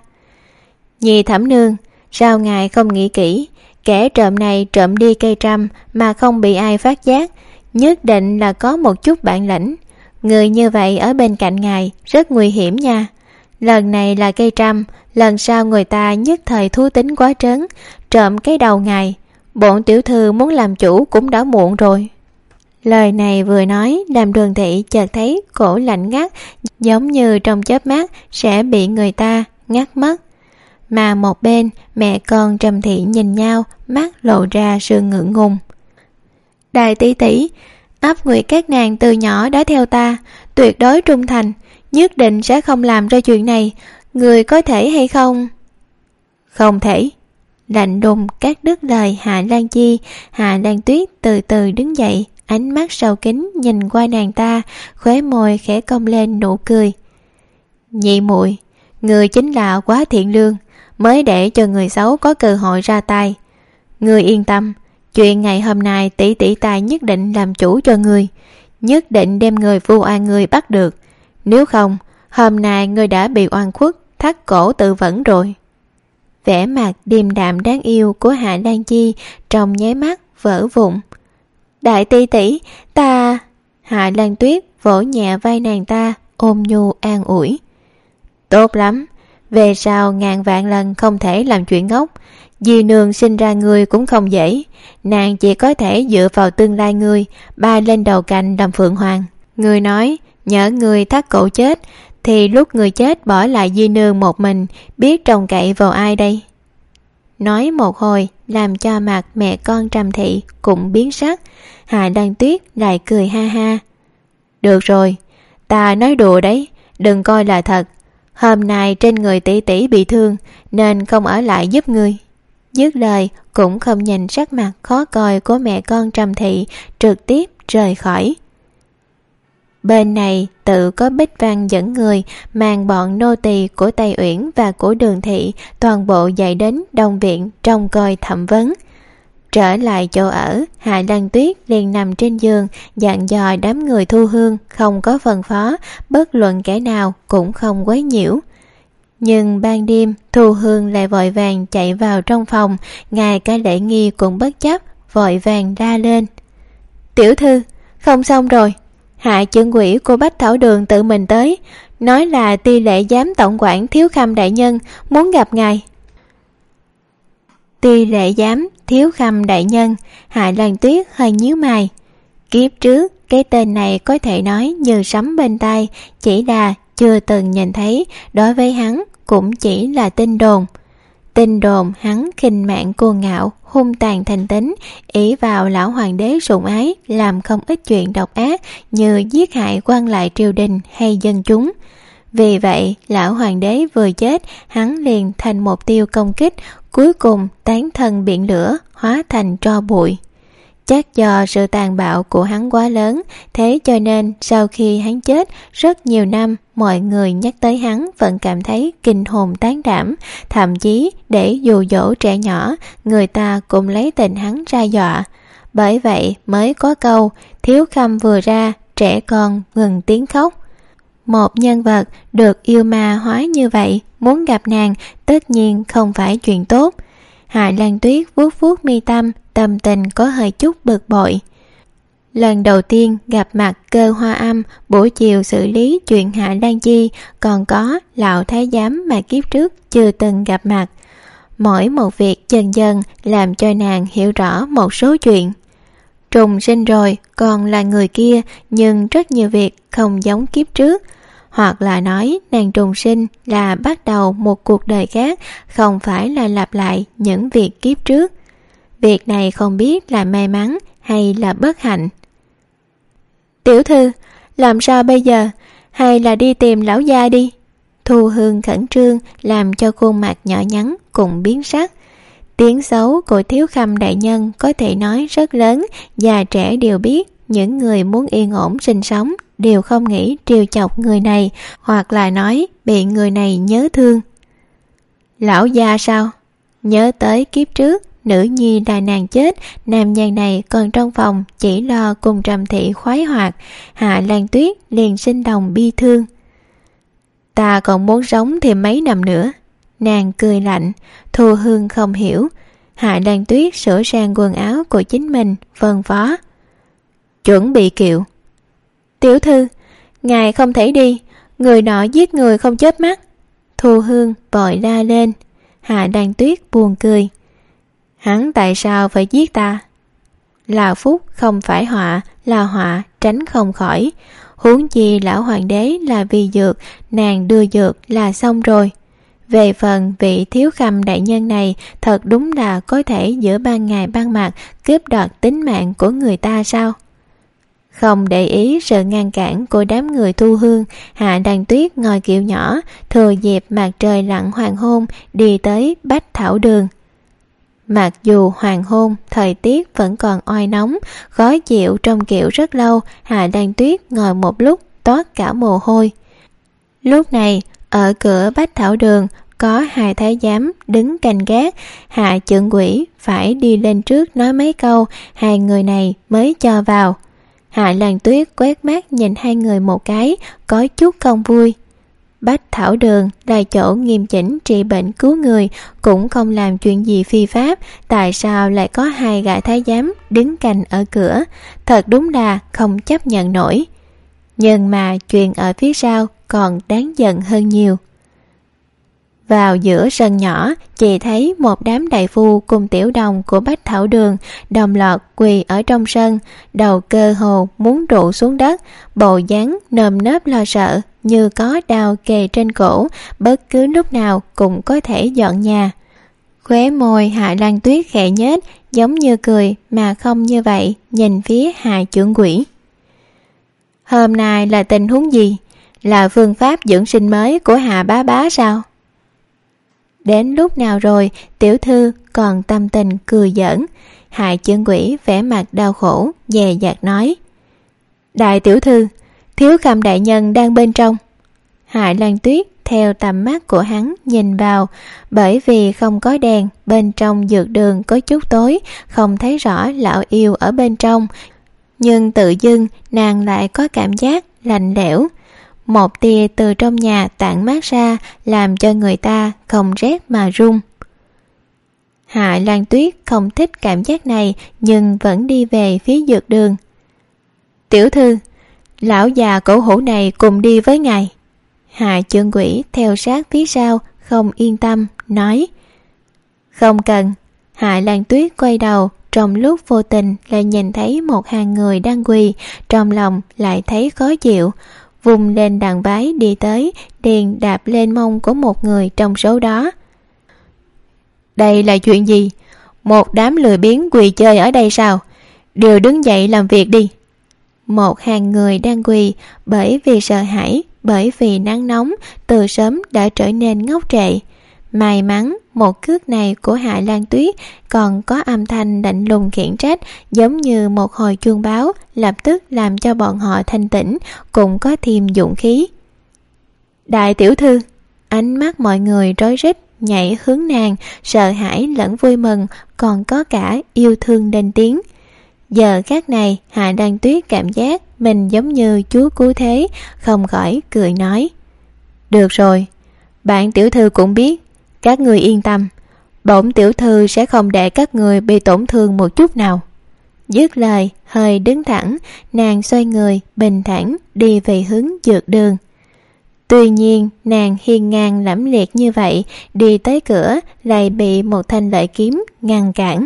Nhị thẩm nương, sao ngài không nghĩ kỹ? Kẻ trộm này trộm đi cây trăm mà không bị ai phát giác, nhất định là có một chút bản lĩnh. Người như vậy ở bên cạnh ngài rất nguy hiểm nha. Lần này là cây trăm, lần sau người ta nhất thời thú tính quá trớn, trộm cái đầu ngài. Bọn tiểu thư muốn làm chủ cũng đã muộn rồi. Lời này vừa nói, làm Đường Thị chợt thấy cổ lạnh ngắt, giống như trong chớp mắt sẽ bị người ta ngắt mất. Mà một bên, mẹ con Trầm Thị nhìn nhau, mắt lộ ra sự ngượng ngùng. Đại tỷ tỷ, ấp nguyệt các nàng từ nhỏ đã theo ta, tuyệt đối trung thành, nhất định sẽ không làm ra chuyện này. Người có thể hay không? Không thể. Lạnh đùng cắt đứt lời Hạ Lan Chi. Hạ Lan Tuyết từ từ đứng dậy, ánh mắt sâu kín nhìn qua nàng ta, khóe môi khẽ cong lên nụ cười. Nhị muội, người chính là quá thiện lương, mới để cho người xấu có cơ hội ra tay. Người yên tâm, chuyện ngày hôm nay tỷ tỷ ta nhất định làm chủ cho người, nhất định đem người vu oan người bắt được. Nếu không, hôm nay người đã bị oan khuất, thắt cổ tự vẫn rồi. Vẻ mặt điềm đạm đáng yêu của Hạ Lan Chi trong nháy mắt vỡ vụn. Đại tỷ tỷ, ta... Hạ Lan Tuyết vỗ nhẹ vai nàng ta, ôm nhu an ủi. Tốt lắm, về sau ngàn vạn lần không thể làm chuyện ngốc. Di nương sinh ra người cũng không dễ, nàng chỉ có thể dựa vào tương lai người, bay lên đầu cành làm phượng hoàng. Người nói, nhỡ người thắt cổ chết, thì lúc người chết bỏ lại Di nương một mình, biết trông cậy vào ai đây? Nói một hồi, làm cho mặt mẹ con Trầm Thị cũng biến sắc. Hạ Lan Tuyết lại cười ha ha. Được rồi, ta nói đùa đấy, đừng coi là thật. Hôm nay trên người tỷ tỷ bị thương, nên không ở lại giúp ngươi. Dứt lời, cũng không nhìn sắc mặt khó coi của mẹ con Trầm Thị, trực tiếp rời khỏi. Bên này tự có Bích Văn dẫn người mang bọn nô tỳ của Tây Uyển và của Đường Thị toàn bộ dậy đến Đông viện trông coi thẩm vấn. Trở lại chỗ ở, Hạ Lan Tuyết liền nằm trên giường dặn dò đám người thu hương không có phân phó, bất luận kẻ nào cũng không quấy nhiễu. Nhưng ban đêm thu hương lại vội vàng chạy vào trong phòng, ngay cả Lễ Nghi cũng bất chấp, vội vàng ra lên. Tiểu thư, không xong rồi. Hạ trưởng quỹ của Bách Thảo Đường tự mình tới, nói là Ti lệ giám tổng quản Thiếu Khâm đại nhân muốn gặp ngài. Ti lệ giám Thiếu Khâm đại nhân, Hạ Lan Tuyết hơi nhíu mày. Kiếp trước cái tên này có thể nói như sấm bên tai, chỉ là chưa từng nhìn thấy, đối với hắn cũng chỉ là tin đồn. Tin đồn hắn khinh mạng cuồng ngạo, hung tàn thành tính, ỷ vào lão hoàng đế sủng ái, làm không ít chuyện độc ác như giết hại quan lại triều đình hay dân chúng. Vì vậy, lão hoàng đế vừa chết, hắn liền thành mục tiêu công kích, cuối cùng tán thân biển lửa, hóa thành tro bụi. Chắc do sự tàn bạo của hắn quá lớn, thế cho nên sau khi hắn chết rất nhiều năm, mọi người nhắc tới hắn vẫn cảm thấy kinh hồn tán đảm, thậm chí để dụ dỗ trẻ nhỏ, người ta cũng lấy tình hắn ra dọa. Bởi vậy mới có câu, Thiếu Khâm vừa ra, trẻ con ngừng tiếng khóc. một nhân vật được yêu ma hóa như vậy muốn gặp nàng tất nhiên không phải chuyện tốt. Hạ Lan Tuyết vuốt vuốt mi tâm, tâm tình có hơi chút bực bội. Lần đầu tiên gặp mặt Cơ Hoa Âm, buổi chiều xử lý chuyện Hạ Lan Chi, còn có lão thái giám mà kiếp trước chưa từng gặp mặt. Mỗi một việc dần dần làm cho nàng hiểu rõ một số chuyện. Trùng sinh rồi còn là người kia, nhưng rất nhiều việc không giống kiếp trước. Hoặc là nói nàng trùng sinh là bắt đầu một cuộc đời khác, không phải là lặp lại những việc kiếp trước. Việc này không biết là may mắn hay là bất hạnh. Tiểu thư, làm sao bây giờ? Hay là đi tìm lão gia đi? Thu Hương khẩn trương làm cho khuôn mặt nhỏ nhắn cũng biến sắc. Tiếng xấu của Thiếu Khâm đại nhân có thể nói rất lớn, già trẻ đều biết. Những người muốn yên ổn sinh sống đều không nghĩ trêu chọc người này, hoặc là nói bị người này nhớ thương. Lão gia sao? Nhớ tới kiếp trước nữ nhi là nàng chết, nam nhân này còn trong phòng chỉ lo cùng Trầm Thị khoái hoạt. Hạ Lan Tuyết liền sinh lòng bi thương. Ta còn muốn sống thêm mấy năm nữa. Nàng cười lạnh. Thu Hương không hiểu. Hạ Lan Tuyết sửa sang quần áo của chính mình, phân phó. Chuẩn bị kiệu. Tiểu thư, ngài không thể đi, người nọ giết người không chớp mắt. Thu Hương vội la lên. Hạ Lan Tuyết buồn cười. Hắn tại sao phải giết ta? Là phúc không phải họa, là họa tránh không khỏi. Huống chi lão hoàng đế là vì dược, nàng đưa dược là xong rồi. Về phần vị Thiếu Khâm đại nhân này, thật đúng là có thể giữa ban ngày ban mặt cướp đoạt tính mạng của người ta sao? Không để ý sự ngăn cản của đám người Thu Hương, Hạ Lan Tuyết ngồi kiệu nhỏ, thừa dịp mặt trời lặn hoàng hôn đi tới Bách Thảo Đường. Mặc dù hoàng hôn, thời tiết vẫn còn oi nóng, khó chịu trong kiệu rất lâu, Hạ Lan Tuyết ngồi một lúc toát cả mồ hôi. Lúc này, ở cửa Bách Thảo Đường có hai thái giám đứng canh gác, Hạ Chưởng Quỷ phải đi lên trước nói mấy câu, hai người này mới cho vào. Hạ Lan Tuyết quét mắt nhìn hai người một cái, có chút không vui. Bách Thảo Đường là chỗ nghiêm chỉnh trị bệnh cứu người, cũng không làm chuyện gì phi pháp, tại sao lại có hai gã thái giám đứng canh ở cửa? Thật đúng là không chấp nhận nổi. Nhưng mà chuyện ở phía sau còn đáng giận hơn nhiều. Vào giữa sân nhỏ, chỉ thấy một đám đại phu cùng tiểu đồng của Bách Thảo Đường đồng loạt quỳ ở trong sân, đầu cơ hồ muốn trụ xuống đất, bộ dáng nơm nớp lo sợ, như có đao kề trên cổ, bất cứ lúc nào cũng có thể dọn nhà. Khóe môi Hạ Lan Tuyết khẽ nhếch, giống như cười mà không như vậy, nhìn phía Hạ Chưởng Quỷ. Hôm nay là tình huống gì? Là phương pháp dưỡng sinh mới của Hạ bá bá sao? Đến lúc nào rồi, tiểu thư còn tâm tình cười giỡn. Hạ Chưởng Quỷ vẻ mặt đau khổ, dè dặt nói. Đại tiểu thư, Thiếu Khâm đại nhân đang bên trong. Hạ Lan Tuyết theo tầm mắt của hắn nhìn vào, bởi vì không có đèn, bên trong dược đường có chút tối, không thấy rõ lão yêu ở bên trong. Nhưng tự dưng nàng lại có cảm giác lạnh lẽo. Một tia từ trong nhà tản mát ra, làm cho người ta không rét mà run. Hạ Lan Tuyết không thích cảm giác này, nhưng vẫn đi về phía dược đường. Tiểu thư, lão già cổ hủ này cùng đi với ngài. Hạ Chưởng Quỷ theo sát phía sau, không yên tâm, nói. Không cần. Hạ Lan Tuyết quay đầu, trong lúc vô tình lại nhìn thấy một hàng người đang quỳ, trong lòng lại thấy khó chịu. Vùng lên đàn vái đi tới, liền đạp lên mông của một người trong số đó. Đây là chuyện gì? Một đám lười biếng quỳ chơi ở đây sao? Đều đứng dậy làm việc đi. Một hàng người đang quỳ, bởi vì sợ hãi, bởi vì nắng nóng, từ sớm đã trở nên ngốc trệ. May mắn một cước này của Hạ Lan Tuyết còn có âm thanh lạnh lùng khiển trách, giống như một hồi chuông báo, lập tức làm cho bọn họ thanh tĩnh, cũng có thêm dũng khí. Đại tiểu thư, ánh mắt mọi người rối rít nhảy hướng nàng, sợ hãi lẫn vui mừng, còn có cả yêu thương lên tiếng. Giờ khắc này Hạ Lan Tuyết cảm giác mình giống như chúa cứu thế, không khỏi cười nói: Được rồi, bạn tiểu thư cũng biết, các người yên tâm, bổn tiểu thư sẽ không để các người bị tổn thương một chút nào. Dứt lời, hơi đứng thẳng, nàng xoay người bình thản đi về hướng dược đường. Tuy nhiên nàng hiên ngang lẫm liệt như vậy, đi tới cửa lại bị một thanh lợi kiếm ngăn cản.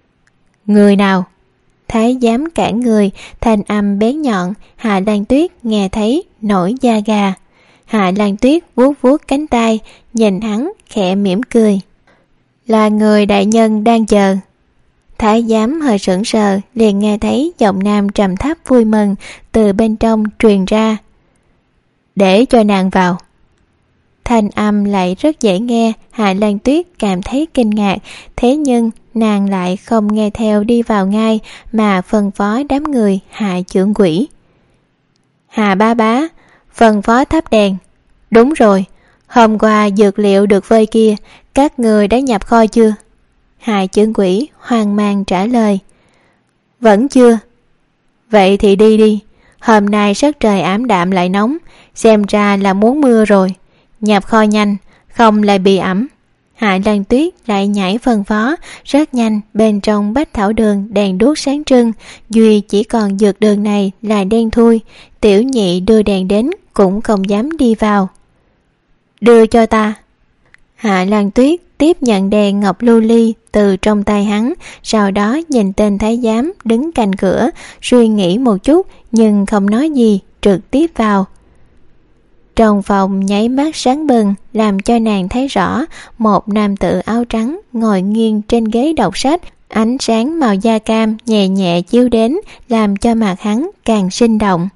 Người nào? Thái giám cản người, thanh âm bén nhọn. Hạ Lan Tuyết nghe thấy nổi da gà. Hạ Lan Tuyết vuốt vuốt cánh tay, nhìn hắn khẽ mỉm cười. Là người đại nhân đang chờ. Thái giám hơi sững sờ, liền nghe thấy giọng nam trầm thấp vui mừng từ bên trong truyền ra. Để cho nàng vào. Thanh âm lại rất dễ nghe. Hạ Lan Tuyết cảm thấy kinh ngạc, thế nhưng nàng lại không nghe theo đi vào ngay, mà phân phó đám người Hạ trưởng quỹ. Hạ bá bá, phân phó thắp đèn. Đúng rồi, hôm qua dược liệu được vơi kia, các người đã nhập kho chưa? Hạ trưởng quỹ hoang mang trả lời. Vẫn chưa. Vậy thì đi đi, hôm nay sắc trời ảm đạm lại nóng, xem ra là muốn mưa rồi. Nhập kho nhanh, không lại bị ẩm. Hạ Lan Tuyết lại nhảy phân phó. Rất nhanh, bên trong bách thảo đường đèn đuốc sáng trưng, duy chỉ còn dược đường này là đen thui. Tiểu nhị đưa đèn đến cũng không dám đi vào. Đưa cho ta. Hạ Lan Tuyết tiếp nhận đèn ngọc lưu ly từ trong tay hắn, sau đó nhìn tên thái giám đứng cạnh cửa, suy nghĩ một chút nhưng không nói gì, trực tiếp vào. Trong phòng nháy mắt sáng bừng, làm cho nàng thấy rõ một nam tử áo trắng ngồi nghiêng trên ghế đọc sách. Ánh sáng màu da cam nhẹ nhẹ chiếu đến, làm cho mặt hắn càng sinh động.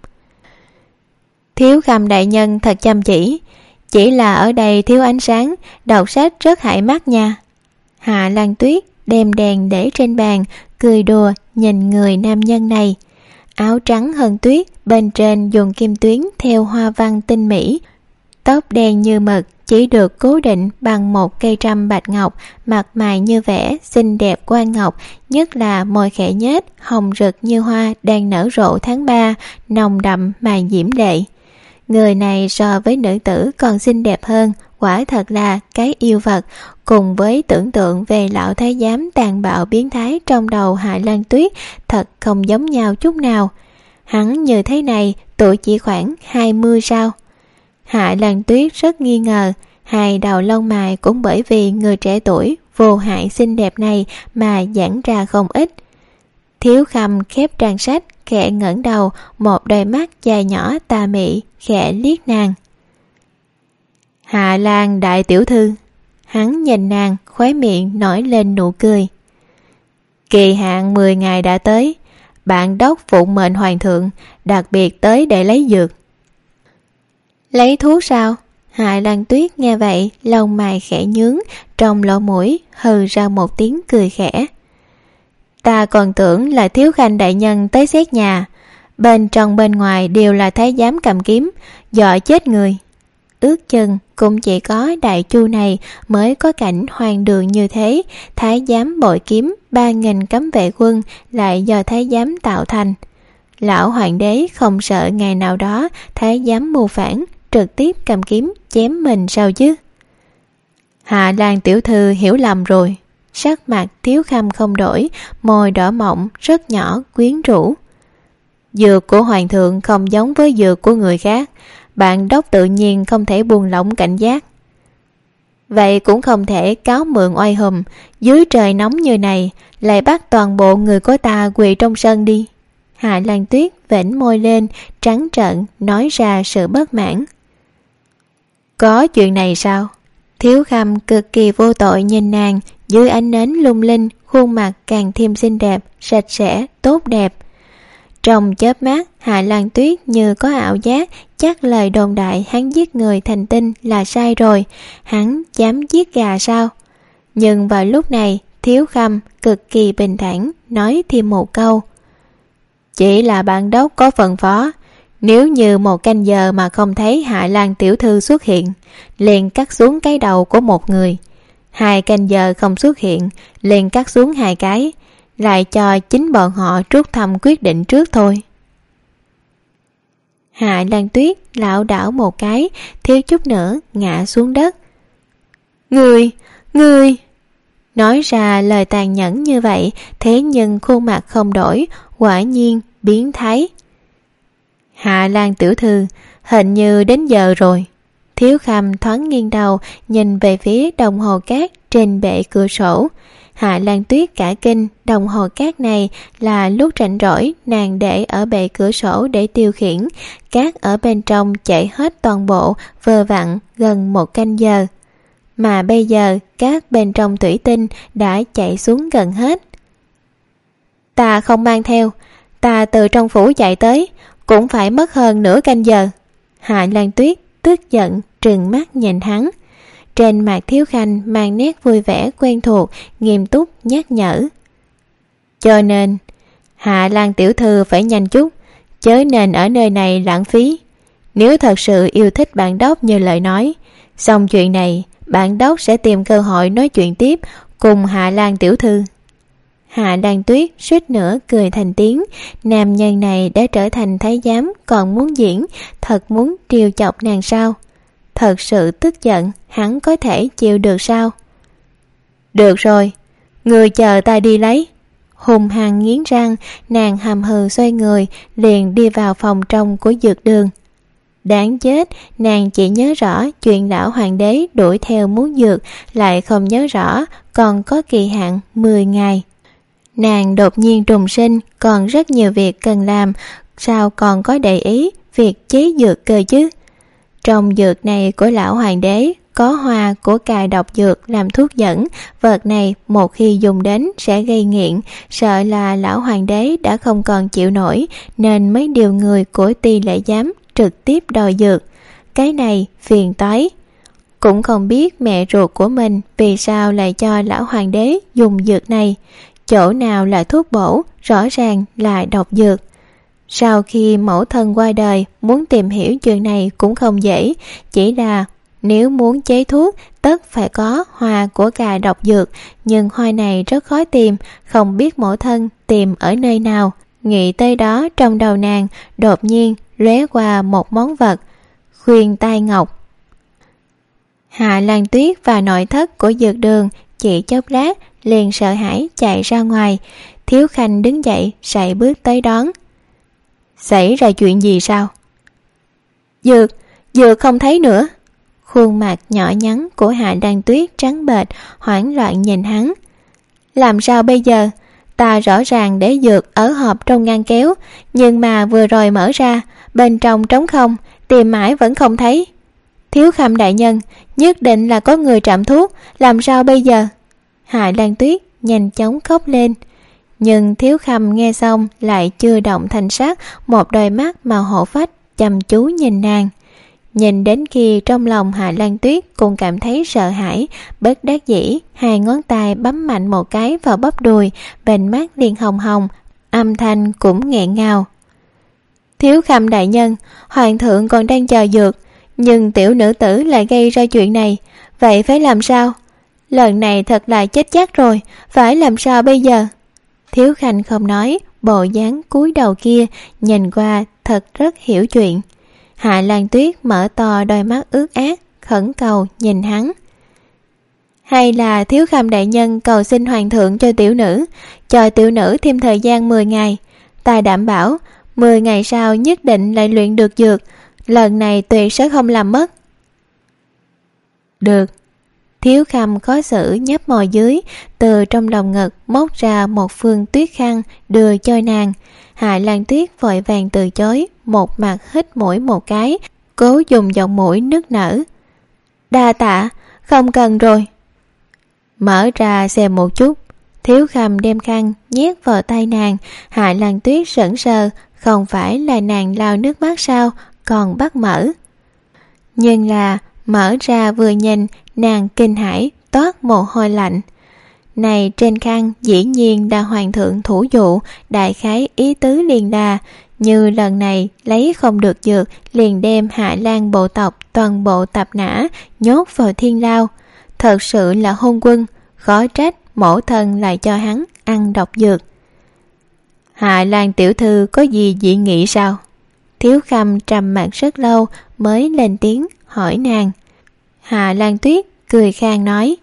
Thiếu Khâm đại nhân thật chăm chỉ, chỉ là ở đây thiếu ánh sáng, đọc sách rất hại mắt nha. Hạ Lan Tuyết đem đèn để trên bàn, cười đùa nhìn người nam nhân này. Áo trắng hơn tuyết, bên trên dùng kim tuyến theo hoa văn tinh mỹ. Tóc đen như mực, chỉ được cố định bằng một cây trâm bạch ngọc, mặt mày như vẽ, xinh đẹp quan ngọc, nhất là môi khẽ nhếch, hồng rực như hoa đang nở rộ tháng ba, nồng đậm mà diễm lệ. Người này so với nữ tử còn xinh đẹp hơn, quả thật là cái yêu vật. Cùng với tưởng tượng về lão thái giám tàn bạo biến thái trong đầu Hạ Lan Tuyết, thật không giống nhau chút nào. Hắn như thế này, tuổi chỉ khoảng hai mươi sao? Hạ Lan Tuyết rất nghi ngờ, hai đầu lông mày cũng bởi vì người trẻ tuổi vô hại xinh đẹp này mà giãn ra không ít. Thiếu Khâm khép trang sách, khẽ ngẩng đầu, một đôi mắt dài nhỏ tà mị khẽ liếc nàng. Hạ Lan đại tiểu thư. Hắn nhìn nàng, khóe miệng nổi lên nụ cười. Kỳ hạn mười ngày đã tới, bạn đốc phụng mệnh hoàng thượng, đặc biệt tới để lấy dược. Lấy thuốc sao? Hạ Lan Tuyết nghe vậy, lông mày khẽ nhướng, trong lỗ mũi hừ ra một tiếng cười khẽ. Ta còn tưởng là Thiếu Khanh đại nhân tới xét nhà, bên trong bên ngoài đều là thái giám cầm kiếm, dọa chết người. Ước chừng cũng chỉ có đại chu này mới có cảnh hoang đường như thế. Thái giám bội kiếm, ba nghìn cấm vệ quân lại do thái giám tạo thành. Lão hoàng đế không sợ ngày nào đó thái giám mưu phản, trực tiếp cầm kiếm chém mình sao chứ? Hạ Lan tiểu thư hiểu lầm rồi. Sắc mặt Thiếu Khâm không đổi, môi đỏ mọng rất nhỏ quyến rũ. Dược của hoàng thượng không giống với dược của người khác, bạn đốc tự nhiên không thể buông lỏng cảnh giác. Vậy cũng không thể cáo mượn oai hùm, dưới trời nóng như này lại bắt toàn bộ người của ta quỳ trong sân đi. Hạ Lan Tuyết vểnh môi lên, trắng trợn nói ra sự bất mãn. Có chuyện này sao? Thiếu Khâm cực kỳ vô tội nhìn nàng, dưới ánh nến lung linh, khuôn mặt càng thêm xinh đẹp, sạch sẽ, tốt đẹp. Trong chớp mắt, Hạ Lan Tuyết như có ảo giác, chắc lời đồn đại hắn giết người thành tinh là sai rồi, hắn dám giết gà sao? Nhưng vào lúc này, Thiếu Khâm cực kỳ bình thản nói thêm một câu. Chỉ là bạn đốc có phân phó, nếu như một canh giờ mà không thấy Hạ Lan tiểu thư xuất hiện, liền cắt xuống cái đầu của một người. Hai canh giờ không xuất hiện, liền cắt xuống hai cái, lại cho chính bọn họ rút thăm quyết định trước thôi. Hạ Lan Tuyết lảo đảo một cái, thiếu chút nữa ngã xuống đất. Người, người... Nói ra lời tàn nhẫn như vậy, thế nhưng khuôn mặt không đổi, quả nhiên biến thái. Hạ Lan tiểu thư, hình như đến giờ rồi. Thiếu Khâm thoáng nghiêng đầu, nhìn về phía đồng hồ cát trên bệ cửa sổ. Hạ Lan Tuyết cả kinh, đồng hồ cát này là lúc rảnh rỗi nàng để ở bệ cửa sổ để tiêu khiển, cát ở bên trong chảy hết toàn bộ, vừa vặn gần một canh giờ. Mà bây giờ cát bên trong thủy tinh đã chạy xuống gần hết. Ta không mang theo, ta từ trong phủ chạy tới, cũng phải mất hơn nửa canh giờ. Hạ Lan Tuyết tức giận trừng mắt nhìn hắn. Trên mặt Thiếu Khanh mang nét vui vẻ quen thuộc, nghiêm túc nhắc nhở. Cho nên Hạ Lan tiểu thư phải nhanh chút, chớ nên ở nơi này lãng phí. Nếu thật sự yêu thích bản đốc như lời nói, xong chuyện này bản đốc sẽ tìm cơ hội nói chuyện tiếp cùng Hạ Lan tiểu thư. Hạ Lan Tuyết suýt nữa cười thành tiếng. Nam nhân này đã trở thành thái giám còn muốn diễn, thật muốn trêu chọc nàng sao? Thật sự tức giận, hắn có thể chịu được sao? Được rồi, người chờ ta đi lấy. Hùng hăng nghiến răng, nàng hầm hừ xoay người, liền đi vào phòng trong của dược đường. Đáng chết, nàng chỉ nhớ rõ chuyện lão hoàng đế đuổi theo muốn dược, lại không nhớ rõ còn có kỳ hạn mười ngày. Nàng đột nhiên trùng sinh, còn rất nhiều việc cần làm, sao còn có để ý việc chế dược cơ chứ? Trong dược này của lão hoàng đế có hoa của cài độc dược làm thuốc dẫn, vật này một khi dùng đến sẽ gây nghiện, sợ là lão hoàng đế đã không còn chịu nổi nên mới điều người của Ti Lễ Giám trực tiếp đòi dược. Cái này phiền toái. Cũng không biết mẹ ruột của mình vì sao lại cho lão hoàng đế dùng dược này. Chỗ nào là thuốc bổ, rõ ràng là độc dược. Sau khi mẫu thân qua đời, muốn tìm hiểu chuyện này cũng không dễ. Chỉ là nếu muốn chế thuốc, tất phải có hoa của cài độc dược. Nhưng hoa này rất khó tìm, không biết mẫu thân tìm ở nơi nào. Nghĩ tới đó, trong đầu nàng đột nhiên lóe qua một món vật, khuyên tai ngọc. Hạ Lan Tuyết vào nội thất của dược đường, chỉ chốc lát liền sợ hãi chạy ra ngoài. Thiếu Khanh đứng dậy sải bước tới đón. Xảy ra chuyện gì sao? Dược, dược không thấy nữa. Khuôn mặt nhỏ nhắn của Hạ Lan Tuyết trắng bệch, hoảng loạn nhìn hắn. Làm sao bây giờ? Ta rõ ràng để dược ở hộp trong ngăn kéo, nhưng mà vừa rồi mở ra, bên trong trống không, tìm mãi vẫn không thấy. Thiếu Khâm đại nhân, nhất định là có người trạm thuốc, làm sao bây giờ? Hạ Lan Tuyết nhanh chóng khóc lên. Nhưng Thiếu Khâm nghe xong lại chưa động thành sắc, một đôi mắt màu hổ phách chăm chú nhìn nàng. Nhìn đến khi trong lòng Hạ Lan Tuyết cũng cảm thấy sợ hãi, bất đắc dĩ, hai ngón tay bấm mạnh một cái vào bắp đùi, bên mắt liền hồng hồng, âm thanh cũng nghẹn ngào. Thiếu Khâm đại nhân, hoàng thượng còn đang chờ dược, nhưng tiểu nữ tử lại gây ra chuyện này, vậy phải làm sao? Lần này thật là chết chắc rồi, phải làm sao bây giờ? Thiếu Khanh không nói, bộ dáng cúi đầu kia nhìn qua thật rất hiểu chuyện. Hạ Lan Tuyết mở to đôi mắt ướt át, khẩn cầu nhìn hắn. Hay là Thiếu Khâm đại nhân cầu xin hoàng thượng cho tiểu nữ, cho tiểu nữ thêm thời gian mười ngày. Ta đảm bảo mười ngày sau nhất định lại luyện được dược, lần này tuyệt sẽ không làm mất. Được. Thiếu Khâm khó xử nhấp môi dưới, từ trong lòng ngực móc ra một phương tuyết khăn đưa cho nàng. Hạ Lan Tuyết vội vàng từ chối, một mặt hít mũi một cái, cố dùng giọng mũi nức nở. Đa tạ, không cần rồi. Mở ra xem một chút. Thiếu Khâm đem khăn nhét vào tay nàng. Hạ Lan Tuyết sững sờ, không phải là nàng lau nước mắt sao, còn bắt mở. Nhưng là mở ra vừa nhìn, nàng kinh hãi toát mồ hôi lạnh. Này, trên khăn dĩ nhiên là hoàng thượng thủ dụ, đại khái ý tứ liền là như lần này lấy không được dược, liền đem Hạ Lan bộ tộc toàn bộ tập nã nhốt vào thiên lao. Thật sự là hôn quân, khó trách mẫu thân lại cho hắn ăn độc dược. Hạ Lan tiểu thư có gì dị nghị sao? Thiếu Khâm trầm mặc rất lâu mới lên tiếng hỏi nàng. Hạ Lan Tuyết cười khang nói: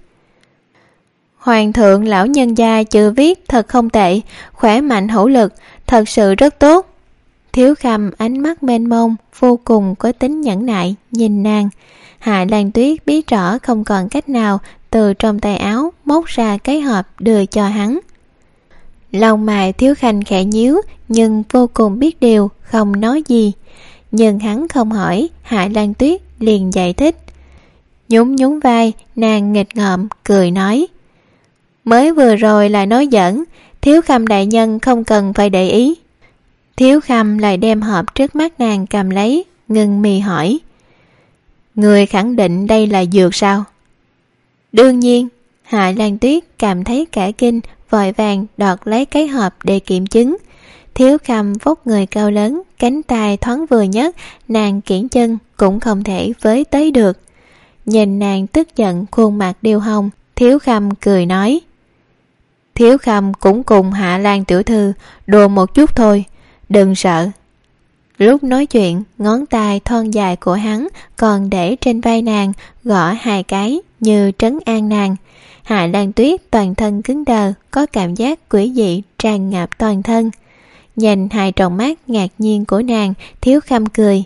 Hoàng thượng lão nhân gia chữ viết thật không tệ, khỏe mạnh hữu lực, thật sự rất tốt. Thiếu Khâm ánh mắt mênh mông, vô cùng có tính nhẫn nại nhìn nàng. Hạ Lan Tuyết biết rõ không còn cách nào, từ trong tay áo móc ra cái hộp đưa cho hắn. Lòng mày Thiếu Khanh khẽ nhíu, nhưng vô cùng biết điều, không nói gì. Nhưng hắn không hỏi, Hạ Lan Tuyết liền giải thích. Nhún nhún vai, nàng nghịch ngợm cười nói: Mới vừa rồi là nói giỡn, Thiếu Khâm đại nhân không cần phải để ý. Thiếu Khâm lại đem hộp trước mắt nàng cầm lấy, ngừng mì hỏi: Người khẳng định đây là dược sao? Đương nhiên. Hạ Lan Tuyết cảm thấy cả kinh, vội vàng đoạt lấy cái hộp để kiểm chứng. Thiếu Khâm vóc người cao lớn, cánh tay thoáng vừa nhất, nàng kiễng chân cũng không thể với tới được. Nhìn nàng tức giận, khuôn mặt điêu hồng, Thiếu Khâm cười nói: Thiếu Khâm cũng cùng Hạ Lan tiểu thư đùa một chút thôi, đừng sợ. Lúc nói chuyện, ngón tay thon dài của hắn còn để trên vai nàng, gõ hai cái như trấn an nàng. Hạ Lan Tuyết toàn thân cứng đờ, có cảm giác quỷ dị tràn ngập toàn thân. Nhìn hai tròng mắt ngạc nhiên của nàng, Thiếu Khâm cười: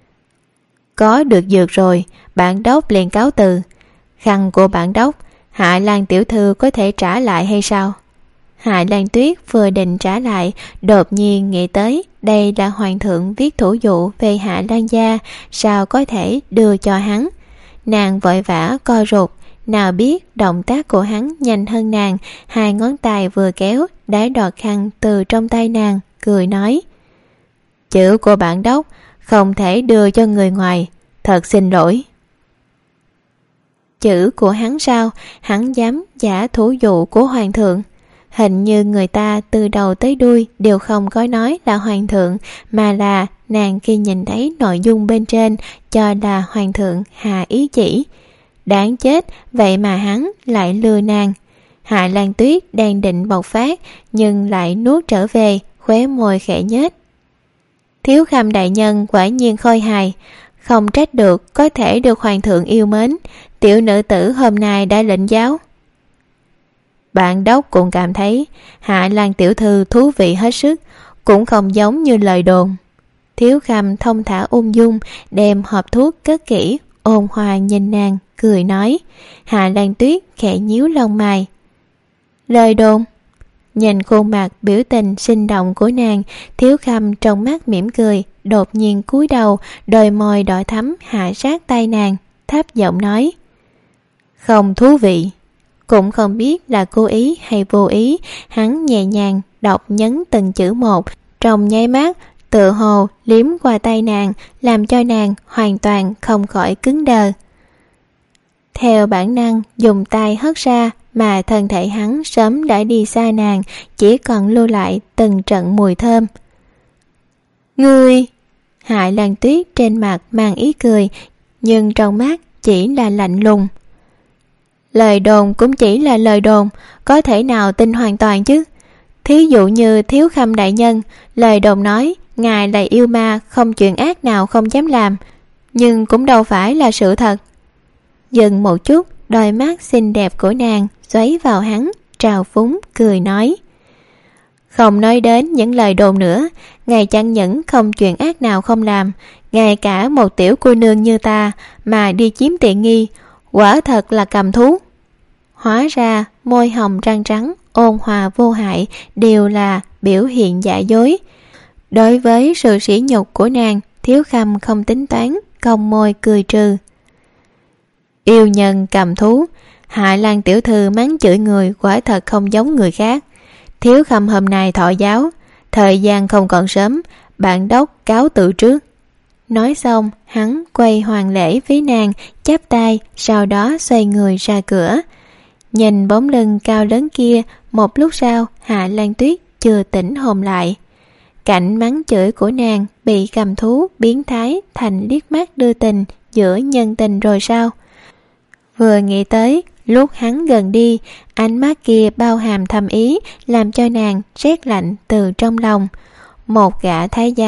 Có được dược rồi, bản đốc liền cáo từ. Khăn của bản đốc, Hạ Lan tiểu thư có thể trả lại hay sao? Hạ Lan Tuyết vừa định trả lại, đột nhiên nghĩ tới đây là hoàng thượng viết thủ dụ về Hạ Lan gia, sao có thể đưa cho hắn. Nàng vội vã co rụt, nào biết động tác của hắn nhanh hơn nàng, hai ngón tay vừa kéo đã đoạt khăn từ trong tay nàng, cười nói: Chữ của bản đốc không thể đưa cho người ngoài, thật xin lỗi. Chữ của hắn sao? Hắn dám giả thủ dụ của hoàng thượng? Hình như người ta từ đầu tới đuôi đều không có nói là hoàng thượng, mà là nàng khi nhìn thấy nội dung bên trên cho là hoàng thượng hạ ý chỉ. Đáng chết, vậy mà hắn lại lừa nàng. Hạ Lan Tuyết đang định bộc phát, nhưng lại nuốt trở về, khóe môi khẽ nhếch. Thiếu Khâm đại nhân quả nhiên khôi hài, không trách được có thể được hoàng thượng yêu mến. Tiểu nữ tử hôm nay đã lĩnh giáo. Bạn đốc cũng cảm thấy Hạ Lan tiểu thư thú vị hết sức, cũng không giống như lời đồn. Thiếu Khâm thông thả ung dung, đem hộp thuốc cất kỹ, ôn hòa nhìn nàng, cười nói. Hạ Lan Tuyết khẽ nhíu lông mày. Lời đồn? Nhìn khuôn mặt biểu tình sinh động của nàng, Thiếu Khâm trong mắt mỉm cười, đột nhiên cúi đầu, đôi môi đỏ thắm hạ sát tay nàng, thấp giọng nói: Không thú vị. Cũng không biết là cố ý hay vô ý, hắn nhẹ nhàng đọc nhấn từng chữ một, trong nháy mắt tự hồ liếm qua tay nàng, làm cho nàng hoàn toàn không khỏi cứng đờ. Theo bản năng dùng tay hất ra, mà thân thể hắn sớm đã đi xa nàng, chỉ còn lưu lại từng trận mùi thơm. Ngươi! Hạ Lan Tuyết trên mặt mang ý cười, nhưng trong mắt chỉ là lạnh lùng. Lời đồn cũng chỉ là lời đồn, có thể nào tin hoàn toàn chứ? Thí dụ như Thiếu Khâm đại nhân, lời đồn nói ngài là yêu ma, không chuyện ác nào không dám làm, nhưng cũng đâu phải là sự thật. Dừng một chút, đôi mắt xinh đẹp của nàng xoáy vào hắn, trào phúng cười nói: Không nói đến những lời đồn nữa, ngài chẳng những không chuyện ác nào không làm, ngay cả một tiểu cô nương như ta mà đi chiếm tiện nghi, quả thật là cầm thú. Hóa ra môi hồng răng trắng, ôn hòa vô hại đều là biểu hiện giả dối. Đối với sự sỉ nhục của nàng, Thiếu Khâm không tính toán, cong môi cười trừ. Yêu nhân cầm thú, Hạ Lan tiểu thư mắng chửi người quả thật không giống người khác. Thiếu Khâm hôm nay thọ giáo, thời gian không còn sớm, bạn đốc cáo từ trước. Nói xong, hắn quay hoàn lễ với nàng, chắp tay, sau đó xoay người ra cửa. Nhìn bóng lưng cao lớn kia, một lúc sau Hạ Lan Tuyết chưa tỉnh hồn lại. Cảnh mắng chửi của nàng bị cầm thú biến thái thành liếc mắt đưa tình giữa nhân tình rồi sao? Vừa nghĩ tới lúc hắn gần đi, ánh mắt kia bao hàm thâm ý, làm cho nàng rét lạnh từ trong lòng. Một gã thái giám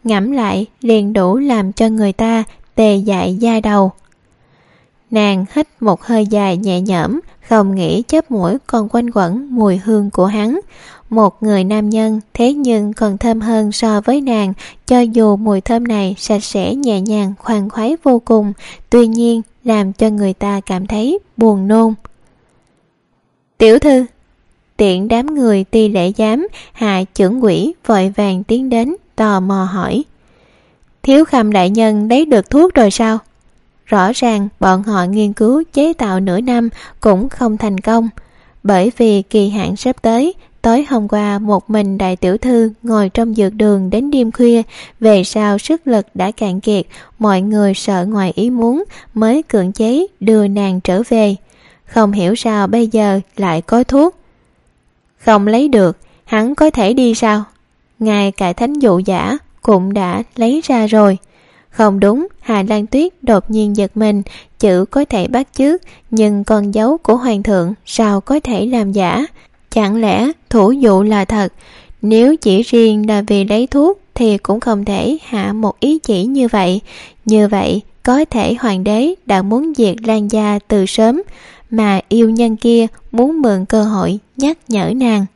ngẫm lại liền đủ làm cho người ta tê dại da đầu. Nàng hít một hơi dài nhẹ nhõm, không nghĩ chớp mũi còn quanh quẩn mùi hương của hắn. Một người nam nhân thế nhưng còn thơm hơn so với nàng, cho dù mùi thơm này sạch sẽ nhẹ nhàng khoan khoái vô cùng, tuy nhiên làm cho người ta cảm thấy buồn nôn. Tiểu thư. Tiện đám người ti lễ giám, Hạ trưởng quỹ vội vàng tiến đến tò mò hỏi: Thiếu Khâm đại nhân lấy được thuốc rồi sao? Rõ ràng bọn họ nghiên cứu chế tạo nửa năm cũng không thành công, bởi vì kỳ hạn sắp tới. Tối hôm qua một mình đại tiểu thư ngồi trong dược đường đến đêm khuya, về sau sức lực đã cạn kiệt, mọi người sợ ngoài ý muốn mới cưỡng chế đưa nàng trở về. Không hiểu sao bây giờ lại có thuốc. Không lấy được, hắn có thể đi sao? Ngay cả thánh dụ giả cũng đã lấy ra rồi. Không đúng, Hà Lan Tuyết đột nhiên giật mình, chữ có thể bắt chước, nhưng con dấu của hoàng thượng sao có thể làm giả? Chẳng lẽ thủ dụ là thật? Nếu chỉ riêng là vì lấy thuốc thì cũng không thể hạ một ý chỉ như vậy. Như vậy có thể hoàng đế đã muốn diệt Lan gia từ sớm, mà yêu nhân kia muốn mượn cơ hội nhắc nhở nàng.